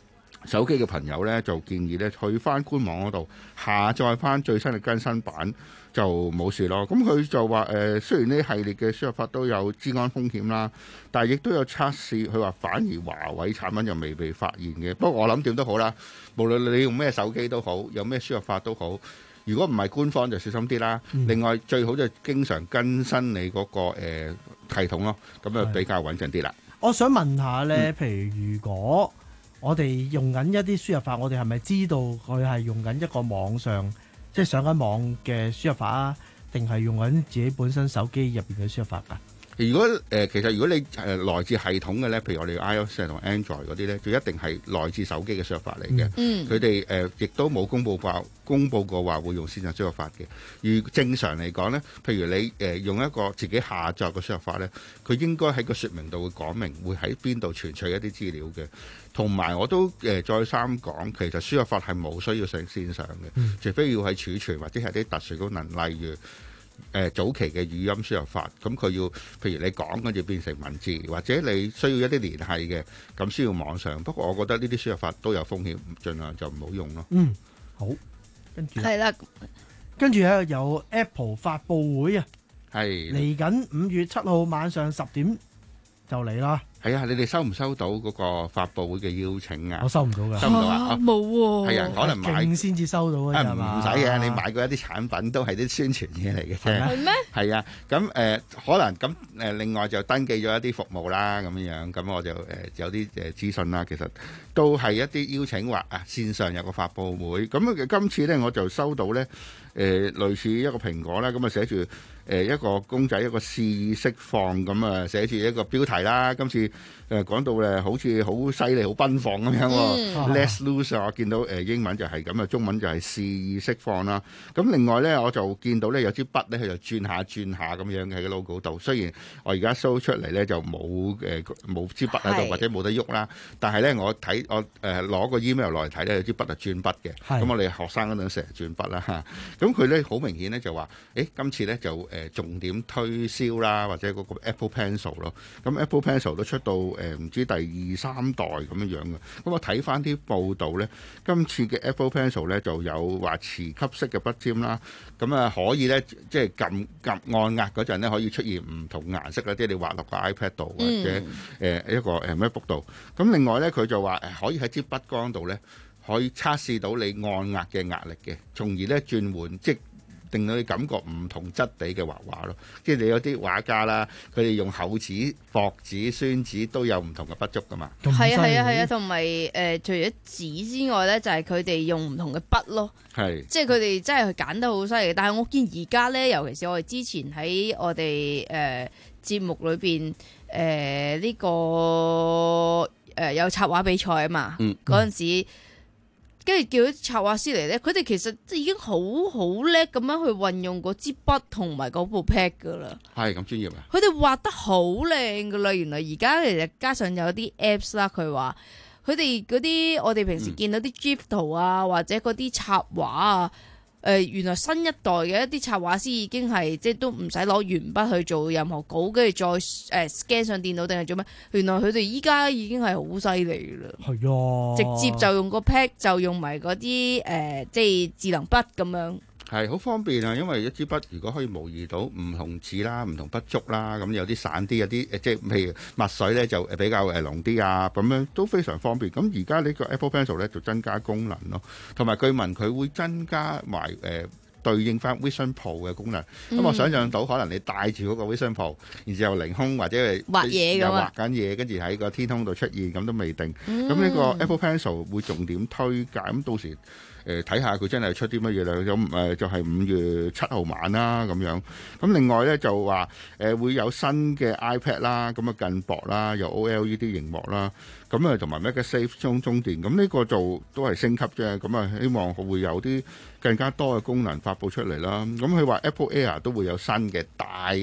手機嘅朋友咧，就建議咧去翻官網嗰度下載翻最新嘅更新版，就冇事咯。咁佢就話誒、呃，雖然呢系列嘅輸入法都有資安風險啦，但係亦都有測試。佢話反而華為產品就未被發現嘅。不過我諗點都好啦，無論你用咩手機都好，有咩輸入法都好，如果唔係官方就小心啲啦。嗯、另外最好就經常更新你嗰、那個、呃、系統咯，咁就比較穩陣啲啦。 我想問下咧，譬如如果我哋用緊一啲輸入法，我哋係咪知道佢係用緊一個網上，即係上緊網嘅輸入法啊，定係用緊自己本身手機入邊嘅輸入法㗎？ 如果誒、呃、其實如果你誒、呃、來自系統嘅咧，譬如我哋 iOS 同 Android 嗰啲咧，就一定係來自手機嘅輸入法嚟嘅。 嗯， 佢哋誒亦都冇公佈過公佈過話會用線上輸入法嘅。如正常嚟講咧，譬如你誒、呃、用一個自己下載嘅輸入法咧，佢應該喺個説明度會講明會喺邊度存取一啲資料嘅。同埋我都誒、呃、再三講，其實輸入法係冇需要上線上嘅，嗯、除非要係儲存或者係啲特殊功能，例如。誒、呃、早期嘅語音輸入法，咁佢要譬如你講跟住變成文字，或者你需要一啲聯繫嘅，咁需要網上。不過我覺得呢啲輸入法都有風險，盡量就唔好用咯。 嗯，好，跟住係啦， 跟住咧有 Apple 發佈會啊， 係嚟緊五月七號晚上十點就嚟啦。 係啊，你哋收唔收到嗰個發佈會嘅邀請啊？ 我收唔到㗎， 收唔到啊？ 冇喎。 係啊，可能買先至收到啊，係嘛？ 唔使嘅，你買過一啲產品都係啲宣傳嘢嚟嘅啫。 係咩？ 係啊，咁誒、呃、可能咁誒、呃，另外就登記咗一啲服務啦，咁樣咁我就誒、呃、有啲誒資訊啦。其實都係一啲邀請話啊，線上有個發佈會。咁今次咧我就收到咧誒、呃、類似一個蘋果啦，咁啊寫住。誒一個公仔一個肆意釋放咁啊，寫住一個標題啦。今次誒講到誒好似好犀利、好奔放咁樣喎。嗯、Let's loose 啊！我見到誒英文就係咁啊，中文就係肆意釋放啦。咁另外咧，我就見到咧有支筆咧，佢就轉下轉下咁樣嘅喺個 logo 度。雖然我而家 show 出嚟咧就冇誒冇支筆喺度，或者冇得喐啦。但係咧我睇我誒攞個 email 落嚟睇咧，有支筆係轉筆嘅。咁我哋學生嗰陣成日轉筆啦嚇。咁佢咧好明顯咧就話：誒今次咧就誒重點推銷啦，或者嗰個 Apple Pencil 咯。咁 Apple Pencil 都出到誒唔知第二三代咁樣樣嘅。咁我睇翻啲報道咧，今次嘅 Apple Pencil 咧就有話磁吸式嘅筆尖啦。咁啊可以咧即係撳撳按壓嗰陣咧可以出現唔同顏色啦，即係你畫落個 iPad 度或者誒一個誒 MacBook 度。咁另外咧佢就話誒可以喺支筆桿度咧可以測試到你按壓嘅壓力嘅，從而咧轉換即令到你感覺唔同質地嘅畫畫咯，即係你有啲畫家啦，佢哋用厚紙、薄紙、宣紙都有唔同嘅筆觸噶嘛。 係啊係啊係啊，同埋誒除咗紙之外咧，就係佢哋用唔同嘅筆咯。係，即係佢哋真係揀得好犀利。但係我見而家咧，尤其是我哋之前喺我哋誒節目裏邊誒呢個誒、呃、有插畫比賽啊嘛，嗰陣、嗯、時。跟住叫啲插畫師嚟咧，佢哋其實已經好好叻咁樣去運用嗰支筆同埋嗰部 pad 噶啦。係咁專業啊！佢哋畫得好靚噶啦，原來而家其實加上有啲 apps 啦，佢話佢哋嗰啲我哋平時見到啲 GIF 圖啊，或者嗰啲插畫啊。誒、呃、原來新一代嘅一啲插畫師已經係即係都唔使攞鉛筆去做任何稿，跟住再誒、呃、scan 上電腦定係做咩？原來佢哋依家已經係好犀利㗎啦。係啊，直接就用個 pad 就用埋嗰啲誒即係智能筆咁樣。係好方便啊，因為一支筆如果可以模擬到唔同紙啦、唔同筆觸啦，咁有啲散啲，有啲誒即係譬如墨水咧就比較誒濃啲啊，咁樣都非常方便。咁而家呢個 Apple Pencil 咧就增加功能咯，同埋據聞佢會增加埋誒、呃、對應翻 Vision Pro 嘅功能。咁、嗯、我想象到可能你帶住嗰個 Vision Pro，然之後凌空或者係畫嘢咁啊，畫緊嘢，跟住喺個天空度出現，咁都未定。咁呢、嗯、個 Apple Pencil 會重點推介，咁到時。誒睇下佢真係出啲乜嘢啦，咁誒就係五月七號晚啦咁樣。咁另外咧就話誒會有新嘅 iPad 啦，咁啊更薄啦，有 O L E D 熒幕啦，咁啊同埋 MagSafe 充充電。咁呢個就都係升級啫。咁啊希望會有啲更加多嘅功能發佈出嚟啦。咁佢話 Apple Air 都會有新嘅大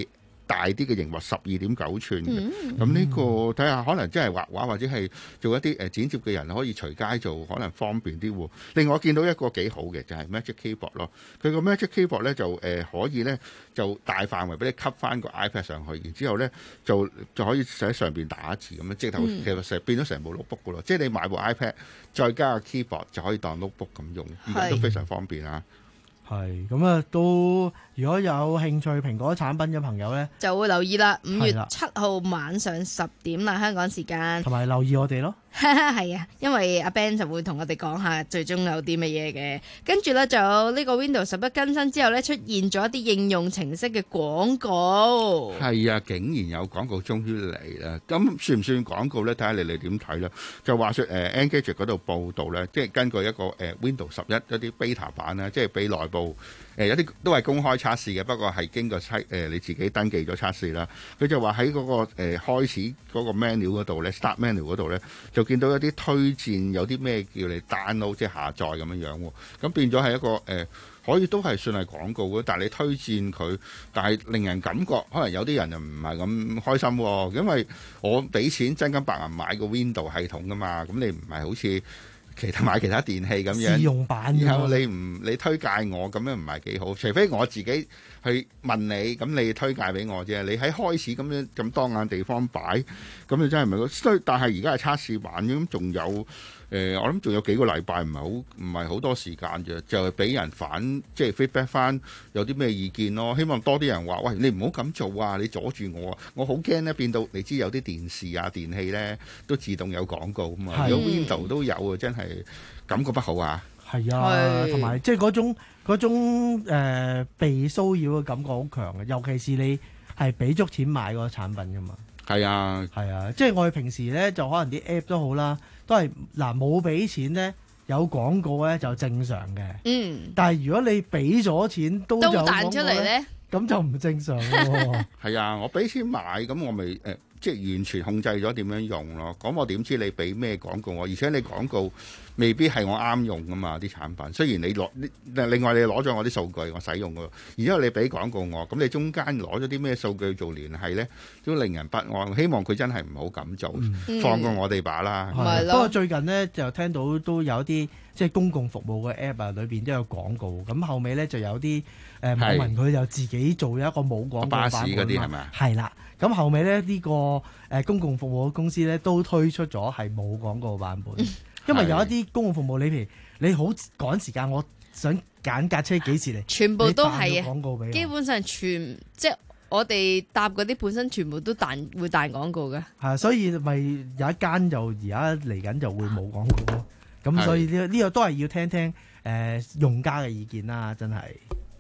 大啲嘅熒幕，十二點九寸嘅。 嗯咁呢、個睇下可能真係畫畫或者係做一啲誒剪接嘅人可以隨街做，可能方便啲喎。另外我見到一個幾好嘅就係、Magic Keyboard 咯，佢個 Magic Keyboard 咧就誒、呃、可以咧就大範圍俾你吸翻個 iPad 上去，然之後咧就就可以喺上邊打字咁樣，即係頭其實成變咗成部 notebook 噶咯。即係你買部 iPad 再加個 keyboard 就可以當 notebook 咁用，而家都非常方便啊！ 係咁啊，都如果有興趣蘋果產品嘅朋友咧， 就會留意啦。五月係啦七號晚上十點啦，香港時間。 同埋留意我哋咯。 係啊，因為阿 Ben 就會同我哋講下最終有啲乜嘢嘅，跟住咧就有呢個 Windows 十一更新之後咧出現咗一啲應用程式嘅廣告。 係啊，竟然有廣告終於嚟啦！咁算唔算廣告咧？睇下你哋點睇啦。就話說誒 Engadget 嗰度報道咧，即係根據一個誒、呃、Windows 十一一啲 beta 版啦，即係俾內部誒、呃、有啲都係公開測試嘅，不過係經過測誒、呃、你自己登記咗測試啦。佢就話喺嗰個誒、呃、開始嗰個 menu 嗰度咧 ，start menu 嗰度咧，就見到一啲推薦有啲咩叫你 download 即係下載咁樣樣喎。咁變咗係一個誒。呃可以都係算係廣告嘅，但係你推薦佢，但係令人感覺可能有啲人就唔係咁開心喎，因為我俾錢真金白銀買個 Windows 系統噶嘛，咁你唔係好似其他買其他電器咁樣， 試用版嘅， 然後你唔你推介我咁樣唔係幾好，除非我自己去問你，咁你推介俾我啫。你喺開始咁樣咁當眼地方擺，咁你真係唔係所但係而家係測試版咁，仲有。誒、呃，我諗仲有幾個禮拜，唔係好唔係好多時間啫，就係、是、俾人反即係 feedback 翻有啲咩意見咯。希望多啲人話：喂，你唔好咁做啊！你阻住我啊！我好驚咧變到你知有啲電視啊、電器咧都自動有廣告啊嘛。如果 Windows 都有啊，真係感覺不好啊！ 係啊，同埋即係嗰種嗰種、呃、被騷擾嘅感覺好強嘅，尤其是你係俾足錢買嗰個產品噶嘛。 係啊， 係啊，即係我哋平時咧就可能啲 app 都好啦。都係嗱，冇俾錢咧，有廣告咧就正常嘅。 嗯， 但係如果你俾咗錢都有彈出嚟咧， 咁就唔正常喎。 係啊，我俾錢買，咁我咪誒、呃，即係完全控制咗點樣用咯。咁我點知你俾咩廣告我？而且你廣告未必係我啱用噶嘛啲產品。雖然你攞，另外你攞咗我啲數據，我使用嘅，然之後你俾廣告我，咁你中間攞咗啲咩數據做聯繫咧，都令人不安。希望佢真係唔好咁做，嗯、放過我哋把啦。 係、嗯，不過最近呢，就聽到都有啲即係公共服務嘅 app 啊，裏邊都有廣告。咁後尾咧就有啲誒、呃、網民佢就自己做一個冇廣告版本嗰啲係咪？ 係啦。咁後尾咧呢、呢個誒、呃、公共服務公司咧都推出咗係冇廣告版本。因為有一啲公共服務，你譬如你好趕時間，我想揀架車幾時嚟， 全部都係廣告俾我。 基本上全即係我哋搭嗰啲本身全部都彈會彈廣告嘅。 係，所以咪有一間就而家嚟緊就會冇廣告咯。咁所以呢呢個都係要聽聽誒、呃、用家嘅意見啦，真係。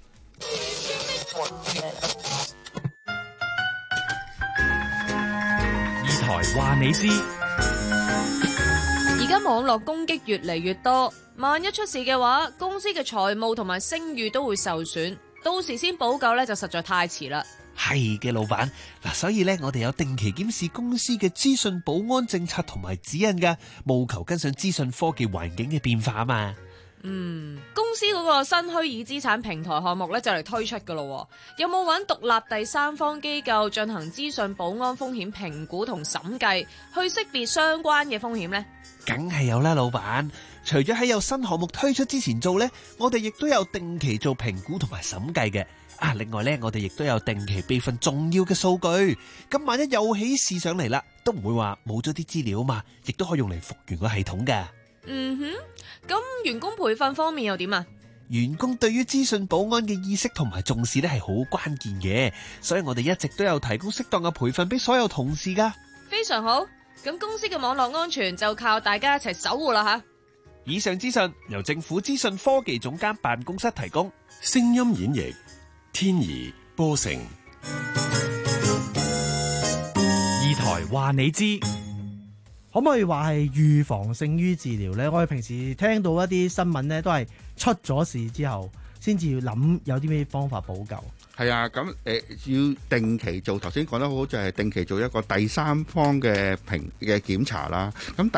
二台話你知。 而家網絡攻擊越嚟越多，萬一出事嘅話，公司嘅財務同埋聲譽都會受損，到時先補救咧就實在太遲啦。 係嘅，老闆嗱，所以咧我哋有定期檢視公司嘅資訊保安政策同埋指引噶，務求跟上資訊科技環境嘅變化啊嘛。 嗯，公司嗰個新虛擬資產平台項目咧就嚟推出噶咯，有冇揾獨立第三方機構進行資訊保安風險評估同審計，去識別相關嘅風險呢？ 梗係有啦，老闆。除咗喺有新項目推出之前做呢，我哋亦都有定期做評估同埋審計嘅。啊，另外呢，我哋亦都有定期備份重要嘅數據。咁萬一有起事上嚟啦，都唔會話冇咗啲資料嘛，亦都可以用嚟復原個系統噶。 嗯哼，咁員工培訓方面又點啊？ 員工對於資訊保安嘅意識同埋重視呢係好關鍵嘅，所以我哋一直都有提供適當嘅培訓俾所有同事噶。 非常好，咁公司嘅網絡安全就靠大家一齊守護啦吓。 以上資訊由政府資訊科技總監辦公室提供。 聲音演繹天怡波成。 二台話你知。 可唔可以話係預防勝於治療呢？我哋平時聽到一啲新聞呢，都係出咗事之後先至要諗有啲咩方法補救。 係啊，咁誒、呃、要定期做，頭先講得好好，就係、是、定期做一個第三方嘅評嘅檢查啦。咁第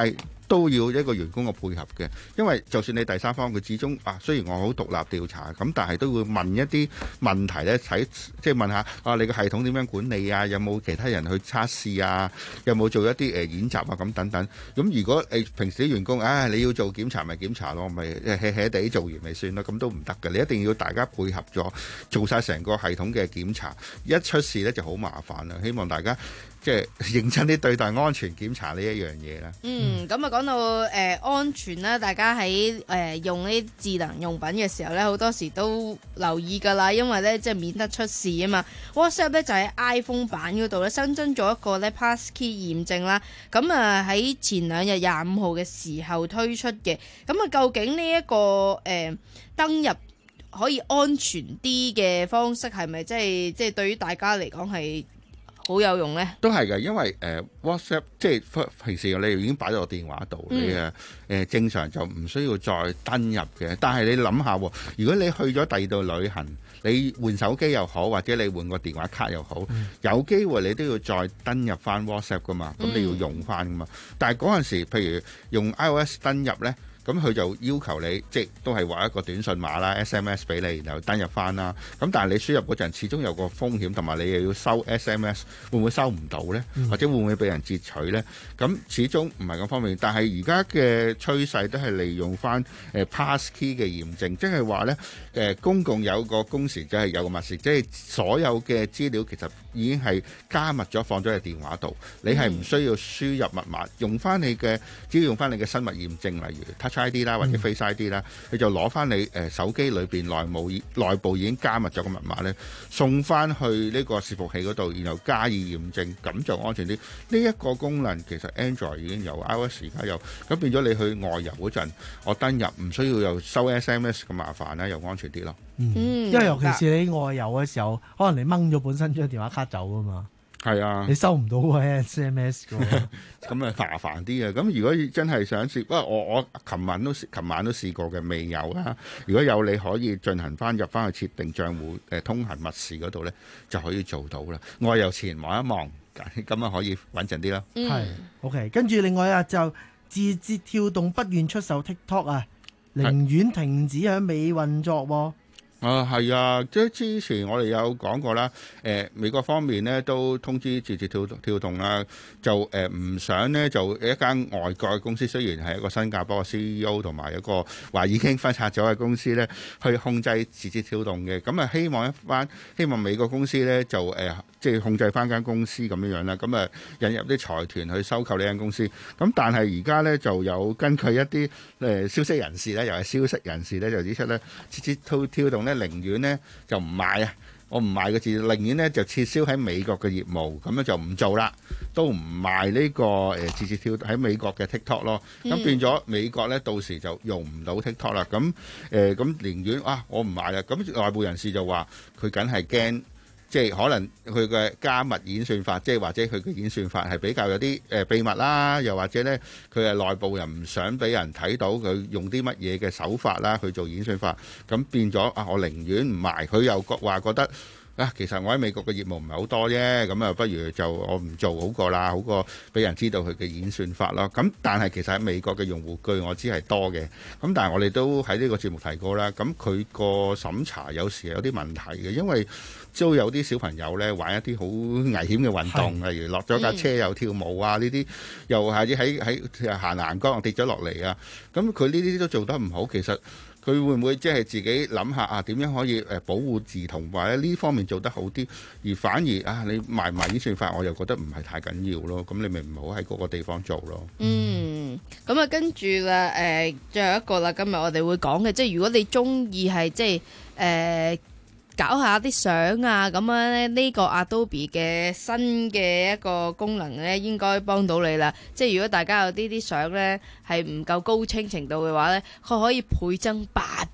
都要一個員工嘅配合嘅，因為就算你第三方，佢始終啊，雖然我好獨立調查，咁但係都會問一啲問題咧，睇即係問下啊，你個系統點樣管理啊？有冇其他人去測試啊？有冇做一啲誒演習啊？咁等等。咁如果誒平時啲員工啊，你要做檢查咪檢查咯，咪 hea hea 地做完咪算咯，咁都唔得嘅。你一定要大家配合咗，做晒成個系統嘅檢查，一出事咧就好麻煩啦。希望大家即係認真啲對待安全檢查呢一樣嘢啦。 嗯，咁啊講到誒、呃、安全啦，大家喺誒、呃、用呢啲智能用品嘅時候咧，好多時都留意㗎啦，因為咧即係免得出事啊嘛。WhatsApp 咧就喺 iPhone 版嗰度咧新增咗一個咧 Passkey 驗證啦。咁啊喺前兩日廿五號嘅時候推出嘅。咁啊究竟呢、這、一個誒、呃、登入可以安全啲嘅方式係咪即係即係對於大家嚟講係好有用呢？都係嘅，因為誒、呃、WhatsApp 即係平時你已經擺咗個電話度，嗯、你誒誒、呃、正常就唔需要再登入嘅。但係你諗下，如果你去咗第二度旅行，你換手機又好，或者你換個電話卡又好，嗯、有機會你都要再登入翻 WhatsApp 噶嘛，咁你要用翻噶嘛。嗯、但係嗰陣時，譬如用 iOS 登入呢。咁佢就要求你，即係都係話一個短信碼啦 ，S M S 俾你，然後登入翻啦。咁但係你輸入嗰陣，始終有個風險，同埋你又要收 S M S， 會唔會收唔到呢？嗯、或者會唔會俾人截取呢？咁始終唔係咁方便。但係而家嘅趨勢都係利用翻誒 Passkey 嘅驗證，即係話呢，誒公共有個公時，即係有個密匙，即係所有嘅資料其實已經係加密咗，放咗喺電話度。你係唔需要輸入密碼，用翻你嘅，只要用翻你嘅生物驗證，例如 Touch I D 啦，或者 Face I D 啦，你就攞翻你誒手機裏邊內部內部已經加密咗個密碼咧，送翻去呢個伺服器嗰度，然後加以驗證，咁就安全啲。呢一個功能其實 Android 已經有 ，iOS 而家有，咁變咗你去外遊嗰陣，我登入唔需要又收 S M S 咁麻煩啦，又安全啲咯。 嗯，因為尤其是你外遊嘅時候，可能你掹咗本身張電話卡走啊嘛。係啊，你收唔到個 S M S 㗎， 咁啊麻煩啲啊！咁如果真係想試，不過我我琴晚都琴晚都試過嘅，未有啦。如果有，你可以進行翻入翻去設定帳戶誒通行密匙嗰度咧，就可以做到啦。外遊前望一望，咁啊可以穩陣啲啦。 係 OK， 跟住另外啊，就字節跳動不願出售 TikTok 啊，寧願停止喺美運作喎。 啊，係啊！即係之前我哋有講過啦，誒、呃、美國方面呢都通知字節跳跳動啦，就誒唔、呃、想呢，就一間外國嘅公司，雖然係一個新加坡嘅 C E O 同埋一個話已經分拆咗嘅公司呢，去控制字節跳動嘅，咁啊希望一番希望美國公司呢，就誒、呃、即係控制翻間公司咁樣樣啦，咁啊引入啲財團去收購呢間公司，咁但係而家呢，就有根據一啲誒、呃、消息人士呢，又係消息人士呢，就指出呢，字節跳跳動呢，寧願呢就唔買啊！我唔買個字，寧願呢就撤銷喺美國嘅業務，咁樣就唔做啦，都唔賣呢、這個誒字節跳喺美國嘅 TikTok 咯。咁、嗯、變咗美國呢，到時就用唔到 TikTok 啦。咁誒咁寧願啊，我唔買啦。咁內部人士就話佢梗係驚。即係可能佢嘅加密演算法，即係或者佢嘅演算法係比較有啲誒秘密啦，又或者呢，佢係內部人唔想俾人睇到佢用啲乜嘢嘅手法啦去做演算法，咁變咗啊，我寧願唔賣。佢又覺話覺得啊，其實我喺美國嘅業務唔係好多啫，咁啊不如就我唔做好過啦，好過俾人知道佢嘅演算法咯。咁但係其實喺美國嘅用戶據我知係多嘅，咁但係我哋都喺呢個節目提過啦。咁佢個審查有時有啲問題嘅，因為都有啲小朋友咧玩一啲好危險嘅運動，例如落咗架車又跳舞啊，呢啲又係喺喺行欄杆跌咗落嚟啊。咁佢呢啲都做得唔好，其實佢會唔會即係自己諗下啊？點樣可以誒保護兒童，或者呢方面做得好啲？而反而啊，你賣唔賣演算法，我又覺得唔係太緊要咯。咁你咪唔好喺嗰個地方做咯。 嗯，咁啊，跟住啦，誒、呃，最後一個啦，今日我哋會講嘅，即係如果你中意係即係誒。呃搞下啲相啊，咁樣咧呢個 Adobe 嘅新嘅一個功能咧，應該幫到你啦。即係如果大家有呢啲相咧係唔夠高清程度嘅話咧，佢可以倍增八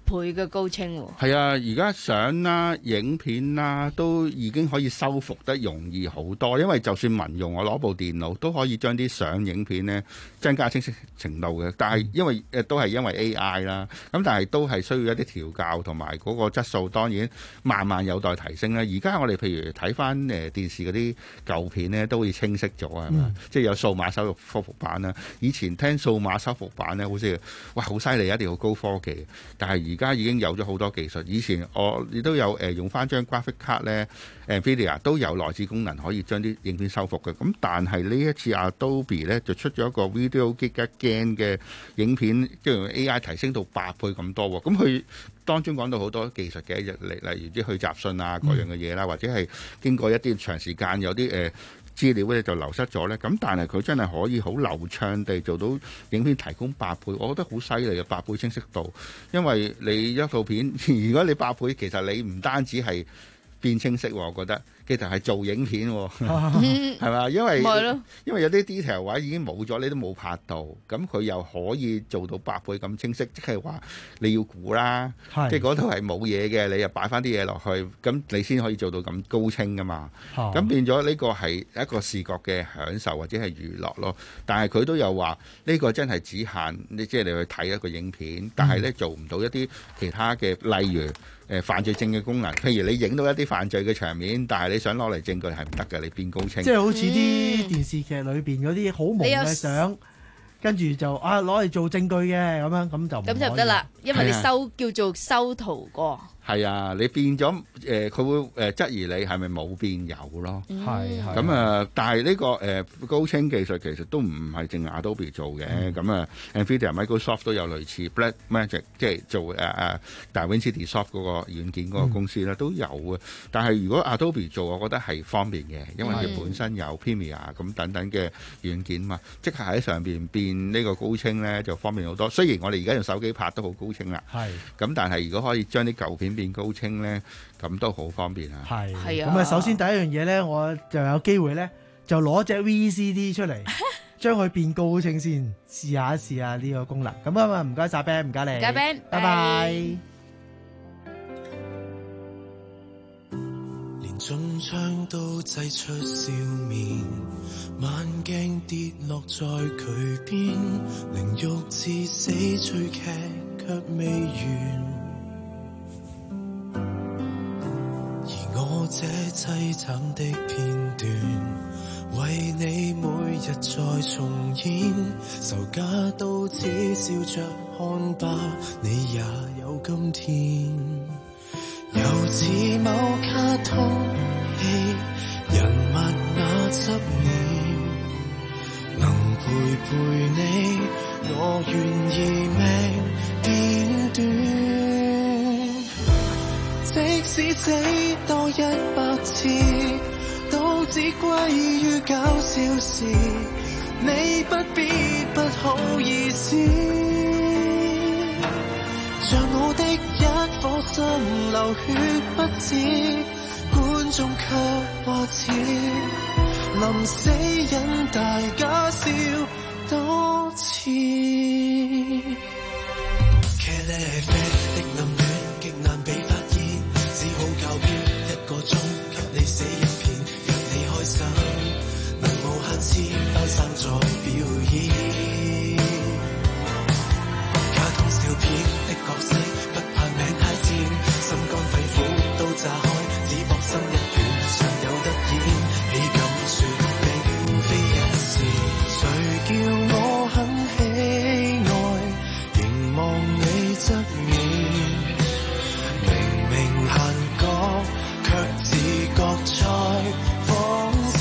倍嘅高清喎。 係啊，而家相啦、影片啦，都已經可以修復得容易好多。因為就算民用，我攞部電腦都可以將啲相、影片咧增加清晰程度嘅。但係因為誒都係因為 A I 啦，咁但係都係需要一啲調教同埋嗰個質素，當然慢慢有待提升啦。而家我哋譬如睇翻誒電視嗰啲舊片咧，都會清晰咗啊，係嘛？即係有數碼修復修復版啦。以前聽數碼修復版咧，好似哇好犀利，一定好高科技。但係而家已經有咗好多技術。以前我亦都有誒、呃、用翻張 graphic card 咧，Nvidia 都有內置功能可以將啲影片修復嘅。咁但係呢一次 Adobe 咧就出咗一個 Video Gigagen 嘅影片，即係用 A I 提升到八倍咁多喎。咁佢當中講到好多技術嘅，例例如啲去雜訊啊各樣嘅嘢啦，或者係經過一啲長時間有啲誒。呃資料咧就流失咗咧，咁但係佢真係可以好流暢地做到影片提供八倍，我覺得好犀利嘅八倍清晰度。因為你一套片，如果你八倍，其實你唔單止係變清晰，我覺得其實係做影片，係嘛？因為因為有啲 detail 位已經冇咗，你都冇拍到，咁佢又可以做到八倍咁清晰，即係話你要估啦，即係嗰度係冇嘢嘅，你又擺翻啲嘢落去，咁你先可以做到咁高清噶嘛。咁變咗呢個係一個視覺嘅享受或者係娛樂咯。但係佢都有話呢個真係只限你，即係你去睇一個影片，但係咧做唔到一啲其他嘅，例如。誒犯罪證嘅功能，譬如你影到一啲犯罪嘅場面，但係你想攞嚟證據係唔得嘅，你變高清。 即係好似啲電視劇裏邊嗰啲好朦嘅相，跟住就啊攞嚟做證據嘅咁樣，咁就咁就唔得啦，因為你修叫做修圖過。 係啊，你變咗誒，佢、呃、會誒質疑你係咪冇變有咯？ 係係咁啊，但係呢、這個誒、呃、高清技術其實都唔係淨係 Adobe 做嘅，咁、嗯、啊 Nvidia、Microsoft 都有類似 Blackmagic，即係做誒誒 DaVinci Resolve 嗰個軟件嗰個公司咧、嗯、都有嘅。但係如果 Adobe 做，我覺得係方便嘅，因為佢本身有 Premiere 咁等等嘅軟件嘛，即係喺上邊變呢個高清咧就方便好多。雖然我哋而家用手機拍都好高清啦，係咁，但係如果可以將啲舊片變高清咧，咁都好方便啊！係， 係啊。咁啊，首先第一樣嘢咧，我就有機會咧，就攞隻 V C D 出嚟，將佢變高清先，試下一試下呢個功能。咁啊嘛，唔該晒 Ben， 唔該你， 唔該 Ben， 拜拜。 連中槍都擠出笑面，慢鏡跌落在佢邊，靈肉至死趣劇卻未完。我這凄慘的片段，為你每日再重演，仇家都只笑着看吧，你也有今天。又似某卡通戲，人物那側面，能陪陪你，我願意命變短。即使死多一百次，都只歸於搞笑事，你不必不好意思。像我的一顆心流血不止，觀眾卻話似臨死引大家笑多次。騎呢啡的暗戀極難被發現，只好教標一個鐘給你寫一篇，讓你開心，能無限次翻生作表演。卡通笑片的角色不怕命太賤，心肝肺腑都炸開，只搏心一拳尚有得演。你敢說並非一時，誰叫我很喜愛凝望你側面，明明閒覺卻自覺在放肆。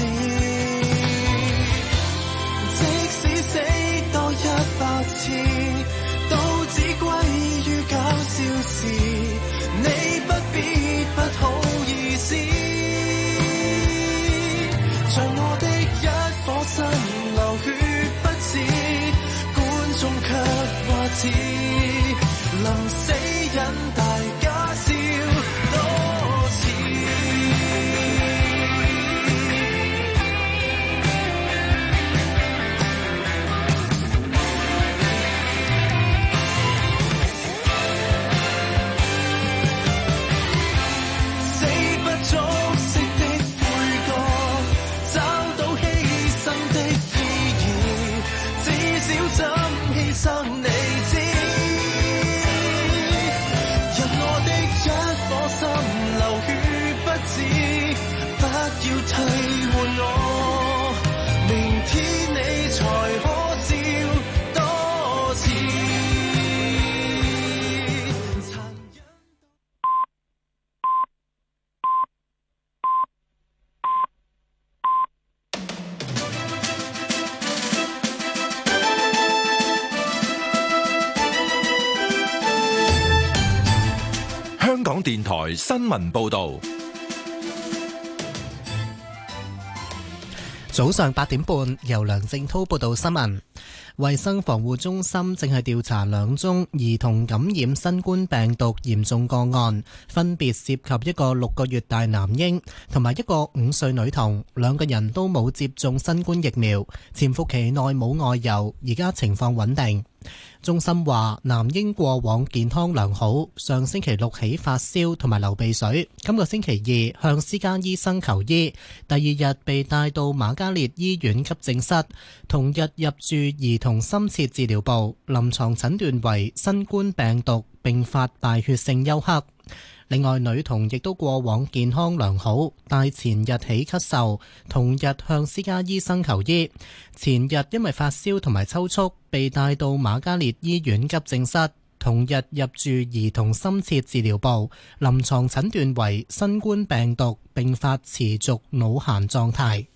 即使死多一百次，都只歸於搞笑事，你不必不好意思。像我的一顆心流血不止，觀眾卻話似臨死引大家笑多次。 港電台新聞報道。 早上八點半，由梁正滔報道新聞。衛生防護中心正係調查兩宗兒童感染新冠病毒嚴重個案，分別涉及一個六個月大男嬰同埋一個五歲女童，兩個人都冇接種新冠疫苗，潛伏期內冇外遊，而家情況穩定。中心話男嬰過往健康良好，上星期六起發燒同埋流鼻水，今個星期二向私家醫生求醫，第二日被帶到瑪嘉烈醫院急症室，同日入住兒童深切治療部，臨床診斷為新冠病毒併發敗血性休克。另外，女童亦都過往健康良好，但前日起咳嗽，同日向私家醫生求醫。前日因為發燒同埋抽搐，被帶到瑪嘉烈醫院急症室，同日入住兒童深切治療部，臨床診斷為新冠病毒併發持續腦癇狀態。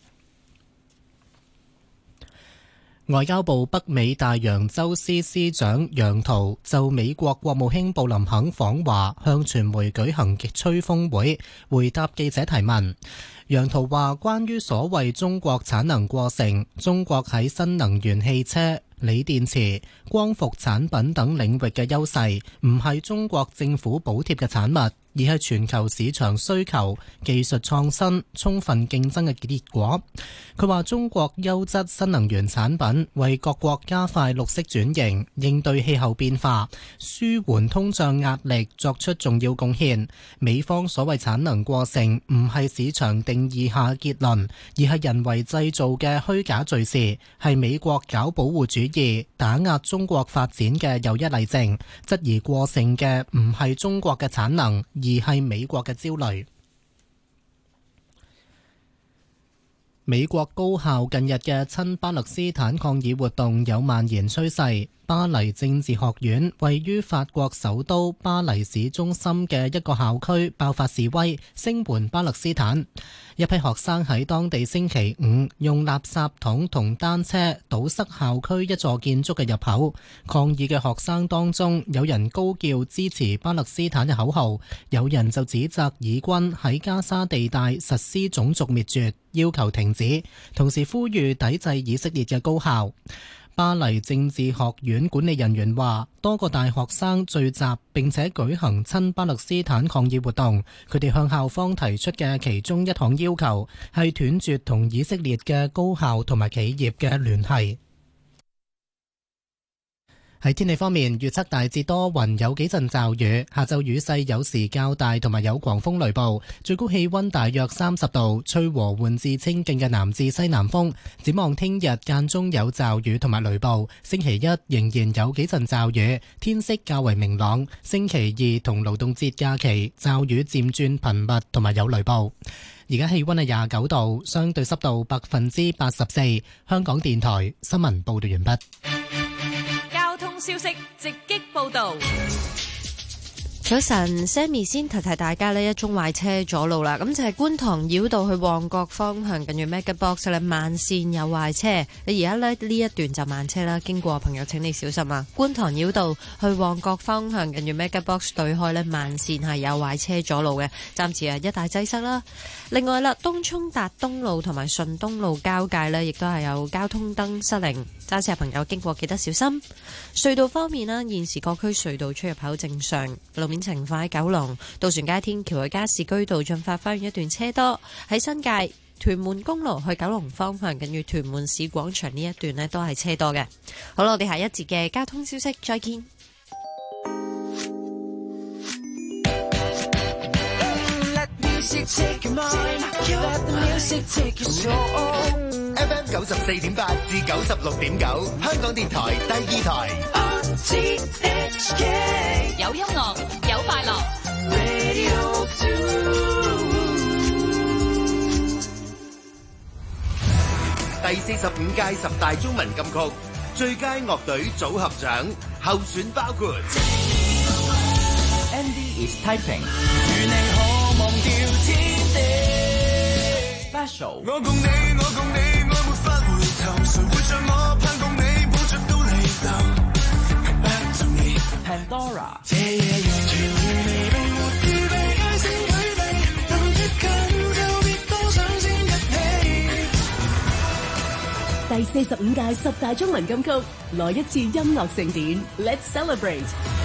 外交部北美大洋洲司司長楊濤就美國國務卿布林肯訪華向傳媒舉行吹風會，回答記者提問。楊濤話：關於所謂中國產能過剩，中國喺新能源汽車、鋰電池、光伏產品等領域嘅優勢，唔係中國政府補貼嘅產物，而係全球市場需求、技術創新、充分競爭嘅結果。佢話中國優質新能源產品為各國加快綠色轉型、應對氣候變化、舒緩通脹壓力作出重要貢獻。美方所謂產能過剩，唔係市場定義下結論，而係人為製造嘅虛假敘事，係美國搞保護主義、打壓中國發展嘅又一例證。質疑過剩嘅唔係中國嘅產能，而係美國嘅焦慮。美國高校近日嘅親巴勒斯坦抗議活動有蔓延趨勢。巴黎政治學院位於法國首都巴黎市中心嘅一個校區爆發示威，聲援巴勒斯坦。一批學生喺當地星期五用垃圾桶同單車堵塞校區一座建築嘅入口。抗議嘅學生當中，有人高叫支持巴勒斯坦嘅口號，有人就指責以軍喺加沙地帶實施種族滅絕，要求停止，同時呼籲抵制以色列嘅高校。巴黎政治學院管理人員話，多個大學生聚集並且舉行親巴勒斯坦抗議活動。佢哋向校方提出嘅其中一項要求係斷絕同以色列嘅高校同埋企業嘅聯繫。喺天氣方面，預測大致多雲，有幾陣驟雨，下晝雨勢有時較大，同埋有狂風雷暴，最高氣溫大約三十度，吹和緩至清勁嘅南至西南風。展望聽日間中有驟雨同埋雷暴，星期一仍然有幾陣驟雨，天色較為明朗。星期二同勞動節假期驟雨漸轉頻密，同埋有雷暴。而家氣溫係廿九度，相對濕度百分之八十四。香港電台新聞報道完畢。 消息直擊報道。 早晨 Sammy 先提提大家呢，一宗壞車阻路啦，咁就係觀塘繞道去旺角方向近住 Mega Box 咧，慢線有壞車，你而家呢呢一段就慢車啦，經過朋友請你小心啊！觀塘繞道去旺角方向近住 Mega Box 對開呢，慢線係有壞車阻路嘅，暫時啊一大擠塞啦。另外啦，東涌達東路同埋順東路交界呢，亦都係有交通燈失靈，揸車朋友經過記得小心。隧道方面啦，現時各區隧道出入口正常，路面情況喺九龍渡船街天橋去加士居道駿發花園一段車多，喺新界屯門公路去九龍方向近住屯門市廣場呢一段呢都係車多嘅。好啦，我哋下一節嘅交通消息再見。 F M 九十四點八至九十六點九，香港電台第二台。 有音樂，有快樂。 第四十五屆十大中文金曲最佳樂隊組合獎候選包括 Andy is typing。Special。我共你，我共你，愛沒法回頭，誰會像我盼共你，捕捉到離流。Back to me。Pandora。這夜完全與你並沒第四十五屆十大中文金曲，來一次音樂盛典 ，Let's celebrate！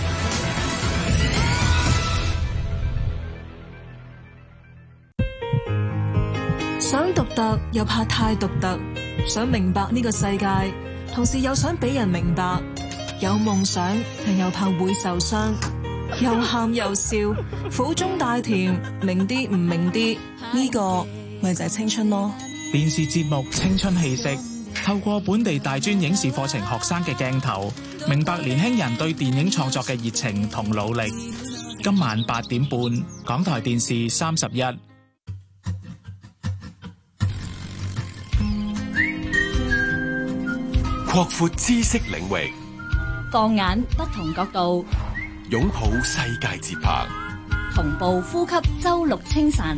想獨特又怕太獨特，想明白呢個世界，同時又想俾人明白。有夢想，但又怕會受傷，又喊又笑，苦中帶甜，明啲唔明啲，呢、這個咪就係青春咯。 電視節目《青春氣息》，透過本地大專影視課程學生嘅鏡頭，明白年輕人對電影創作嘅熱情同努力。今晚八點半，港台電視三十一。 擴闊知識領域， 放眼不同角度， 擁抱世界節拍， 同步呼吸周六清晨。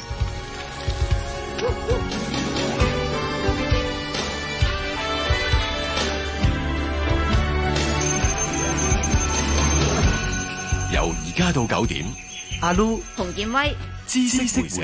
由而家到九點， 阿 Lu、 洪建威、 知識會社。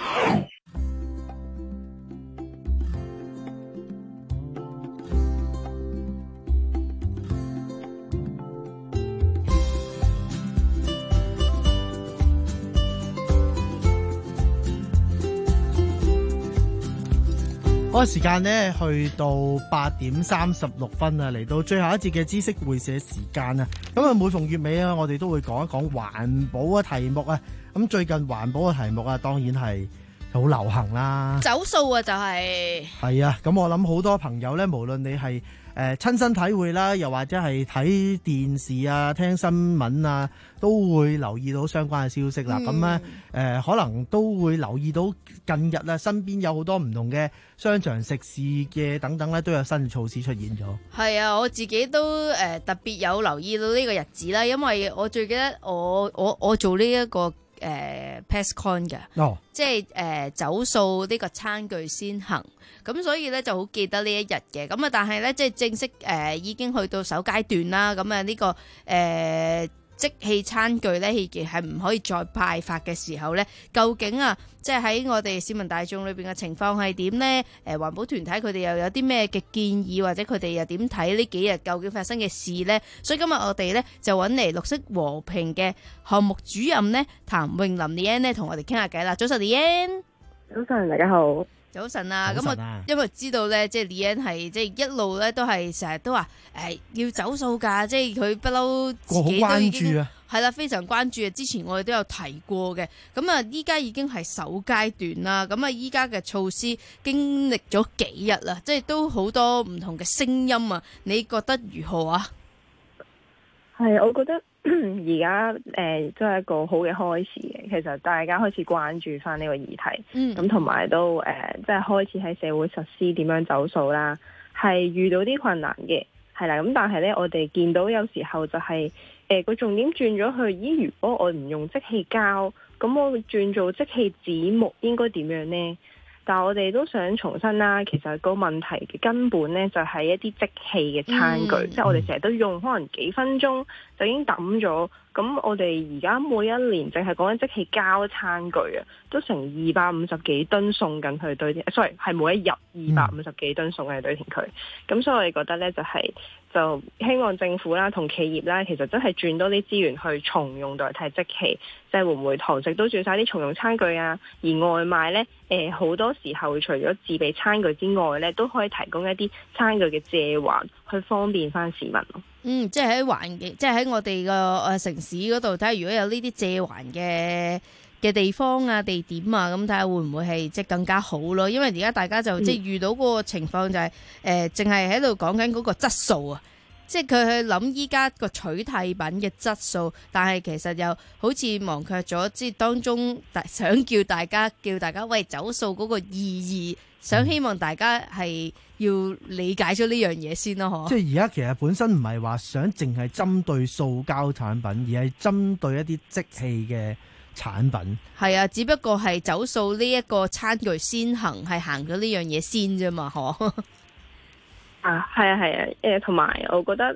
嗰個時間呢，去到八點三十六分啊，嚟到最後一節嘅知識會社時間啊。咁啊，每逢月尾啊，我哋都會講一講環保嘅題目啊。咁最近環保嘅題目啊，當然係好流行啦。 走數啊，就係、是、 係啊。咁我諗好多朋友呢，無論你係誒親身體會啦，又或者係睇電視啊、聽新聞啊，都會留意到相關嘅消息啦。咁咧誒，可能都會留意到近日啊，身邊有好多唔同嘅商場、食肆嘅等等咧，都有新嘅措施出現咗。 係啊，我自己都誒、呃、特別有留意到呢個日子啦，因為我最記得我我我做呢、這、一個。誒、呃、PestCon 嘅，哦、即係誒、呃、走數呢個餐具先行，咁所以咧就好記得呢一日嘅，咁啊但係咧即係正式誒、呃、已經去到首階段啦，咁啊呢個誒。呃即棄餐具咧，亦係唔可以再派發嘅時候咧，究竟啊，即係喺我哋市民大眾裏邊嘅情況係點呢？誒、呃，環保團體佢哋又有啲咩嘅建議，或者佢哋又點睇呢幾日究竟發生嘅事呢？所以今日我哋咧就揾嚟綠色和平嘅項目主任呢，譚詠琳 Leanne 咧，同我哋傾下偈啦。早晨 Leanne， 早晨，大家好。 早晨啊，咁我因為知道咧，即係 Leanne 係即係一路咧都係成日都話誒、欸、要走數㗎，即係佢不嬲自己都已經係啦，非常關注啊。之前我哋都有提過嘅，咁啊依家已經係首階段啦。咁啊依家嘅措施經歷咗幾日啦，即係都好多唔同嘅聲音啊。你覺得如何啊？ 係，我覺得而家誒都係一個好嘅開始嘅。其實大家開始關注翻呢個議題，咁同埋都誒即係開始喺社會實施點樣走數啦。係遇到啲困難嘅，係啦。咁但係咧，我哋見到有時候就係誒個重點轉咗去，咦？如果我唔用即棄膠，咁我轉做即棄紙木，應該點樣呢？但係我哋都想重申啦，其實個問題嘅根本咧就係一啲即棄嘅餐具，嗯、即係我哋成日都用，可能幾分鐘就已經抌咗。咁我哋而家每一年淨係講緊即棄膠餐具啊，都成二百五十幾噸送緊去堆填，sorry 係每一日二百五十幾噸送緊去堆填區。咁、嗯、所以我哋覺得咧就係、是、就希望政府啦同企業啦，其實真係轉多啲資源去重用代替即棄，即係會唔會堂食都轉晒啲重用餐具啊？而外賣咧誒好多時候除咗自備餐具之外咧，都可以提供一啲餐具嘅借還，去方便翻市民咯。 嗯，即係喺環境，即係喺我哋個誒城市嗰度睇下，如果有呢啲借還嘅嘅地方啊、地點啊，咁睇下會唔會係即係更加好咯？因為而家大家就、嗯、即係遇到嗰個情況就係、是、誒，淨係喺度講緊嗰個質素啊，即係佢去諗依家個取替品嘅質素，但係其實又好似忘卻咗，即係當中想叫大家叫大家喂走數嗰個意義，想希望大家係要理解咗呢樣嘢先咯，嗬。即係而家其實本身唔係話想淨係針對塑膠產品，而係針對一啲即棄嘅產品。係啊，只不過係走數呢一個餐具先行，係行咗呢樣嘢先啫嘛，嗬。 啊，係啊，係啊，誒，同埋我覺得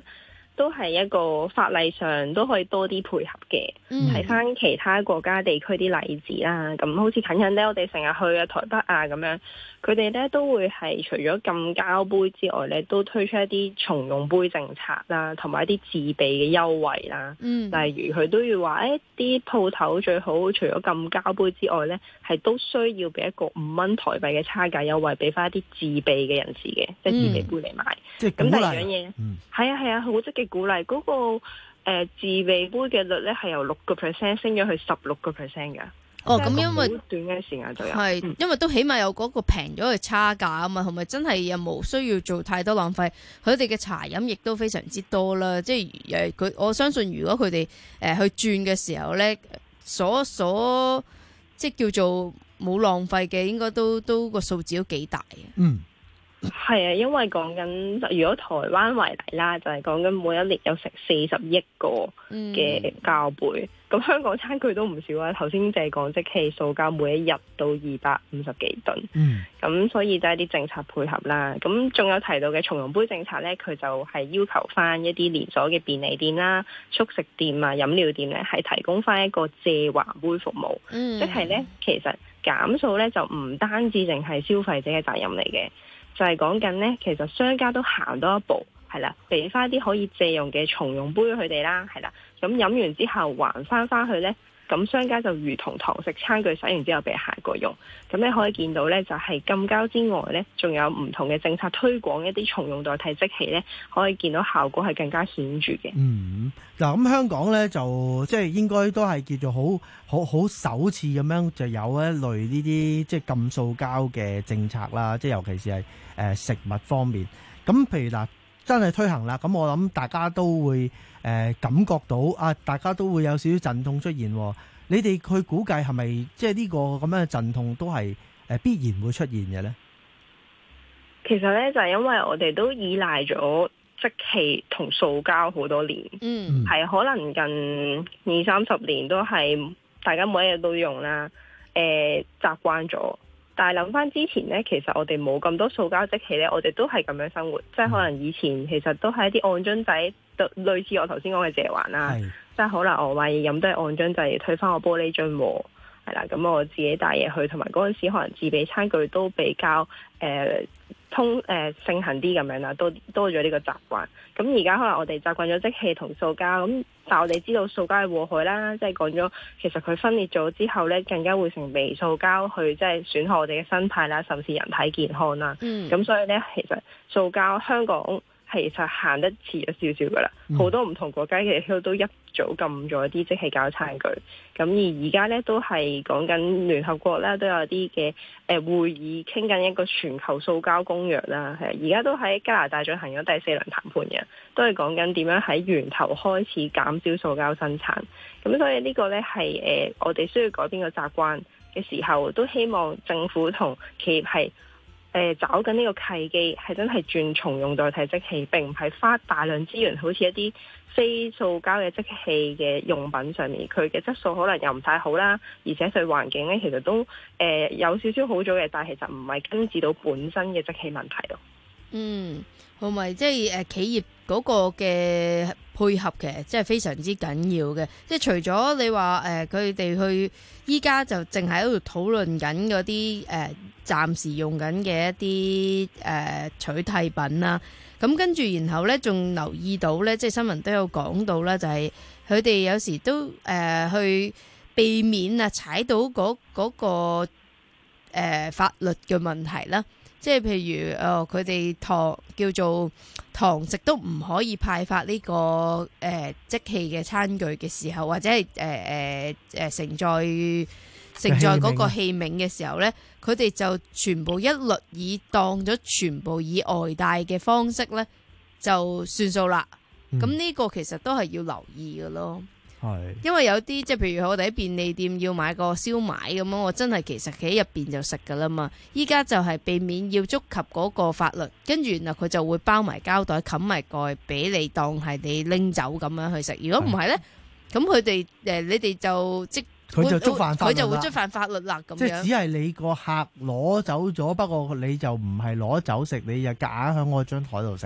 都係一個法例上都可以多啲配合嘅。睇翻、嗯、其他國家地區啲例子啦，咁好似近近咧，我哋成日去啊台北啊咁樣，佢哋咧都會係除咗禁膠杯之外咧，都推出一啲重用杯政策啦，同埋一啲自備嘅優惠啦。嗯，例如佢都要話誒啲鋪頭最好除咗禁膠杯之外咧，係都需要俾一個五蚊台幣嘅差價優惠俾翻一啲自備嘅人士嘅，即係自備杯嚟買。即係咁第二樣嘢，係啊係啊，好積極鼓勵嗰、嗰個。誒、呃，自備杯嘅率咧係由六個 percent 升咗去十六個 percent 嘅。 哦，咁因為好短嘅時間就有， 係、嗯、因為都起碼有嗰個平咗嘅差價啊嘛，係咪真係又冇需要做太多浪費？佢哋嘅茶飲亦都非常之多啦，即係誒佢我相信如果佢哋誒去轉嘅時候咧，所所即係叫做冇浪費嘅，應該都都個數字都幾大嘅。嗯。 係啊，因為講緊如果台灣為例啦，就係講緊每一年有成四十億個嘅膠杯，咁、嗯、香港餐具都唔少啊。頭先就係講即棄塑膠每一日都二百五十幾噸，咁、嗯、所以都係啲政策配合啦。咁仲有提到嘅重用杯政策咧，佢就係要求翻一啲連鎖嘅便利店啦、速食店啊、飲料店咧，係提供翻一個借還杯服務，嗯、即係咧其實減塑咧就唔單止淨係消費者嘅責任嚟嘅。就係講緊呢，其實商家都行多一步，係啦，俾翻啲可以借用嘅重用杯佢哋啦，係啦，咁飲完之後還翻翻去呢，咁商家就如同堂食餐具洗完之後俾下一個用，咁你可以見到呢，就係禁膠之外呢，仲有唔同嘅政策推廣一啲重用代替即棄呢，可以見到效果係更加顯著嘅。 嗯，嗱咁香港呢，就即係應該都係叫做好好好首次咁樣就有一類呢啲即係禁塑膠嘅政策啦，即係尤其是係誒食物方面。咁譬如嗱真係推行啦，咁我諗大家都會誒、呃、感覺到啊，大家都會有少少陣痛出現。你哋去估計係咪即係呢個咁樣嘅陣痛都係誒必然會出現嘅咧？ 其實咧就係、是、因為我哋都依賴咗即棄同塑膠好多年，嗯，係可能近二三十年都係大家每一日都用啦，誒、呃、習慣咗。但係諗翻之前咧，其實我哋冇咁多塑膠即棄咧，我哋都係咁樣生活，即係可能以前其實都係一啲按樽仔，類似我頭先講嘅借還啦，即係可能我買嘢飲都係按樽仔退翻個玻璃樽，係啦，咁我自己帶嘢去，同埋嗰陣時可能自備餐具都比較誒、呃、通誒、呃、盛行啲咁樣啦，多多咗呢個習慣。咁而家可能我哋習慣咗即棄同塑膠，咁但係我哋知道塑膠係禍害啦，即係講咗其實佢分裂咗之後咧，更加會成微塑膠去即係損害我哋嘅生態啦，甚至人體健康啦。咁、嗯、所以咧，其實塑膠香港其實行得遲咗少少噶啦，好、嗯、多唔同國家其實都一早禁咗啲即棄膠餐具。咁而而家咧都係講緊聯合國啦，都有啲嘅誒會議傾緊一個全球塑膠公約啦。係而家都喺加拿大進行咗第四輪談判嘅，都係講緊點樣喺源頭開始減少塑膠生產。咁所以呢個咧係誒我哋需要改變個習慣嘅時候，都希望政府同企業係。誒、呃、找緊呢個契機，係真係轉重用代替即棄，並唔係花大量資源，好似一啲非塑膠嘅即棄嘅用品上面，佢嘅質素可能又唔太好啦，而且對環境咧其實都誒、呃、有少少好咗嘅，但係其實唔係根治到本身嘅即棄問題咯。嗯， 同埋即係誒企業嗰個嘅配合嘅，即係非常之緊要嘅。即係除咗你話誒佢哋去依家就淨係喺度討論緊嗰啲誒暫時用緊嘅一啲誒、呃、取替品啦。咁跟住然後咧，仲留意到咧，即係新聞都有講到啦，就係佢哋有時都誒、呃、去避免啊踩到嗰、嗰、嗰個、呃、法律嘅問題啦。即係譬如誒，佢哋堂叫做堂食都唔可以派發呢、這個誒、呃、即棄嘅餐具嘅時候，或者係誒誒誒承載承載嗰個器皿嘅時候咧，佢哋就全部一律以當咗全部以外帶嘅方式咧就算數啦。咁呢、嗯、個其實都係要留意嘅咯。係，因為有啲即係譬如我哋喺便利店要買個燒賣咁樣，我真係其實喺入邊就食噶啦嘛。依家就係避免要觸及嗰個法律，跟住然後佢就會包埋膠袋冚埋蓋俾你當係你拎走咁樣去食。如果唔係咧，咁佢哋誒你哋就即佢就觸犯法律啦， 佢就會觸犯法律啦。咁樣即係只係你個客攞走咗，不過你就唔係攞走食，你就夾硬喺我張台度食。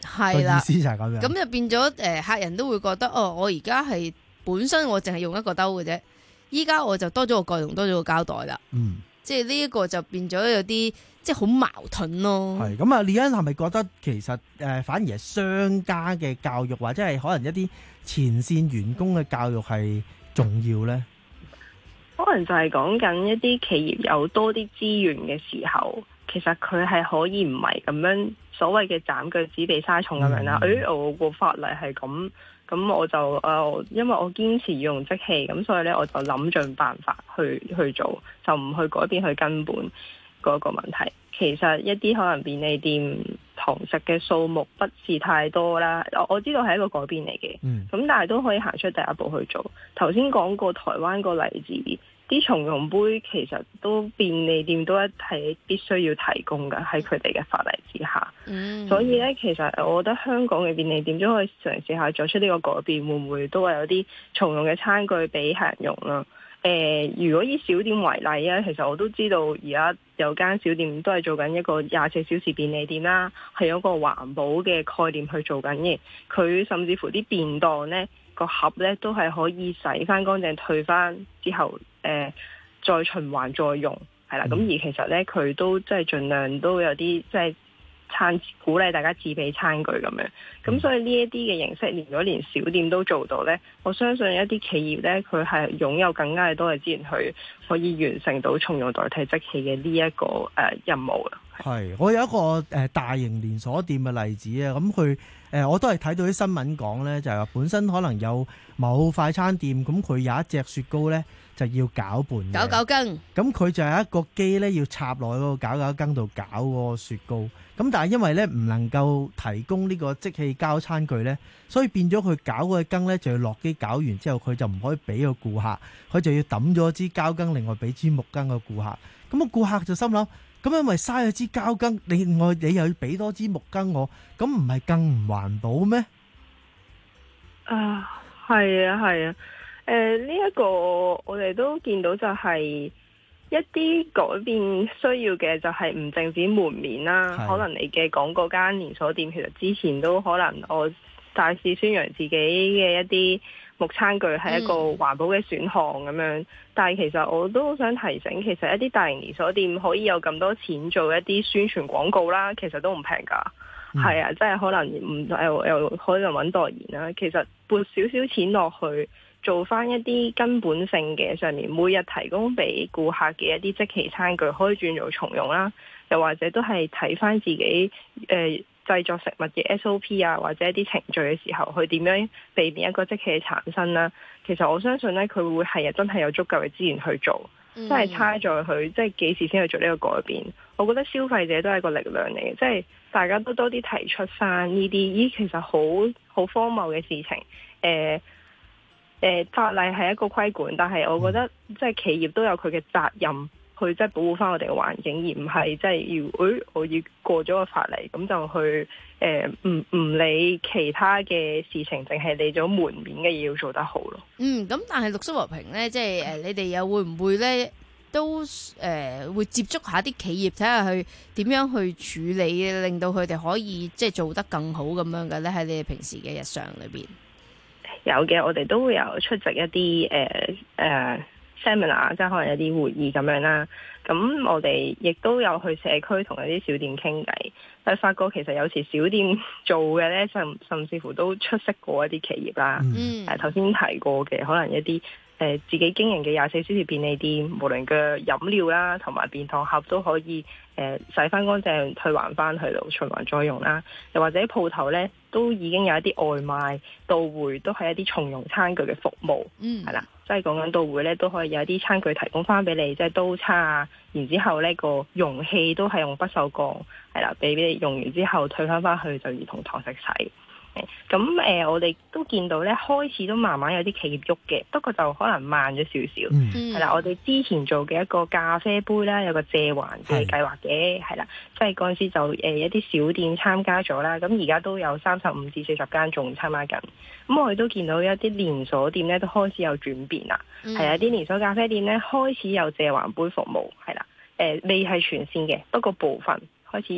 係啦， 意思就係咁樣。 咁就變咗誒、呃，客人都會覺得哦，我而家係本身我淨係用一個兜嘅啫，依家我就多咗個蓋同多咗個膠袋啦。 嗯， 即係呢一個就變咗有啲即係好矛盾咯。 係咁啊，李欣係咪覺得其實誒、呃、反而係商家嘅教育或者係可能一啲前線員工嘅教育係重要咧？ 可能就係講緊一啲企業有多啲資源嘅時候，其實佢係可以唔係咁樣所謂嘅斬腳趾避沙蟲咁樣啦。誒、嗯哎，我個法例係咁，咁我就誒、呃，因為我堅持要用即棄，咁所以咧我就諗盡辦法去去做，就唔去改變佢根本嗰個問題。其實一啲可能便利店堂食嘅數目不是太多啦，我我知道係一個改變嚟嘅，咁、嗯、但係都可以行出第一步去做。頭先講過台灣個例子，啲重用杯其實都便利店都一係必須要提供嘅，喺佢哋嘅法例之下。嗯、所以咧，其實我覺得香港嘅便利店都可以嘗試下做出呢個改變，會唔會都係有啲重用嘅餐具俾客人用啦？誒、呃，如果以小店為例啊，其實我都知道而家有間小店都係做緊一個廿四小時便利店啦，係有個環保嘅概念去做緊嘅。佢甚至乎啲便當呢個盒呢都係可以洗翻乾淨、退翻之後，誒、呃、再循環再用，係啦。咁、嗯、而其實呢，佢都即係盡量都有啲即係餐鼓勵大家自備餐具咁樣。咁所以呢一啲嘅形式，連咗連小店都做到呢，我相信一啲企業呢，佢係擁有更加多嘅資源去可以完成到重用代替即棄嘅呢一個誒、呃、任務啊。 係，我有一個誒、呃、大型連鎖店嘅例子啊，咁佢誒我都係睇到啲新聞講呢，就係、是、話本身可能有某快餐店，咁佢有一隻雪糕呢，就要攪拌嘅， 攪攪羹， 咁佢就有一個機呢，要插落去嗰個攪攪羹度攪嗰個雪糕。咁但係因為咧唔能夠提供呢個即棄膠餐具咧，所以變咗佢攪嗰個羹咧就要落機攪完之後，佢就唔可以俾個顧客，佢就要抌咗支膠羹，另外俾支木羹個顧客。咁個顧客就心諗，咁因為嘥咗支膠羹，另外你又要俾多支木羹我，咁唔係更唔環保咩？ 啊，係啊，係啊，誒呢一個我哋都見到就係、是。一啲改變需要嘅就係唔淨止門面啦，可能你嘅講嗰間連鎖店其實之前都可能我大肆宣揚自己嘅一啲木餐具係一個環保嘅選項咁樣，嗯、但係其實我都想提醒，其實一啲大型連鎖店可以有咁多錢做一啲宣傳廣告啦，其實都唔平㗎，係、嗯、啊，即係可能唔又又可能揾代言啦，其實撥少少錢落去。做翻一啲根本性嘅上面，每日提供俾顧客嘅一啲即棄餐具可以轉做重用啦，又或者都係睇翻自己誒、呃、製作食物嘅 S O P 啊，或者一啲程序嘅時候，去點樣避免一個即棄嘅產生啦。其實我相信咧，佢會係真係有足夠嘅資源去做，真係差在佢即係幾時先去做呢個改變。我覺得消費者都係一個力量嚟嘅，即係大家都多啲提出翻呢啲，咦，其實好好荒謬嘅事情，誒、呃。誒、呃，法例係一個規管，但係我覺得即係企業都有佢嘅責任去即係保護翻我哋嘅環境，而唔係即係要誒、哎、我要過咗個法例咁就去誒唔唔理其他嘅事情，淨係理咗門面嘅嘢要做得好咯。 嗯，咁但係綠色和平咧，即係誒，你哋又會唔會咧都誒、呃、會接觸下啲企業，睇下去點樣去處理，令到佢哋可以即係做得更好咁樣嘅咧？喺你哋平時嘅日常裏邊。 有嘅，我哋都會有出席一啲誒誒 seminar，即係可能一啲會議咁樣啦。咁我哋亦都有去社區同一啲小店傾偈，但係發覺其實有時小店做嘅咧，甚甚至乎都出色過一啲企業啦。嗯，誒頭先提過嘅，可能一啲誒、呃、自己經營嘅廿四小時便利店，無論嘅飲料啦，同埋便當盒都可以誒洗翻乾淨，退還翻去度循環再用啦。又或者鋪頭咧，都已經有一啲外賣到會，都係一啲重用餐具嘅服務。嗯，係啦，即係講緊到會咧，都可以有一啲餐具提供翻俾你，即係刀叉啊。然之後呢個容器都係用不鏽鋼，係啦，俾俾你用完之後退翻翻去就如同堂食洗。咁誒、呃，我哋都見到咧，開始都慢慢有啲企業喐嘅，不過就可能慢咗少少。係啦、嗯，我哋之前做嘅一個咖啡杯啦，有個借還嘅計劃嘅，係啦，即係嗰陣時就誒、呃、一啲小店參加咗啦。咁而家都有三十五至四十間仲參加緊。咁我哋都見到一啲連鎖店咧都開始有轉變啦。係啊、嗯，啲連鎖咖啡店咧開始有借還杯服務，係啦，誒、呃、未係全線嘅，不過部分開始有。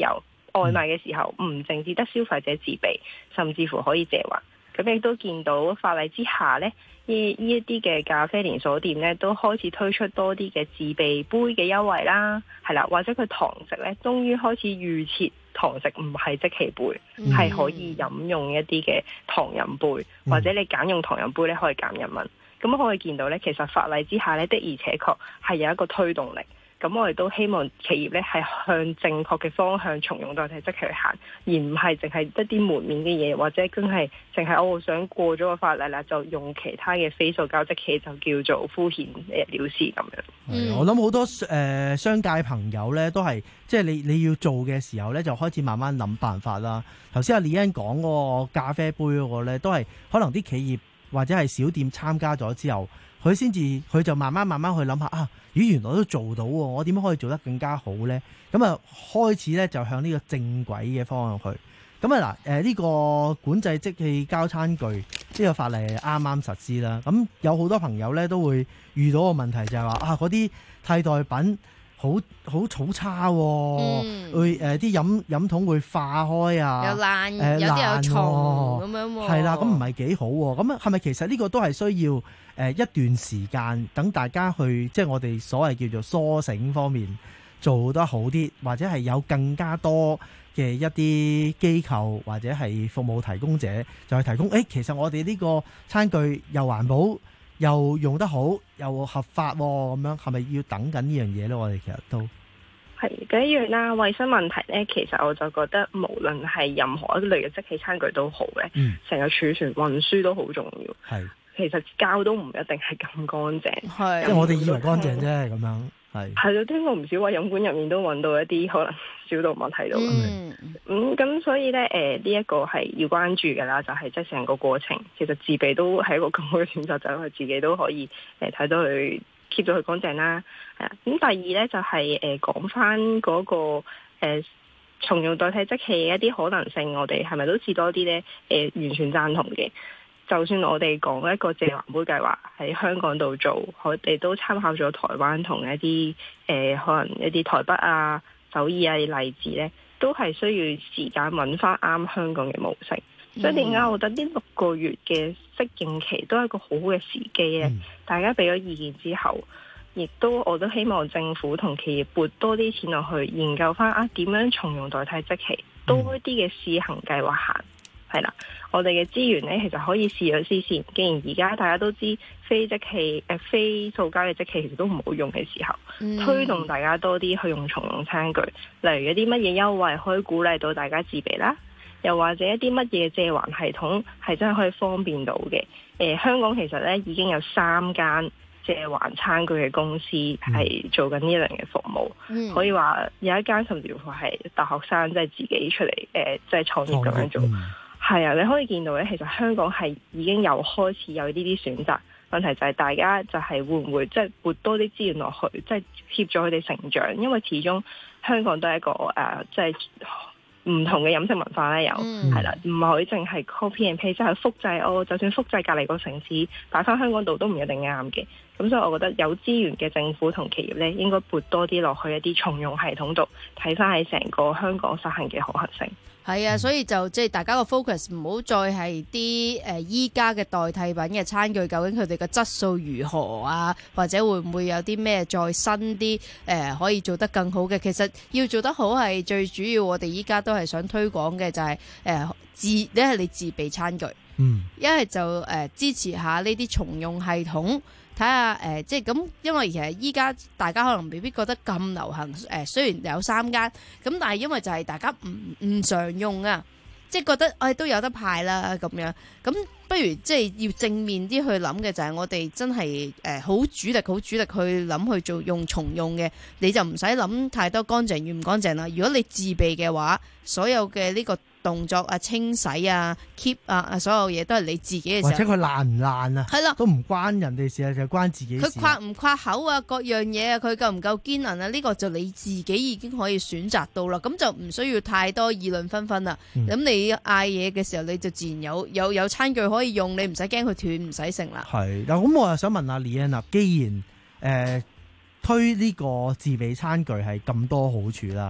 外賣嘅時候唔淨止得消費者自備，甚至乎可以借還。咁亦都見到法例之下呢，呢呢一啲嘅咖啡連鎖店呢，都開始推出多啲嘅自備杯嘅優惠啦，係啦，或者佢堂食呢，終於開始預設堂食唔係即棄杯，係、嗯、可以飲用一啲嘅糖飲杯，嗯、或者你揀用糖飲杯呢，可以減一蚊。咁可以見到呢，其實法例之下呢，的而且確係有一個推動力。咁我哋都希望企業咧係向正確嘅方向重用代替即棄去行，而唔係淨係一啲門面嘅嘢，或者真係淨係我想過咗個法例啦，就用其他嘅非塑膠即棄就叫做敷衍誒了事咁樣。 嗯、我諗好多誒、呃、商界朋友咧都係即係你你要做嘅時候咧，就開始慢慢諗辦法啦。頭先阿李欣講嗰個咖啡杯嗰個咧，都係可能啲企業或者係小店參加咗之後，佢先至佢就慢慢慢慢去諗下啊，咦原來都做到喎，我點樣可以做得更加好呢？咁啊開始咧就向呢個正軌嘅方向去。咁啊嗱誒呢個管制即棄膠餐具呢、呢個法例係啱啱實施啦。咁有好多朋友咧都會遇到個問題就係話啊嗰啲替代品好好好差喎、哦，嗯、會誒啲、呃、飲飲筒會化開啊， 有爛， 呃、 有啲有蟲咁咁樣喎。 係啦，咁唔係幾好喎。咁係咪其實呢個都係需要誒、呃、一段時間等大家去即係我哋所謂叫做蘇醒方面做得好啲，或者係有更加多嘅一啲機構或者係服務提供者就係提供，誒、欸、其實我哋呢個餐具又環保又用得好又合法喎、哦，咁樣係咪要等緊呢樣嘢咧？我哋其實都係第一樣啦，衞生問題咧，其實我就覺得無論係任何一類嘅即棄餐具都好嘅，成、嗯、個儲存運輸都好重要。係其實膠都唔一定係咁乾淨，係即係我哋以為乾淨啫咁樣。係係咯，聽過唔少話飲管入面都揾到一啲可能小動物睇到咁樣，咁咁所以咧誒呢一個係要關注㗎啦，就係即係成個過程，其實自備都係一個咁好嘅選擇，就係、是、佢自己都可以誒睇到佢 keep 到佢乾淨啦。係啊，咁第二咧就係誒講翻嗰個誒、呃、重用代替即棄嘅一啲可能性，我哋係咪都試多啲咧？誒、呃、完全贊同嘅。就算我哋講一個借環杯計劃喺香港度做，我哋都參考咗台灣同一啲誒、呃、可能一啲台北啊、首爾啊嘅例子咧，都係需要時間揾翻啱香港嘅模式。嗯、所以點解我覺得呢六個月嘅適應期都係一個好好嘅時機咧？嗯、大家俾咗意見之後，亦都我都希望政府同企業撥多啲錢落去研究翻啊點樣重用代替即棄，多啲嘅試行計劃行。係啦，我哋嘅資源咧，其實可以試咗試先。既然而家大家都知非即棄誒非塑膠嘅即棄其實都唔好用嘅時候，嗯、推動大家多啲去用重用餐具，例如一啲乜嘢優惠可以鼓勵到大家自備啦，又或者一啲乜嘢借還系統係真係可以方便到嘅。誒、呃，香港其實咧已經有三間借還餐具嘅公司係做緊呢類嘅服務，嗯、可以話有一間甚至乎係大學生即係自己出嚟誒，即係創業咁樣做。係啊，你可以見到咧，其實香港係已經有開始有呢啲選擇。問題就係大家就係會唔會即係撥多啲資源落去，即係協助佢哋成長。因為始終香港都係一個誒，即係唔同嘅飲食文化咧，有係啦，唔可以淨係 copy and paste，即係複製。哦，就算複製隔離個城市擺翻香港度都唔一定啱嘅。咁所以我覺得有資源嘅政府同企業咧，應該撥多啲落去一啲重用系統度，睇翻喺成個香港實行嘅可行性。 係啊，所以就即係大家個 focus 唔好再係啲誒依家嘅代替品嘅餐具，究竟佢哋嘅質素如何啊？或者會唔會有啲咩再新啲誒、呃、可以做得更好嘅？其實要做得好係最主要，我哋依家都係想推廣嘅就係、是、誒、呃、自一係你自備餐具，嗯，一係就誒、呃、支持下呢啲重用系統。睇下誒，即係咁，因為其實依家大家可能未必覺得咁流行誒、呃，雖然有三間，咁但係因為就係大家唔唔常用啊，即係覺得誒、哎、都有得派啦咁樣，咁不如即係要正面啲去諗嘅就係我哋真係誒好主力、好主力去諗去做用重用嘅，你就唔使諗太多乾淨與唔乾淨啦。如果你自備嘅話，所有嘅呢個動作啊、清洗啊、keep 啊，所有嘢都係你自己嘅時候。或者佢爛唔爛啊？係啦，都唔關人哋事啊，就係關自己事。佢刮唔刮口啊，各樣嘢啊，佢夠唔夠堅韌啊？呢、呢個就你自己已經可以選擇到啦。咁就唔需要太多議論紛紛啦。咁、嗯、你嗌嘢嘅時候，你就自然有有有餐具可以用，你唔使驚佢斷，唔使剩啦。係嗱，咁我又想問下 Leanne，既然誒、呃、推呢個自備餐具係咁多好處啦。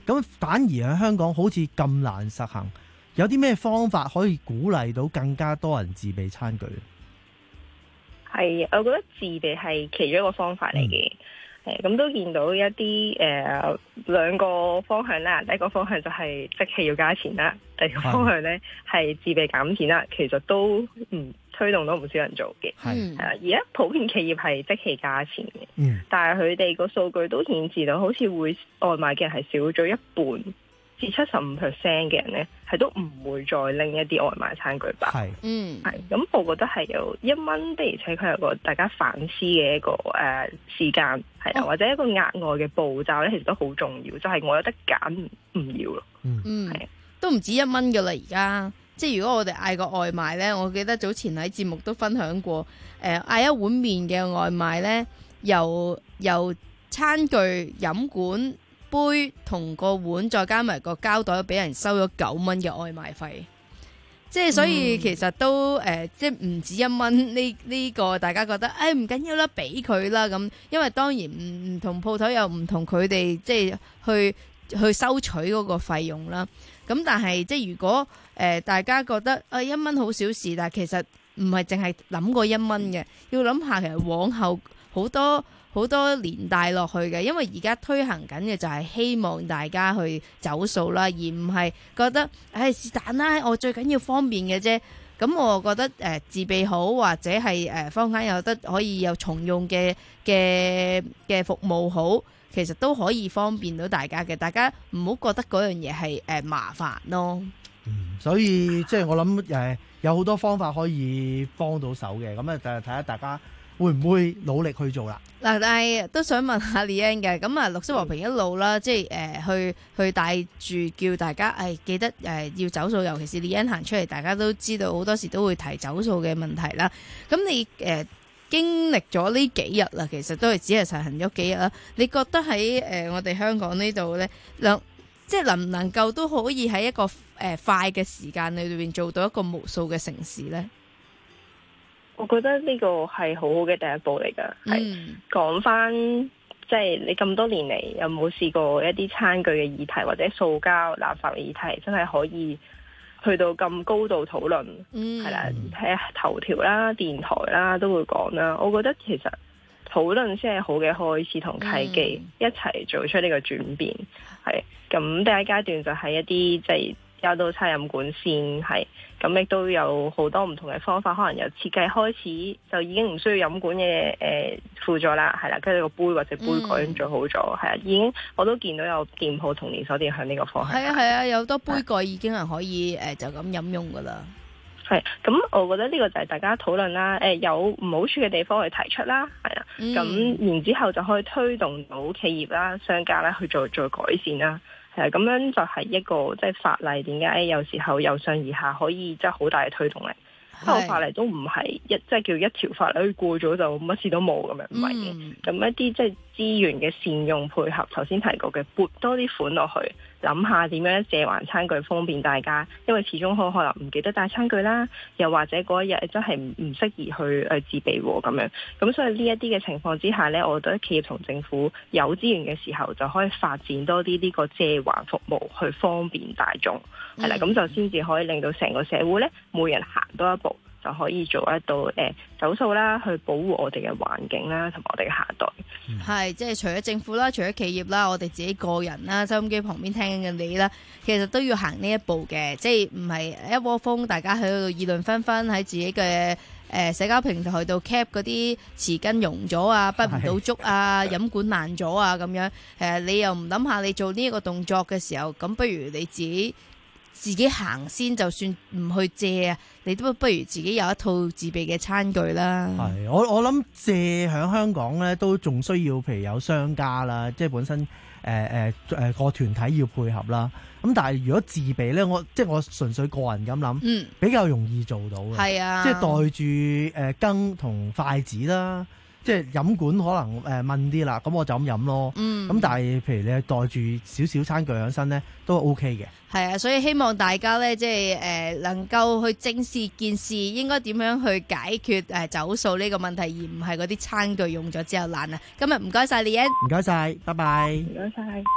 咁反而喺香港好似咁難實行，有啲咩方法可以鼓勵到更加多人自備餐具？ 係，我覺得自備係其中一個方法嚟嘅。誒、嗯，咁都見到一啲誒、呃、兩個方向啦。第一個方向就係即棄要加錢啦，第二個方向咧係自備減錢啦。其實都唔推動到唔少人做嘅。係係啊，而家普遍企業係即棄加錢嘅。嗯，但係佢哋個數據都顯示到，好似會外賣嘅人係少咗一半至七十五 percent 嘅人咧，係都唔會再拎一啲外賣餐具包。係，嗯，係。咁我覺得係有一蚊的，而且佢有個大家反思嘅一個誒、呃、時間，係啊、哦，或者一個額外嘅步驟咧，其實都好重要。就係、是、我有得揀，唔要咯。 嗯，係，都唔止一蚊噶啦，而家。即係如果我哋嗌個外賣咧，我記得早前喺節目都分享過，誒、呃、嗌一碗麵嘅外賣咧，由由餐具、飲管、杯同個碗再加埋個膠袋，俾人收咗九蚊嘅外賣費。即係所以其實都誒、呃，即係唔止一蚊呢呢個，大家覺得誒唔緊要啦，俾佢啦咁。因為當然唔唔同鋪頭有唔同佢哋即係去去收取嗰個費用啦。咁但係即係如果誒、呃、大家覺得啊一蚊好小事，但係其實唔係淨係諗過一蚊嘅，要諗下其實往後好多好多年帶落去嘅，因為而家推行緊嘅就係希望大家去走數啦，而唔係覺得誒是但啦，我最緊要方便嘅啫。咁我覺得誒、呃、自備好或者係誒坊間有得可以有重用嘅嘅嘅服務好。其實都可以方便到大家嘅，大家唔好覺得嗰樣嘢係誒麻煩咯。 嗯，所以即係我諗誒有好多方法可以幫到手嘅，咁啊就睇下大家會唔會努力去做啦。 嗱，但係都想問下 Leanne 嘅，咁啊綠色和平一路啦，即係誒、呃、去去帶住叫大家誒、哎、記得誒、呃、要走數，尤其是 Leanne 行出嚟，大家都知道好多時都會提走數嘅問題啦。咁你誒？呃經歷咗呢幾日啦，其實都係只係實行咗幾日啦。你覺得喺誒、呃、我哋香港呢度呢，能即係能唔能夠都可以喺一個誒、呃、快嘅時間裏邊做到一個無數嘅城市呢？ 我覺得呢個係好好嘅第一步嚟㗎。係講返，即係你咁多年嚟有冇試過一啲餐具嘅議題或者塑膠垃圾嘅議題，真係可以去到咁高度討論，係、嗯、啦，睇下頭條啦、電台啦都會講啦。我覺得其實討論先係好嘅開始同契機，嗯、一齊做出呢個轉變。係咁，第一階段就係一啲即係交到餐飲管線，係咁亦都有好多唔同嘅方法，可能由設計開始就已經唔需要飲管嘅誒輔助啦，係啦，跟住個杯或者杯蓋已經做好咗，係啊、嗯，已經我都見到有店鋪同連鎖店向呢個方向。係啊係啊，有好多杯蓋已經係可以誒就咁飲用噶啦。係，咁我覺得呢個就係大家討論啦，誒有唔好處嘅地方去提出啦，係啊，咁、嗯、然之後就可以推動到企業啦、商家啦去做做改善啦。係咁樣就係一個即係法例，點解有時候由上而下可以即係好大嘅推動力？因為法例都唔係一即係叫一條法例過咗就乜事都冇咁樣，唔係嘅。咁一啲即係資源嘅善用配合，頭先提過嘅撥多啲款落去，諗下點樣借還餐具方便大家，因為始終好可能唔記得帶餐具啦，又或者嗰一日真係唔唔適宜去誒自備喎咁樣。咁所以呢一啲嘅情況之下呢，我覺得企業同政府有資源嘅時候，就可以發展多啲呢個借還服務，去方便大眾。係啦，咁就先至可以令到成個社會咧，每人行多一步，就可以做得到誒、呃、走數啦，去保護我哋嘅環境啦，同埋我哋嘅下一代。係、嗯，即係除咗政府啦，除咗企業啦，我哋自己個人啦，收音機旁邊聽緊嘅你啦，其實都要行呢一步嘅，即係唔係一窩蜂，大家喺度議論紛紛，喺自己嘅誒、呃、社交平台度 cap 嗰啲匙羹溶咗啊，滗唔到粥啊，飲管爛咗啊咁樣。誒、呃，你又唔諗下你做呢一個動作嘅時候，咁不如你自己。自己行先，就算唔去借啊，你都不如自己有一套自備嘅餐具啦。係，我我諗借喺香港咧，都仲需要，譬如有商家啦，即係本身誒誒誒個團體要配合啦。咁但係如果自備咧，我即係我純粹個人咁諗，嗯，比較容易做到嘅。係啊，即係袋住誒羹同筷子啦。即係飲管可能誒問啲啦，咁我就咁飲咯。嗯，咁但係譬如你係袋住少少餐具喺身咧，都 OK 嘅。係啊，所以希望大家咧，即係誒、呃、能夠去正視件事，應該點樣去解決誒、呃、走數呢個問題，而唔係嗰啲餐具用咗之後爛啊。今日唔該晒，Leanne，唔該晒，拜拜，唔該晒。